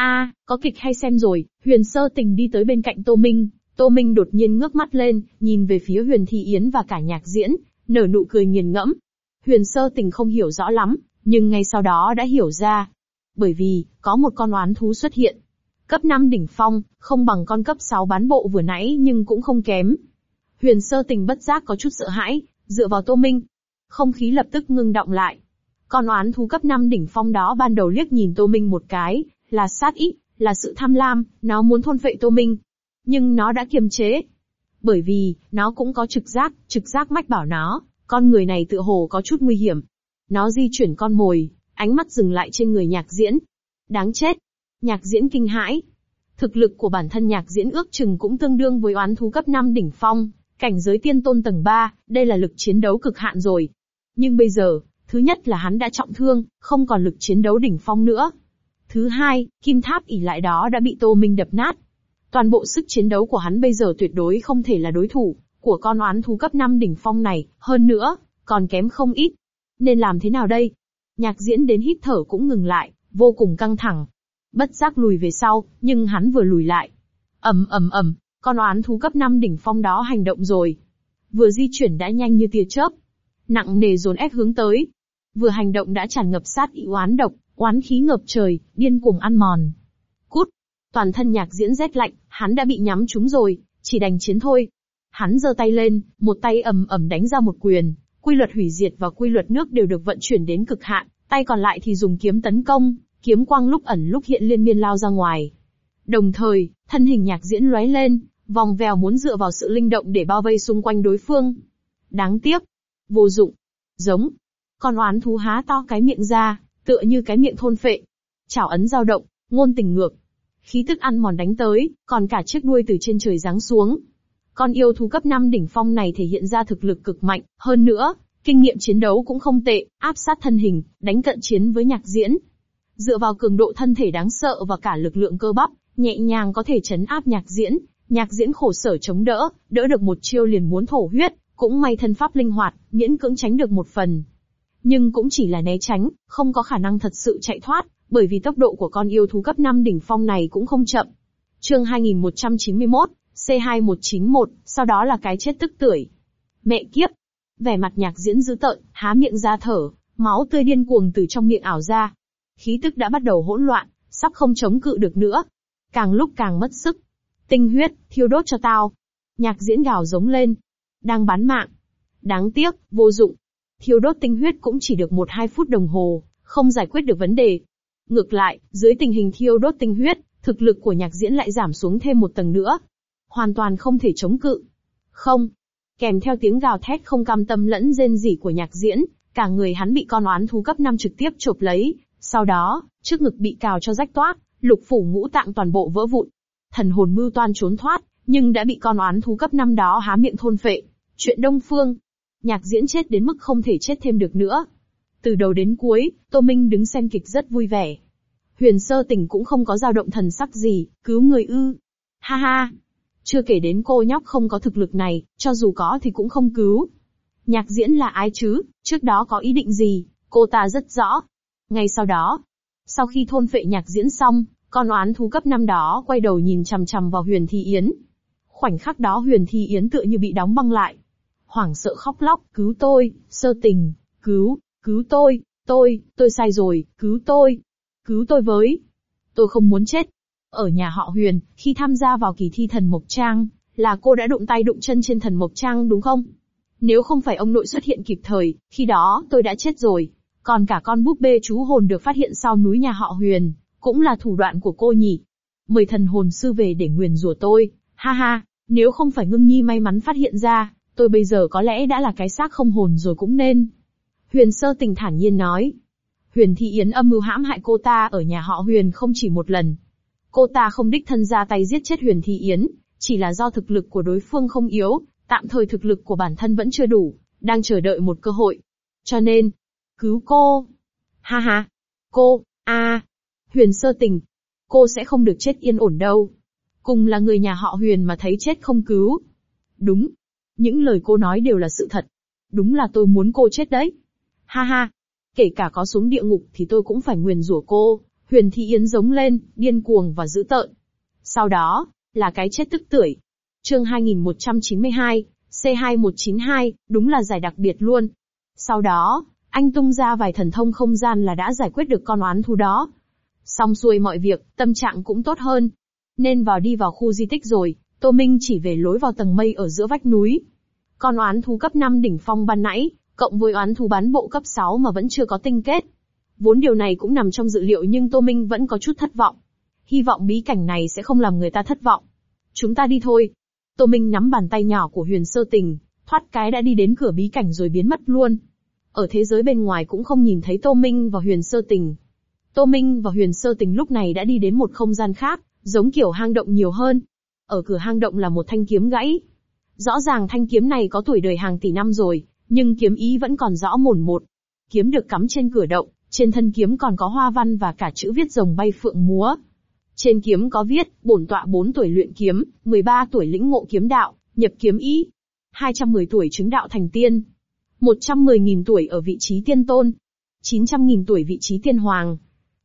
Có kịch hay xem rồi, Huyền Sơ Tình đi tới bên cạnh Tô Minh. Tô Minh đột nhiên ngước mắt lên, nhìn về phía Huyền Thị Yến và cả Nhạc Diễn, nở nụ cười nghiền ngẫm. Huyền Sơ Tình không hiểu rõ lắm, nhưng ngay sau đó đã hiểu ra. Bởi vì, có một con oán thú xuất hiện. Cấp 5 đỉnh phong, không bằng con cấp 6 bán bộ vừa nãy nhưng cũng không kém. Huyền Sơ Tình bất giác có chút sợ hãi, dựa vào Tô Minh. Không khí lập tức ngưng động lại. Con oán thú cấp 5 đỉnh phong đó ban đầu liếc nhìn Tô Minh một cái, là sát ý, là sự tham lam, nó muốn thôn phệ Tô Minh. Nhưng nó đã kiềm chế. Bởi vì, nó cũng có trực giác mách bảo nó, con người này tựa hồ có chút nguy hiểm. Nó di chuyển con mồi, ánh mắt dừng lại trên người Nhạc Diễn. Đáng chết. Nhạc Diễn kinh hãi. Thực lực của bản thân Nhạc Diễn ước chừng cũng tương đương với oán thú cấp 5 đỉnh phong, cảnh giới tiên tôn tầng 3, đây là lực chiến đấu cực hạn rồi. Nhưng bây giờ, thứ nhất là hắn đã trọng thương, không còn lực chiến đấu đỉnh phong nữa. Thứ hai, kim tháp ỷ lại đó đã bị Tô Minh đập nát. Toàn bộ sức chiến đấu của hắn bây giờ tuyệt đối không thể là đối thủ của con oán thú cấp 5 đỉnh phong này, hơn nữa, còn kém không ít. Nên làm thế nào đây? Nhạc Diễn đến hít thở cũng ngừng lại, vô cùng căng thẳng. Bất giác lùi về sau, nhưng hắn vừa lùi lại. ầm, con oán thú cấp 5 đỉnh phong đó hành động rồi. Vừa di chuyển đã nhanh như tia chớp. Nặng nề dồn ép hướng tới. Vừa hành động đã tràn ngập sát ý oán độc, oán khí ngập trời, điên cuồng ăn mòn. Cút! Toàn thân Nhạc Diễn rét lạnh, hắn đã bị nhắm trúng rồi, chỉ đành chiến thôi. Hắn giơ tay lên, một tay ầm đánh ra một quyền, quy luật hủy diệt và quy luật nước đều được vận chuyển đến cực hạn, tay còn lại thì dùng kiếm tấn công, kiếm quang lúc ẩn lúc hiện liên miên lao ra ngoài. Đồng thời, thân hình Nhạc Diễn lóe lên, vòng vèo muốn dựa vào sự linh động để bao vây xung quanh đối phương. Đáng tiếc, vô dụng. Giống. Con oán thú há to cái miệng ra, tựa như cái miệng thôn phệ. Chảo ấn dao động, ngôn tình ngược. Khí tức ăn mòn đánh tới, còn cả chiếc đuôi từ trên trời giáng xuống. Con yêu thú cấp 5 đỉnh phong này thể hiện ra thực lực cực mạnh, hơn nữa, kinh nghiệm chiến đấu cũng không tệ, áp sát thân hình, đánh cận chiến với Nhạc Diễn. Dựa vào cường độ thân thể đáng sợ và cả lực lượng cơ bắp, nhẹ nhàng có thể trấn áp Nhạc Diễn. Nhạc Diễn khổ sở chống đỡ, đỡ được một chiêu liền muốn thổ huyết, cũng may thân pháp linh hoạt, miễn cưỡng tránh được một phần. Nhưng cũng chỉ là né tránh, không có khả năng thật sự chạy thoát, bởi vì tốc độ của con yêu thú cấp 5 đỉnh phong này cũng không chậm. Chương 2191, C2191, sau đó là cái chết tức tưởi. Mẹ kiếp! Vẻ mặt Nhạc Diễn dữ tợn, há miệng ra thở, máu tươi điên cuồng từ trong miệng ảo ra. Khí tức đã bắt đầu hỗn loạn, sắp không chống cự được nữa. Càng lúc càng mất sức. Tinh huyết, thiêu đốt cho tao. Nhạc Diễn gào giống lên. Đang bán mạng. Đáng tiếc, vô dụng. Thiêu đốt tinh huyết cũng chỉ được 1-2 phút đồng hồ, không giải quyết được vấn đề. Ngược lại, dưới tình hình thiêu đốt tinh huyết, thực lực của Nhạc Diễn lại giảm xuống thêm một tầng nữa. Hoàn toàn không thể chống cự. Không. Kèm theo tiếng gào thét không cam tâm lẫn rên rỉ của Nhạc Diễn, cả người hắn bị con oán thú cấp 5 trực tiếp chộp lấy, sau đó, trước ngực bị cào cho rách toác, lục phủ ngũ tạng toàn bộ vỡ vụn. Thần hồn mưu toan trốn thoát, nhưng đã bị con oán thú cấp 5 đó há miệng thôn phệ. Chuyện Đông Phương. Nhạc Diễn chết đến mức không thể chết thêm được nữa. Từ đầu đến cuối, Tô Minh đứng xem kịch rất vui vẻ. Huyền Sơ Tình cũng không có dao động thần sắc gì, cứu người ư. Ha ha. Chưa kể đến cô nhóc không có thực lực này, cho dù có thì cũng không cứu. Nhạc Diễn là ai chứ, trước đó có ý định gì, cô ta rất rõ. Ngay sau đó, sau khi thôn phệ Nhạc Diễn xong, con oán thú cấp 5 đó quay đầu nhìn chằm chằm vào Huyền Thi Yến. Khoảnh khắc đó Huyền Thi Yến tựa như bị đóng băng lại. Hoảng sợ khóc lóc, cứu tôi, Sơ Tình, cứu tôi sai rồi, cứu tôi với. Tôi không muốn chết. Ở nhà họ Huyền, khi tham gia vào kỳ thi Thần Mộc Trang, là cô đã đụng tay đụng chân trên Thần Mộc Trang đúng không? Nếu không phải ông nội xuất hiện kịp thời, khi đó tôi đã chết rồi. Còn cả con búp bê chú hồn được phát hiện sau núi nhà họ Huyền, cũng là thủ đoạn của cô nhỉ. Mời thần hồn sư về để nguyền rủa tôi, ha ha, nếu không phải Ngưng Nhi may mắn phát hiện ra, tôi bây giờ có lẽ đã là cái xác không hồn rồi cũng nên. Huyền Sơ Tình thản nhiên nói. Huyền Thi Yến âm mưu hãm hại cô ta ở nhà họ Huyền không chỉ một lần. Cô ta không đích thân ra tay giết chết Huyền Thi Yến, chỉ là do thực lực của đối phương không yếu, tạm thời thực lực của bản thân vẫn chưa đủ, đang chờ đợi một cơ hội. Cho nên, cứu cô. Ha ha. Cô, Huyền Sơ Tình. Cô sẽ không được chết yên ổn đâu. Cùng là người nhà họ Huyền mà thấy chết không cứu. Đúng. Những lời cô nói đều là sự thật. Đúng là tôi muốn cô chết đấy. Ha ha. Kể cả có xuống địa ngục thì tôi cũng phải nguyền rủa cô. Huyền Thi Yến giống lên, điên cuồng và dữ tợn. Sau đó, là cái chết tức tưởi. Chương 2192, C2192, đúng là giải đặc biệt luôn. Sau đó, anh tung ra vài thần thông không gian là đã giải quyết được con oán thú đó. Xong xuôi mọi việc, tâm trạng cũng tốt hơn. Nên đi vào khu di tích rồi, Tô Minh chỉ về lối vào tầng mây ở giữa vách núi. Con oán thú cấp 5 đỉnh phong ban nãy, cộng với oán thú bán bộ cấp 6 mà vẫn chưa có tinh kết. Vốn điều này cũng nằm trong dự liệu nhưng Tô Minh vẫn có chút thất vọng. Hy vọng bí cảnh này sẽ không làm người ta thất vọng. Chúng ta đi thôi. Tô Minh nắm bàn tay nhỏ của Huyền Sơ Tình, thoát cái đã đi đến cửa bí cảnh rồi biến mất luôn. Ở thế giới bên ngoài cũng không nhìn thấy Tô Minh và Huyền Sơ Tình. Tô Minh và Huyền Sơ Tình lúc này đã đi đến một không gian khác, giống kiểu hang động nhiều hơn. Ở cửa hang động là một thanh kiếm gãy. Rõ ràng thanh kiếm này có tuổi đời hàng tỷ năm rồi, nhưng kiếm ý vẫn còn rõ mồn một. Kiếm được cắm trên cửa động, trên thân kiếm còn có hoa văn và cả chữ viết rồng bay phượng múa. Trên kiếm có viết, bổn tọa 4 tuổi luyện kiếm, 13 tuổi lĩnh ngộ kiếm đạo, nhập kiếm ý. 210 tuổi chứng đạo thành tiên. 110.000 tuổi ở vị trí tiên tôn. 900.000 tuổi vị trí tiên hoàng.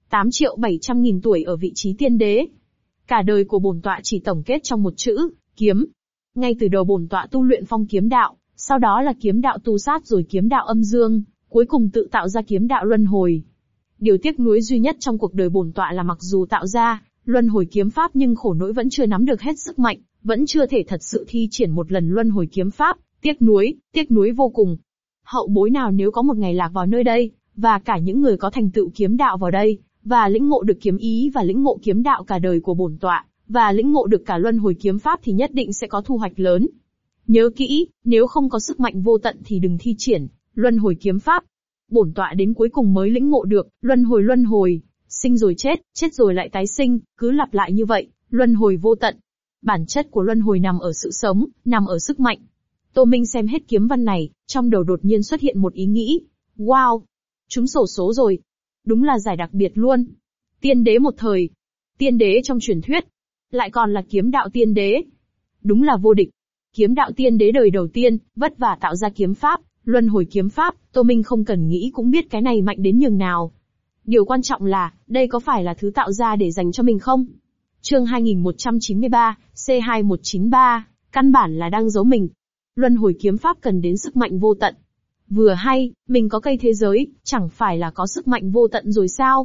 8.700.000 tuổi ở vị trí tiên đế. Cả đời của bổn tọa chỉ tổng kết trong một chữ, kiếm. Ngay từ đầu bổn tọa tu luyện phong kiếm đạo, sau đó là kiếm đạo tu sát rồi kiếm đạo âm dương, cuối cùng tự tạo ra kiếm đạo luân hồi. Điều tiếc nuối duy nhất trong cuộc đời bổn tọa là mặc dù tạo ra luân hồi kiếm pháp nhưng khổ nỗi vẫn chưa nắm được hết sức mạnh, vẫn chưa thể thật sự thi triển một lần luân hồi kiếm pháp, tiếc nuối vô cùng. Hậu bối nào nếu có một ngày lạc vào nơi đây, và cả những người có thành tựu kiếm đạo vào đây, và lĩnh ngộ được kiếm ý và lĩnh ngộ kiếm đạo cả đời của bổn tọa, và lĩnh ngộ được cả luân hồi kiếm pháp thì nhất định sẽ có thu hoạch lớn. Nhớ kỹ, nếu không có sức mạnh vô tận thì đừng thi triển luân hồi kiếm pháp. Bổn tọa đến cuối cùng mới lĩnh ngộ được luân hồi, sinh rồi chết rồi lại tái sinh, cứ lặp lại như vậy, luân hồi vô tận. Bản chất của luân hồi nằm ở sự sống, nằm ở sức mạnh. Tô Minh xem hết kiếm văn này, trong đầu đột nhiên xuất hiện một ý nghĩ. Wow! Chúng xổ số rồi. Đúng là giải đặc biệt luôn. Tiên đế một thời. Tiên đế trong truyền thuyết. Lại còn là kiếm đạo tiên đế. Đúng là vô địch. Kiếm đạo tiên đế đời đầu tiên, vất vả tạo ra kiếm pháp, luân hồi kiếm pháp, Tô Minh không cần nghĩ cũng biết cái này mạnh đến nhường nào. Điều quan trọng là, đây có phải là thứ tạo ra để dành cho mình không? Chương 2193, C2193, căn bản là đang giấu mình. Luân hồi kiếm pháp cần đến sức mạnh vô tận. Vừa hay, mình có cây thế giới, chẳng phải là có sức mạnh vô tận rồi sao?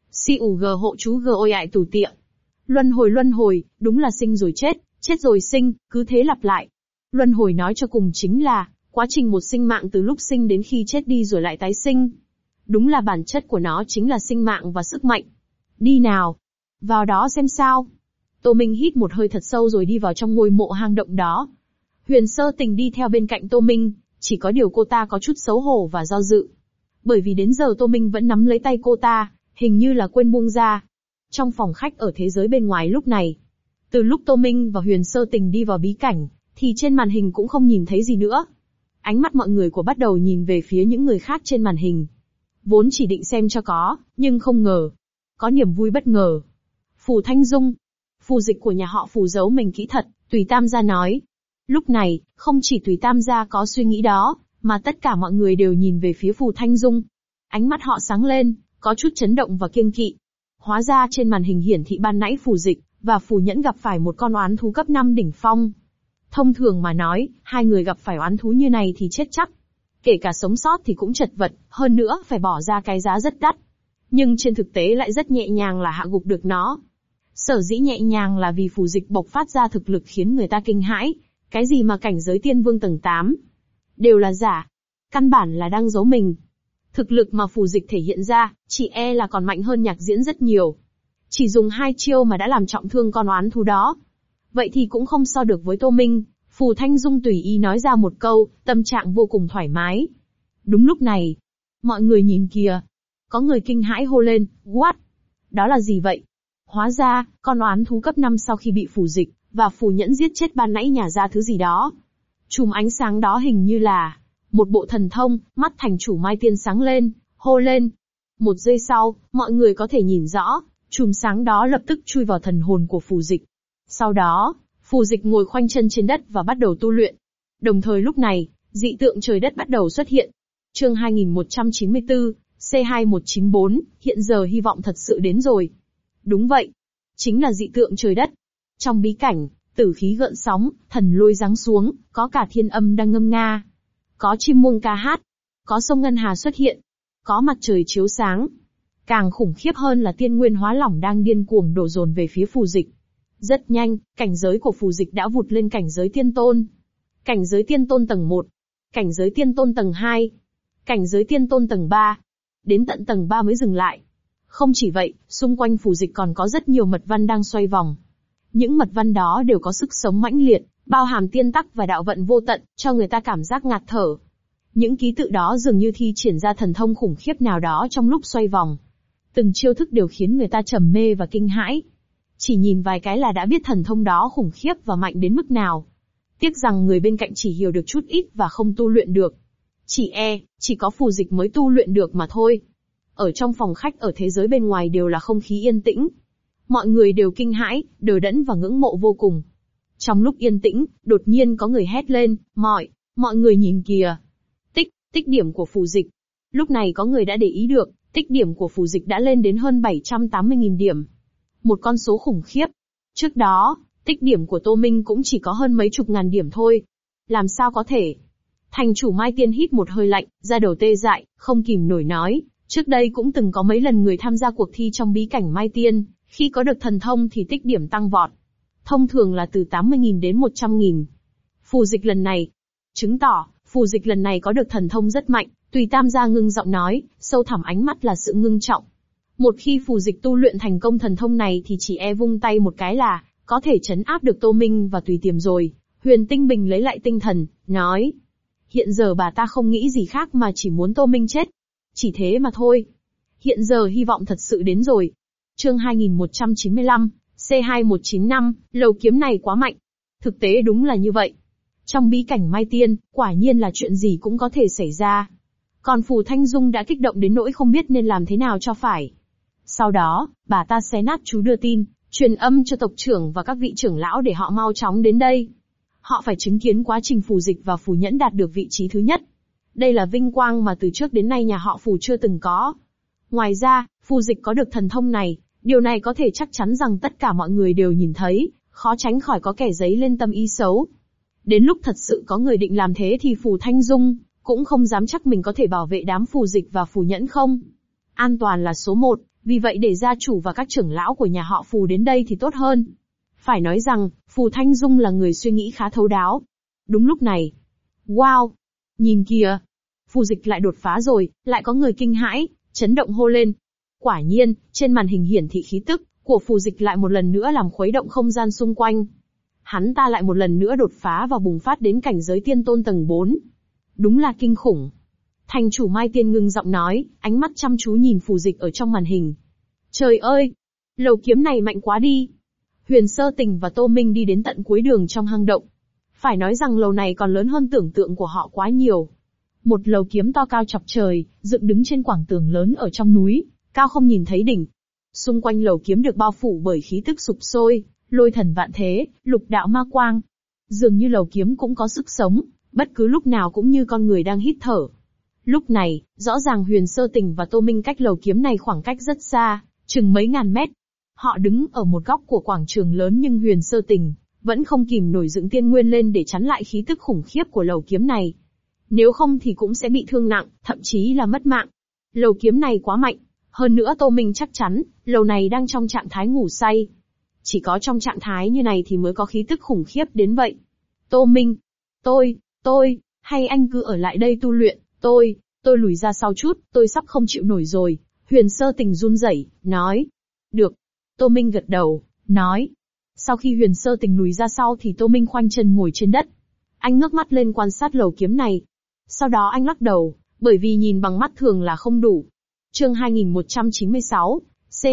CUG hộ chú G ôi ại tủ tiệm. Luân hồi, đúng là sinh rồi chết rồi sinh, cứ thế lặp lại. Luân hồi nói cho cùng chính là, quá trình một sinh mạng từ lúc sinh đến khi chết đi rồi lại tái sinh. Đúng là bản chất của nó chính là sinh mạng và sức mạnh. Đi nào! Vào đó xem sao. Tô Minh hít một hơi thật sâu rồi đi vào trong ngôi mộ hang động đó. Huyền Sơ Tình đi theo bên cạnh Tô Minh, chỉ có điều cô ta có chút xấu hổ và do dự. Bởi vì đến giờ Tô Minh vẫn nắm lấy tay cô ta, hình như là quên buông ra. Trong phòng khách ở thế giới bên ngoài lúc này, từ lúc Tô Minh và Huyền Sơ Tình đi vào bí cảnh, thì trên màn hình cũng không nhìn thấy gì nữa. Ánh mắt mọi người của bắt đầu nhìn về phía những người khác trên màn hình. Vốn chỉ định xem cho có, nhưng không ngờ. Có niềm vui bất ngờ. Phù Thanh Dung. Phù dịch của nhà họ Phù giấu mình kỹ thật, Tùy Tam gia nói. Lúc này, không chỉ Tùy Tam gia có suy nghĩ đó, mà tất cả mọi người đều nhìn về phía Phù Thanh Dung. Ánh mắt họ sáng lên, có chút chấn động và kiêng kỵ. Hóa ra trên màn hình hiển thị ban nãy Phù dịch và Phù Nhẫn gặp phải một con oán thú cấp 5 đỉnh phong. Thông thường mà nói, hai người gặp phải oán thú như này thì chết chắc. Kể cả sống sót thì cũng chật vật, hơn nữa phải bỏ ra cái giá rất đắt. Nhưng trên thực tế lại rất nhẹ nhàng là hạ gục được nó. Sở dĩ nhẹ nhàng là vì Phù dịch bộc phát ra thực lực khiến người ta kinh hãi. Cái gì mà cảnh giới tiên vương tầng 8 đều là giả. Căn bản là đang giấu mình. Thực lực mà Phù dịch thể hiện ra, chỉ e là còn mạnh hơn Nhạc Diễn rất nhiều. Chỉ dùng 2 chiêu mà đã làm trọng thương con oán thú đó. Vậy thì cũng không so được với Tô Minh. Phù Thanh Dung tùy ý nói ra một câu, tâm trạng vô cùng thoải mái. Đúng lúc này, mọi người nhìn kìa. Có người kinh hãi hô lên, what? Đó là gì vậy? Hóa ra, con oán thú cấp 5 sau khi bị Phù dịch và Phù Nhẫn giết chết ban nãy nhả ra thứ gì đó. Chùm ánh sáng đó hình như là một bộ thần thông, mắt thành chủ Mai Tiên sáng lên, hô lên. Một giây sau, mọi người có thể nhìn rõ, chùm sáng đó lập tức chui vào thần hồn của Phù dịch. Sau đó, Phù dịch ngồi khoanh chân trên đất và bắt đầu tu luyện. Đồng thời lúc này, dị tượng trời đất bắt đầu xuất hiện. Chương 2194, C2194, hiện giờ hy vọng thật sự đến rồi. Đúng vậy. Chính là dị tượng trời đất. Trong bí cảnh, tử khí gợn sóng, thần lôi giáng xuống, có cả thiên âm đang ngâm nga. Có chim muông ca hát. Có sông Ngân Hà xuất hiện. Có mặt trời chiếu sáng. Càng khủng khiếp hơn là tiên nguyên hóa lỏng đang điên cuồng đổ dồn về phía Phù dịch. Rất nhanh, cảnh giới của Phù dịch đã vụt lên cảnh giới tiên tôn. Cảnh giới tiên tôn tầng 1. Cảnh giới tiên tôn tầng 2. Cảnh giới tiên tôn tầng 3. Đến tận tầng 3 mới dừng lại. Không chỉ vậy, xung quanh Phù dịch còn có rất nhiều mật văn đang xoay vòng. Những mật văn đó đều có sức sống mãnh liệt, bao hàm tiên tắc và đạo vận vô tận, cho người ta cảm giác ngạt thở. Những ký tự đó dường như thi triển ra thần thông khủng khiếp nào đó trong lúc xoay vòng. Từng chiêu thức đều khiến người ta trầm mê và kinh hãi. Chỉ nhìn vài cái là đã biết thần thông đó khủng khiếp và mạnh đến mức nào. Tiếc rằng người bên cạnh chỉ hiểu được chút ít và không tu luyện được. Chỉ có Phù dịch mới tu luyện được mà thôi. Ở trong phòng khách ở thế giới bên ngoài đều là không khí yên tĩnh. Mọi người đều kinh hãi, đờ đẫn và ngưỡng mộ vô cùng. Trong lúc yên tĩnh, đột nhiên có người hét lên, mọi người nhìn kìa. Tích điểm của Phù dịch. Lúc này có người đã để ý được, tích điểm của Phù dịch đã lên đến hơn 780.000 điểm. Một con số khủng khiếp. Trước đó, tích điểm của Tô Minh cũng chỉ có hơn mấy chục ngàn điểm thôi. Làm sao có thể? Thành chủ Mai Tiên hít một hơi lạnh, da đầu tê dại, không kìm nổi nói, trước đây cũng từng có mấy lần người tham gia cuộc thi trong bí cảnh Mai Tiên, khi có được thần thông thì tích điểm tăng vọt. Thông thường là từ 80.000 đến 100.000. Phù dịch lần này, chứng tỏ, Phù dịch lần này có được thần thông rất mạnh, Tùy Tam gia ngưng giọng nói, sâu thẳm ánh mắt là sự ngưng trọng. Một khi Phù dịch tu luyện thành công thần thông này thì chỉ e vung tay một cái là có thể trấn áp được Tô Minh và Tùy Tiềm rồi. Huyền Tinh Bình lấy lại tinh thần, nói. Hiện giờ bà ta không nghĩ gì khác mà chỉ muốn Tô Minh chết. Chỉ thế mà thôi. Hiện giờ hy vọng thật sự đến rồi. Chương 2195, C2195, lầu kiếm này quá mạnh. Thực tế đúng là như vậy. Trong bí cảnh Mai Tiên, quả nhiên là chuyện gì cũng có thể xảy ra. Còn Phù Thanh Dung đã kích động đến nỗi không biết nên làm thế nào cho phải. Sau đó, bà ta xé nát chú đưa tin, truyền âm cho tộc trưởng và các vị trưởng lão để họ mau chóng đến đây. Họ phải chứng kiến quá trình Phù dịch và Phù Nhẫn đạt được vị trí thứ nhất. Đây là vinh quang mà từ trước đến nay nhà họ Phù chưa từng có. Ngoài ra, Phù dịch có được thần thông này, Điều này có thể chắc chắn rằng tất cả mọi người đều nhìn thấy, khó tránh khỏi có kẻ dấy lên tâm ý xấu. Đến lúc thật sự có người định làm thế thì Phù Thanh Dung cũng không dám chắc mình có thể bảo vệ đám phù dịch và phù nhẫn không. An toàn là số một, vì vậy để gia chủ và các trưởng lão của nhà họ Phù đến đây thì tốt hơn. Phải nói rằng, Phù Thanh Dung là người suy nghĩ khá thấu đáo. Đúng lúc này. Wow! Nhìn kìa! Phù dịch lại đột phá rồi, lại có người kinh hãi, chấn động hô lên. Quả nhiên, trên màn hình hiển thị khí tức của phù dịch lại một lần nữa làm khuấy động không gian xung quanh. Hắn ta lại một lần nữa đột phá và bùng phát đến cảnh giới tiên tôn tầng 4. Đúng là kinh khủng. Thành chủ Mai Tiên ngưng giọng nói, ánh mắt chăm chú nhìn phù dịch ở trong màn hình. Trời ơi! Lầu kiếm này mạnh quá đi! Huyền Sơ Tình và Tô Minh đi đến tận cuối đường trong hang động. Phải nói rằng lầu này còn lớn hơn tưởng tượng của họ quá nhiều. Một lầu kiếm to cao chọc trời, dựng đứng trên quảng tường lớn ở trong núi, cao không nhìn thấy đỉnh. Xung quanh lầu kiếm được bao phủ bởi khí tức sục sôi, lôi thần vạn thế, lục đạo ma quang. Dường như lầu kiếm cũng có sức sống, bất cứ lúc nào cũng như con người đang hít thở. Lúc này, rõ ràng Huyền Sơ Tình và Tô Minh cách lầu kiếm này khoảng cách rất xa, chừng mấy ngàn mét. Họ đứng ở một góc của quảng trường lớn nhưng Huyền Sơ Tình vẫn không kìm nổi dựng tiên nguyên lên để chắn lại khí tức khủng khiếp của lầu kiếm này. Nếu không thì cũng sẽ bị thương nặng, thậm chí là mất mạng. Lầu kiếm này quá mạnh. Hơn nữa Tô Minh chắc chắn, lầu này đang trong trạng thái ngủ say. Chỉ có trong trạng thái như này thì mới có khí tức khủng khiếp đến vậy. Tô Minh, hay anh cứ ở lại đây tu luyện, tôi lùi ra sau chút, tôi sắp không chịu nổi rồi. Huyền Sơ Tình run rẩy, nói. Được. Tô Minh gật đầu, nói. Sau khi Huyền Sơ Tình lùi ra sau thì Tô Minh khoanh chân ngồi trên đất. Anh ngước mắt lên quan sát lầu kiếm này. Sau đó anh lắc đầu, bởi vì nhìn bằng mắt thường là không đủ. Chương 2196,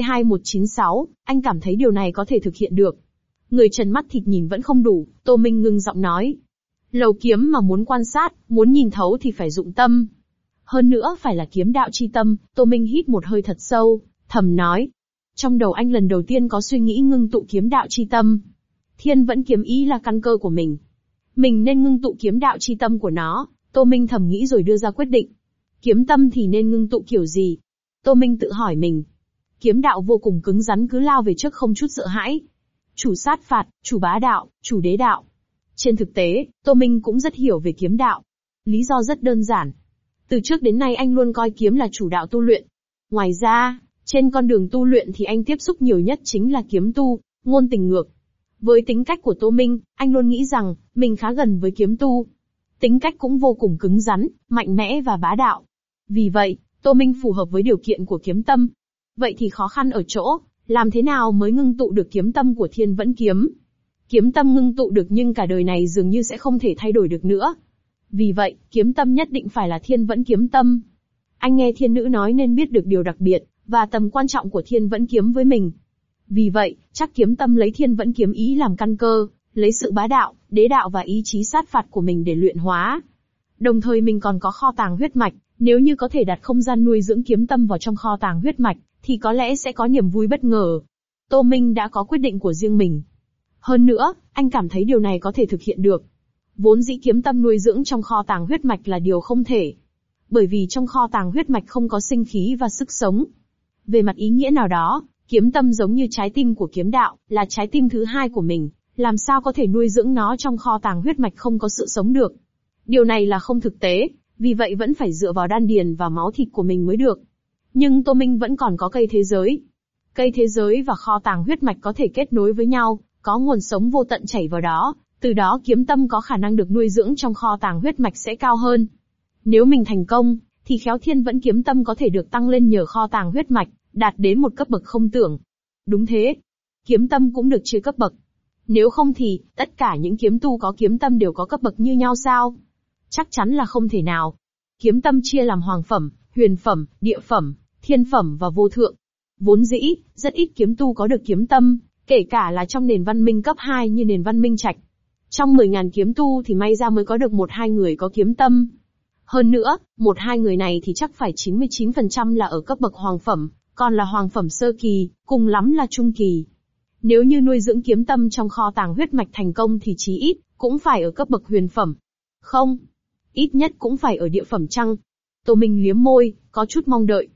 C2196, anh cảm thấy điều này có thể thực hiện được. Người trần mắt thịt nhìn vẫn không đủ, Tô Minh ngưng giọng nói. Lầu kiếm mà muốn quan sát, muốn nhìn thấu thì phải dụng tâm. Hơn nữa phải là kiếm đạo chi tâm, Tô Minh hít một hơi thật sâu, thầm nói. Trong đầu anh lần đầu tiên có suy nghĩ ngưng tụ kiếm đạo chi tâm. Thiên vẫn kiếm ý là căn cơ của mình. Mình nên ngưng tụ kiếm đạo chi tâm của nó, Tô Minh thầm nghĩ rồi đưa ra quyết định. Kiếm tâm thì nên ngưng tụ kiểu gì? Tô Minh tự hỏi mình. Kiếm đạo vô cùng cứng rắn cứ lao về trước không chút sợ hãi. Chủ sát phạt, chủ bá đạo, chủ đế đạo. Trên thực tế, Tô Minh cũng rất hiểu về kiếm đạo. Lý do rất đơn giản. Từ trước đến nay anh luôn coi kiếm là chủ đạo tu luyện. Ngoài ra, trên con đường tu luyện thì anh tiếp xúc nhiều nhất chính là kiếm tu, ngôn tình ngược. Với tính cách của Tô Minh, anh luôn nghĩ rằng, mình khá gần với kiếm tu. Tính cách cũng vô cùng cứng rắn, mạnh mẽ và bá đạo. Vì vậy, Tô Minh phù hợp với điều kiện của kiếm tâm. Vậy thì khó khăn ở chỗ, làm thế nào mới ngưng tụ được kiếm tâm của Thiên Vẫn Kiếm? Kiếm tâm ngưng tụ được nhưng cả đời này dường như sẽ không thể thay đổi được nữa. Vì vậy, kiếm tâm nhất định phải là Thiên Vẫn Kiếm tâm. Anh nghe thiên nữ nói nên biết được điều đặc biệt, và tầm quan trọng của Thiên Vẫn Kiếm với mình. Vì vậy, chắc kiếm tâm lấy Thiên Vẫn Kiếm ý làm căn cơ, lấy sự bá đạo, đế đạo và ý chí sát phạt của mình để luyện hóa. Đồng thời mình còn có kho tàng huyết mạch, nếu như có thể đặt không gian nuôi dưỡng kiếm tâm vào trong kho tàng huyết mạch, thì có lẽ sẽ có niềm vui bất ngờ. Tô Minh đã có quyết định của riêng mình. Hơn nữa, anh cảm thấy điều này có thể thực hiện được. Vốn dĩ kiếm tâm nuôi dưỡng trong kho tàng huyết mạch là điều không thể. Bởi vì trong kho tàng huyết mạch không có sinh khí và sức sống. Về mặt ý nghĩa nào đó, kiếm tâm giống như trái tim của kiếm đạo, là trái tim thứ hai của mình, làm sao có thể nuôi dưỡng nó trong kho tàng huyết mạch không có sự sống được. Điều này là không thực tế, vì vậy vẫn phải dựa vào đan điền và máu thịt của mình mới được. Nhưng Tô Minh vẫn còn có cây thế giới. Cây thế giới và kho tàng huyết mạch có thể kết nối với nhau, có nguồn sống vô tận chảy vào đó, từ đó kiếm tâm có khả năng được nuôi dưỡng trong kho tàng huyết mạch sẽ cao hơn. Nếu mình thành công, thì khéo Thiên Vẫn Kiếm tâm có thể được tăng lên nhờ kho tàng huyết mạch, đạt đến một cấp bậc không tưởng. Đúng thế. Kiếm tâm cũng được chia cấp bậc. Nếu không thì, tất cả những kiếm tu có kiếm tâm đều có cấp bậc như nhau sao? Chắc chắn là không thể nào. Kiếm tâm chia làm hoàng phẩm, huyền phẩm, địa phẩm, thiên phẩm và vô thượng. Vốn dĩ, rất ít kiếm tu có được kiếm tâm, kể cả là trong nền văn minh cấp 2 như nền văn minh Trạch. Trong 10.000 kiếm tu thì may ra mới có được 1-2 người có kiếm tâm. Hơn nữa, 1-2 người này thì chắc phải 99% là ở cấp bậc hoàng phẩm, còn là hoàng phẩm sơ kỳ, cùng lắm là trung kỳ. Nếu như nuôi dưỡng kiếm tâm trong kho tàng huyết mạch thành công thì chí ít, cũng phải ở cấp bậc huyền phẩm. Không, ít nhất cũng phải ở địa phẩm chăng? Tô Minh liếm môi, có chút mong đợi.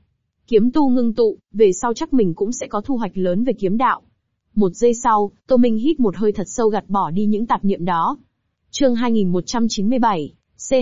Kiếm tu ngưng tụ, về sau chắc mình cũng sẽ có thu hoạch lớn về kiếm đạo. Một giây sau, Tô Minh hít một hơi thật sâu gạt bỏ đi những tạp niệm đó. Chương 2197,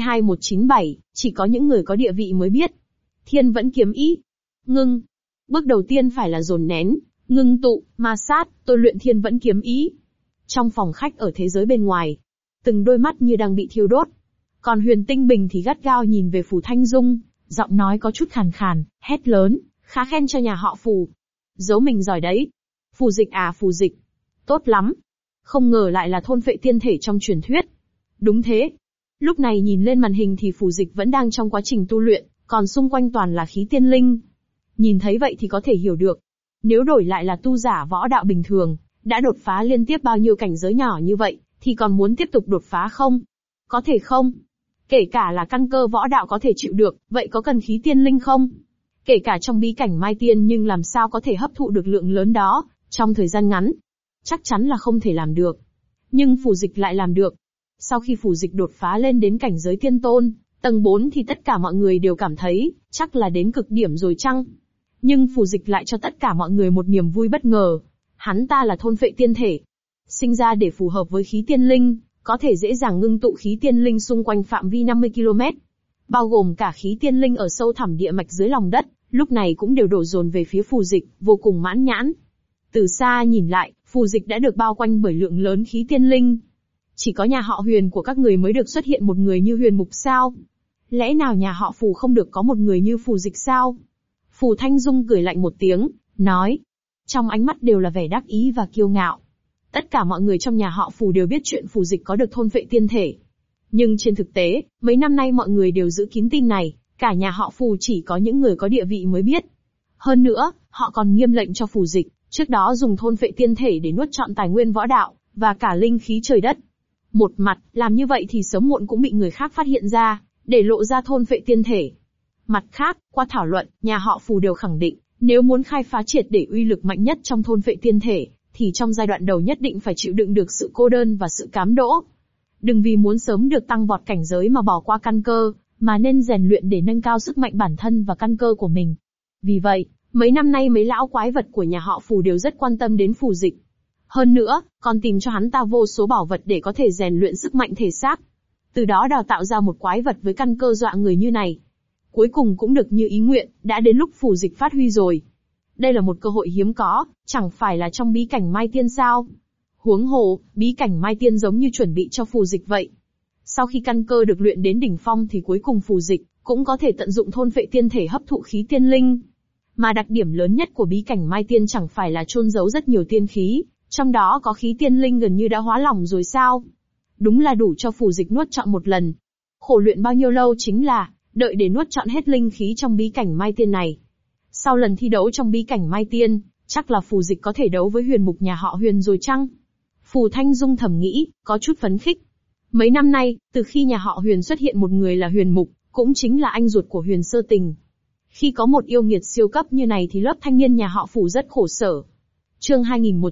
C2197, chỉ có những người có địa vị mới biết. Thiên vẫn kiếm ý. Ngưng. Bước đầu tiên phải là dồn nén, ngưng tụ, ma sát, tôi luyện thiên vẫn kiếm ý. Trong phòng khách ở thế giới bên ngoài, từng đôi mắt như đang bị thiêu đốt. Còn Huyền Tinh Bình thì gắt gao nhìn về Phù Thanh Dung, giọng nói có chút khàn khàn, hét lớn, khá khen cho nhà họ Phù. Giấu mình giỏi đấy. Phù Dịch à, Phù Dịch. Tốt lắm. Không ngờ lại là thôn phệ tiên thể trong truyền thuyết. Đúng thế. Lúc này nhìn lên màn hình thì Phù Dịch vẫn đang trong quá trình tu luyện, còn xung quanh toàn là khí tiên linh. Nhìn thấy vậy thì có thể hiểu được. Nếu đổi lại là tu giả võ đạo bình thường, đã đột phá liên tiếp bao nhiêu cảnh giới nhỏ như vậy, thì còn muốn tiếp tục đột phá không? Có thể không? Kể cả là căn cơ võ đạo có thể chịu được, vậy có cần khí tiên linh không? Kể cả trong bí cảnh Mai Tiên nhưng làm sao có thể hấp thụ được lượng lớn đó, trong thời gian ngắn? Chắc chắn là không thể làm được. Nhưng Phù Dịch lại làm được. Sau khi Phù Dịch đột phá lên đến cảnh giới tiên tôn, tầng 4 thì tất cả mọi người đều cảm thấy, chắc là đến cực điểm rồi chăng? Nhưng Phù Dịch lại cho tất cả mọi người một niềm vui bất ngờ. Hắn ta là thôn phệ tiên thể. Sinh ra để phù hợp với khí tiên linh, có thể dễ dàng ngưng tụ khí tiên linh xung quanh phạm vi 50 km. Bao gồm cả khí tiên linh ở sâu thẳm địa mạch dưới lòng đất, lúc này cũng đều đổ dồn về phía Phù Dịch, vô cùng mãn nhãn. Từ xa nhìn lại, Phù Dịch đã được bao quanh bởi lượng lớn khí tiên linh. Chỉ có nhà họ Huyền của các người mới được xuất hiện một người như Huyền Mục sao? Lẽ nào nhà họ Phù không được có một người như Phù Dịch sao? Phù Thanh Dung cười lạnh một tiếng, nói. Trong ánh mắt đều là vẻ đắc ý và kiêu ngạo. Tất cả mọi người trong nhà họ Phù đều biết chuyện Phù Dịch có được thôn phệ tiên thể. Nhưng trên thực tế, mấy năm nay mọi người đều giữ kín tin này, cả nhà họ Phù chỉ có những người có địa vị mới biết. Hơn nữa, họ còn nghiêm lệnh cho Phù Dịch, trước đó dùng thôn phệ tiên thể để nuốt trọn tài nguyên võ đạo, và cả linh khí trời đất. Một mặt, làm như vậy thì sớm muộn cũng bị người khác phát hiện ra, để lộ ra thôn phệ tiên thể. Mặt khác, qua thảo luận, nhà họ Phù đều khẳng định, nếu muốn khai phá triệt để uy lực mạnh nhất trong thôn phệ tiên thể, thì trong giai đoạn đầu nhất định phải chịu đựng được sự cô đơn và sự cám dỗ. Đừng vì muốn sớm được tăng vọt cảnh giới mà bỏ qua căn cơ, mà nên rèn luyện để nâng cao sức mạnh bản thân và căn cơ của mình. Vì vậy, mấy năm nay mấy lão quái vật của nhà họ Phù đều rất quan tâm đến Phù Dịch. Hơn nữa, còn tìm cho hắn ta vô số bảo vật để có thể rèn luyện sức mạnh thể xác. Từ đó đào tạo ra một quái vật với căn cơ dọa người như này. Cuối cùng cũng được như ý nguyện, đã đến lúc Phù Dịch phát huy rồi. Đây là một cơ hội hiếm có, chẳng phải là trong bí cảnh Mai Tiên sao? Huống hồ, bí cảnh Mai Tiên giống như chuẩn bị cho Phù Dịch vậy. Sau khi căn cơ được luyện đến đỉnh phong thì cuối cùng Phù Dịch cũng có thể tận dụng thôn phệ tiên thể hấp thụ khí tiên linh. Mà đặc điểm lớn nhất của bí cảnh Mai Tiên chẳng phải là chôn giấu rất nhiều tiên khí, trong đó có khí tiên linh gần như đã hóa lỏng rồi sao? Đúng là đủ cho Phù Dịch nuốt trọn một lần. Khổ luyện bao nhiêu lâu chính là đợi để nuốt trọn hết linh khí trong bí cảnh Mai Tiên này. Sau lần thi đấu trong bí cảnh Mai Tiên, chắc là Phù Dịch có thể đấu với Huyền Mục nhà họ Huyền rồi chăng? Phù Thanh Dung thầm nghĩ, có chút phấn khích. Mấy năm nay, từ khi nhà họ Huyền xuất hiện một người là Huyền Mục, cũng chính là anh ruột của Huyền Sơ Tình. Khi có một yêu nghiệt siêu cấp như này thì lớp thanh niên nhà họ Phù rất khổ sở. Chương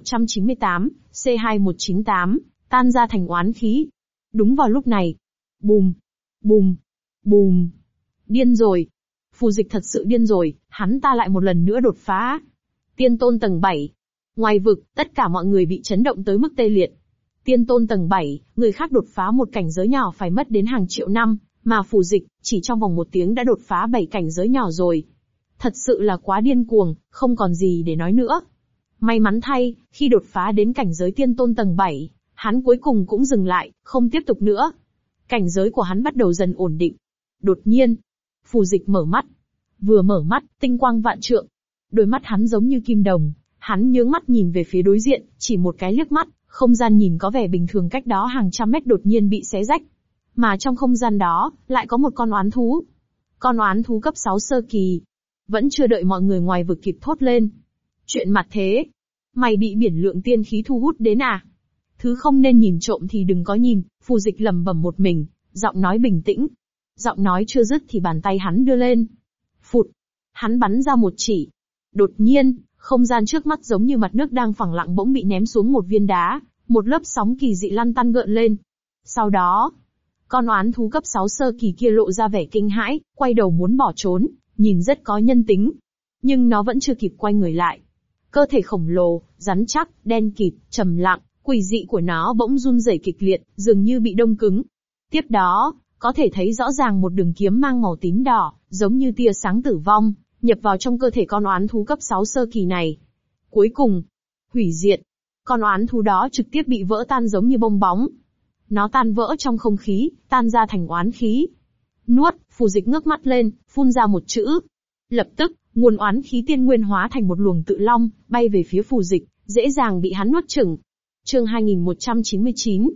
2198, C2198, tan ra thành oán khí. Đúng vào lúc này. Bùm, bùm, bùm. Điên rồi. Phù Dịch thật sự điên rồi, hắn ta lại một lần nữa đột phá. Tiên tôn tầng 7. Ngoài vực, tất cả mọi người bị chấn động tới mức tê liệt. Tiên tôn tầng 7, người khác đột phá một cảnh giới nhỏ phải mất đến hàng triệu năm, mà Phù Dịch, chỉ trong vòng 1 tiếng đã đột phá 7 cảnh giới nhỏ rồi. Thật sự là quá điên cuồng, không còn gì để nói nữa. May mắn thay, khi đột phá đến cảnh giới tiên tôn tầng 7, hắn cuối cùng cũng dừng lại, không tiếp tục nữa. Cảnh giới của hắn bắt đầu dần ổn định. Đột nhiên, Phù Dịch mở mắt. Vừa mở mắt, tinh quang vạn trượng. Đôi mắt hắn giống như kim đồng, hắn nhướng mắt nhìn về phía đối diện, chỉ một cái liếc mắt, không gian nhìn có vẻ bình thường cách đó hàng trăm mét đột nhiên bị xé rách. Mà trong không gian đó, lại có một con oán thú. Con oán thú cấp 6 sơ kỳ. Vẫn chưa đợi mọi người ngoài vực kịp thốt lên. Chuyện mặt thế. Mày bị biển lượng tiên khí thu hút đến à? Thứ không nên nhìn trộm thì đừng có nhìn, Phù Dịch lẩm bẩm một mình, giọng nói bình tĩnh. Giọng nói chưa dứt thì bàn tay hắn đưa lên. Phụt. Hắn bắn ra một chỉ. Đột nhiên, không gian trước mắt giống như mặt nước đang phẳng lặng bỗng bị ném xuống một viên đá, một lớp sóng kỳ dị lăn tăn gợn lên. Sau đó, con oán thú cấp 6 sơ kỳ kia lộ ra vẻ kinh hãi, quay đầu muốn bỏ trốn, nhìn rất có nhân tính. nhưng nó vẫn chưa kịp quay người lại. Cơ thể khổng lồ, rắn chắc, đen kịt, trầm lặng, quỷ dị của nó bỗng run rẩy kịch liệt, dường như bị đông cứng. Tiếp đó, có thể thấy rõ ràng một đường kiếm mang màu tím đỏ, giống như tia sáng tử vong, nhập vào trong cơ thể con oán thú cấp 6 sơ kỳ này. Cuối cùng, hủy diệt. Con oán thú đó trực tiếp bị vỡ tan giống như bong bóng. Nó tan vỡ trong không khí, tan ra thành oán khí. Nuốt, Phù Dịch ngước mắt lên, phun ra một chữ. Lập tức, nguồn oán khí tiên nguyên hóa thành một luồng tự long, bay về phía Phù Dịch, dễ dàng bị hắn nuốt chửng. Chương 2199,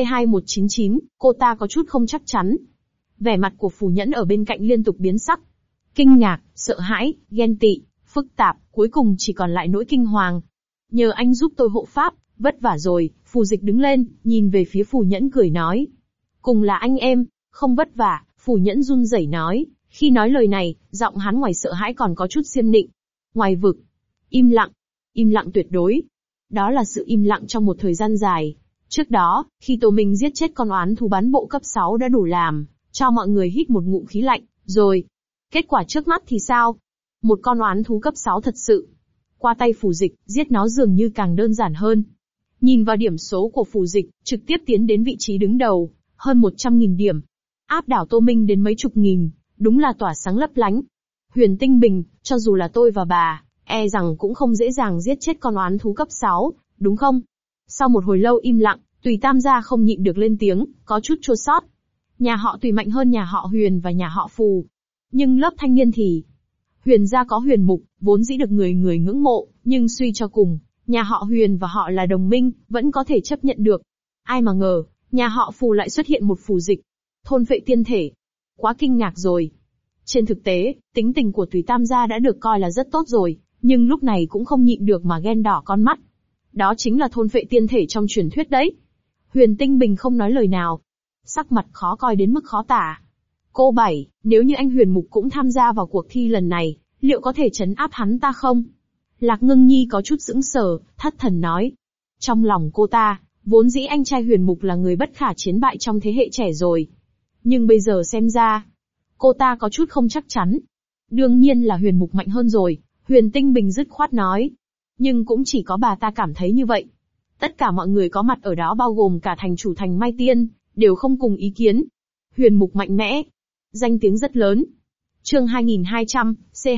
C2199, cô ta có chút không chắc chắn. Vẻ mặt của Phù Nhẫn ở bên cạnh liên tục biến sắc. Kinh ngạc, sợ hãi, ghen tị, phức tạp, cuối cùng chỉ còn lại nỗi kinh hoàng. Nhờ anh giúp tôi hộ pháp, vất vả rồi. Phù Dịch đứng lên, nhìn về phía Phù Nhẫn cười nói. Cùng là anh em, không vất vả. Phù Nhẫn run rẩy nói. Khi nói lời này, giọng hắn ngoài sợ hãi còn có chút xiêm nịnh. Ngoài vực, im lặng tuyệt đối. Đó là sự im lặng trong một thời gian dài. Trước đó, khi Tô Minh giết chết con oán thú bán bộ cấp 6 đã đủ làm cho mọi người hít một ngụm khí lạnh, rồi. Kết quả trước mắt thì sao? Một con oán thú cấp 6 thật sự. Qua tay Phù Dịch, giết nó dường như càng đơn giản hơn. Nhìn vào điểm số của Phù Dịch, trực tiếp tiến đến vị trí đứng đầu, hơn 100.000 điểm. Áp đảo Tô Minh đến mấy chục nghìn, đúng là tỏa sáng lấp lánh. Huyền Tinh Bình, cho dù là tôi và bà, e rằng cũng không dễ dàng giết chết con oán thú cấp 6, đúng không? Sau một hồi lâu im lặng, Tùy Tam gia không nhịn được lên tiếng, có chút chua xót. Nhà họ Tùy mạnh hơn nhà họ Huyền và nhà họ Phù. Nhưng lớp thanh niên thì... Huyền gia có Huyền Mục, vốn dĩ được người người ngưỡng mộ, nhưng suy cho cùng, nhà họ Huyền và họ là đồng minh, vẫn có thể chấp nhận được. Ai mà ngờ, nhà họ Phù lại xuất hiện một Phù Dịch. Thôn phệ tiên thể. Quá kinh ngạc rồi. Trên thực tế, tính tình của Tùy Tam gia đã được coi là rất tốt rồi, nhưng lúc này cũng không nhịn được mà ghen đỏ con mắt. Đó chính là thôn phệ tiên thể trong truyền thuyết đấy. Huyền Tinh Bình không nói lời nào. Sắc mặt khó coi đến mức khó tả. Cô Bảy, nếu như anh Huyền Mục cũng tham gia vào cuộc thi lần này, liệu có thể trấn áp hắn ta không? Lạc Ngưng Nhi có chút sững sờ, thất thần nói. Trong lòng cô ta, vốn dĩ anh trai Huyền Mục là người bất khả chiến bại trong thế hệ trẻ rồi. Nhưng bây giờ xem ra, cô ta có chút không chắc chắn. Đương nhiên là Huyền Mục mạnh hơn rồi, Huyền Tinh Bình dứt khoát nói. Nhưng cũng chỉ có bà ta cảm thấy như vậy. Tất cả mọi người có mặt ở đó bao gồm cả thành chủ thành Mai Tiên, đều không cùng ý kiến. Huyền Mục mạnh mẽ. Danh tiếng rất lớn. Chương 2200,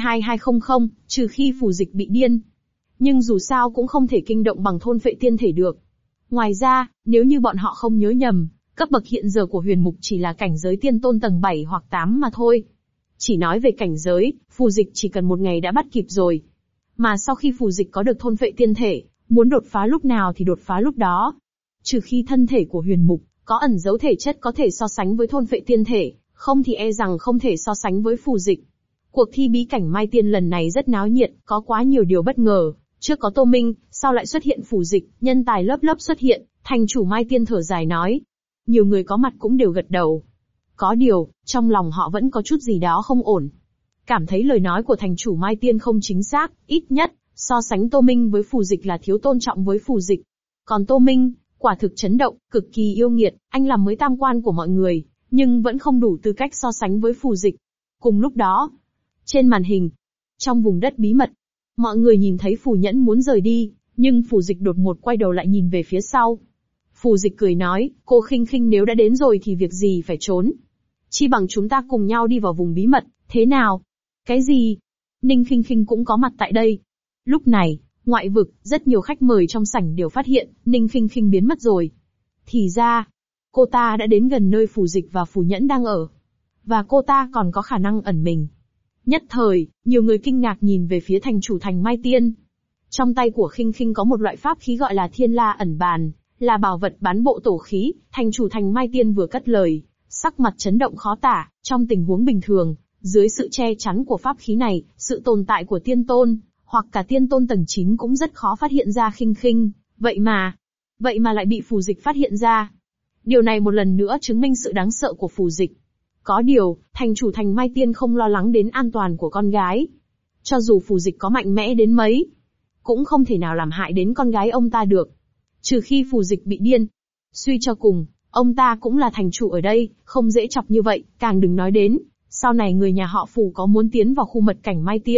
C2200, trừ khi Phù Dịch bị điên. Nhưng dù sao cũng không thể kinh động bằng thôn phệ tiên thể được. Ngoài ra, nếu như bọn họ không nhớ nhầm, cấp bậc hiện giờ của Huyền Mục chỉ là cảnh giới tiên tôn tầng 7 hoặc 8 mà thôi. Chỉ nói về cảnh giới, Phù Dịch chỉ cần một ngày đã bắt kịp rồi. Mà sau khi Phù Dịch có được thôn phệ tiên thể, muốn đột phá lúc nào thì đột phá lúc đó. Trừ khi thân thể của Huyền Mục có ẩn dấu thể chất có thể so sánh với thôn phệ tiên thể, không thì e rằng không thể so sánh với Phù Dịch. Cuộc thi bí cảnh Mai Tiên lần này rất náo nhiệt, có quá nhiều điều bất ngờ. Trước có Tô Minh, sau lại xuất hiện Phù Dịch, nhân tài lớp lớp xuất hiện, thành chủ Mai Tiên thở dài nói. Nhiều người có mặt cũng đều gật đầu. Có điều, trong lòng họ vẫn có chút gì đó không ổn. Cảm thấy lời nói của thành chủ Mai Tiên không chính xác, ít nhất, so sánh Tô Minh với Phù Dịch là thiếu tôn trọng với Phù Dịch. Còn Tô Minh, quả thực chấn động, cực kỳ yêu nghiệt, anh làm mới tam quan của mọi người, nhưng vẫn không đủ tư cách so sánh với Phù Dịch. Cùng lúc đó, trên màn hình, trong vùng đất bí mật, mọi người nhìn thấy Phù Nhẫn muốn rời đi, nhưng Phù Dịch đột ngột quay đầu lại nhìn về phía sau. Phù Dịch cười nói, cô Khinh Khinh nếu đã đến rồi thì việc gì phải trốn. Chi bằng chúng ta cùng nhau đi vào vùng bí mật, thế nào? Cái gì? Ninh Khinh Khinh cũng có mặt tại đây. Lúc này, ngoại vực, rất nhiều khách mời trong sảnh đều phát hiện, Ninh Khinh Khinh biến mất rồi. Thì ra, cô ta đã đến gần nơi Phù Dịch và Phù Nhẫn đang ở. Và cô ta còn có khả năng ẩn mình. Nhất thời, nhiều người kinh ngạc nhìn về phía thành chủ thành Mai Tiên. Trong tay của Khinh Khinh có một loại pháp khí gọi là Thiên La ẩn bàn, là bảo vật bán bộ tổ khí, thành chủ thành Mai Tiên vừa cất lời, sắc mặt chấn động khó tả, trong tình huống bình thường, dưới sự che chắn của pháp khí này, sự tồn tại của tiên tôn, hoặc cả tiên tôn tầng 9 cũng rất khó phát hiện ra Khinh Khinh, vậy mà lại bị Phù Dịch phát hiện ra. Điều này một lần nữa chứng minh sự đáng sợ của Phù Dịch. Có điều, thành chủ thành Mai Tiên không lo lắng đến an toàn của con gái. Cho dù Phù Dịch có mạnh mẽ đến mấy, cũng không thể nào làm hại đến con gái ông ta được. Trừ khi Phù Dịch bị điên. Suy cho cùng, ông ta cũng là thành chủ ở đây, không dễ chọc như vậy, càng đừng nói đến, sau này người nhà họ Phù có muốn tiến vào khu mật cảnh Mai Tiên,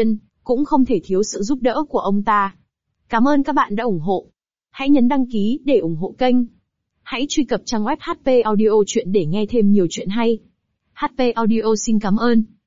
cũng không thể thiếu sự giúp đỡ của ông ta. Cảm ơn các bạn đã ủng hộ. Hãy nhấn đăng ký để ủng hộ kênh. Hãy truy cập trang web HP Audio Chuyện để nghe thêm nhiều chuyện hay. HP Audio xin cảm ơn.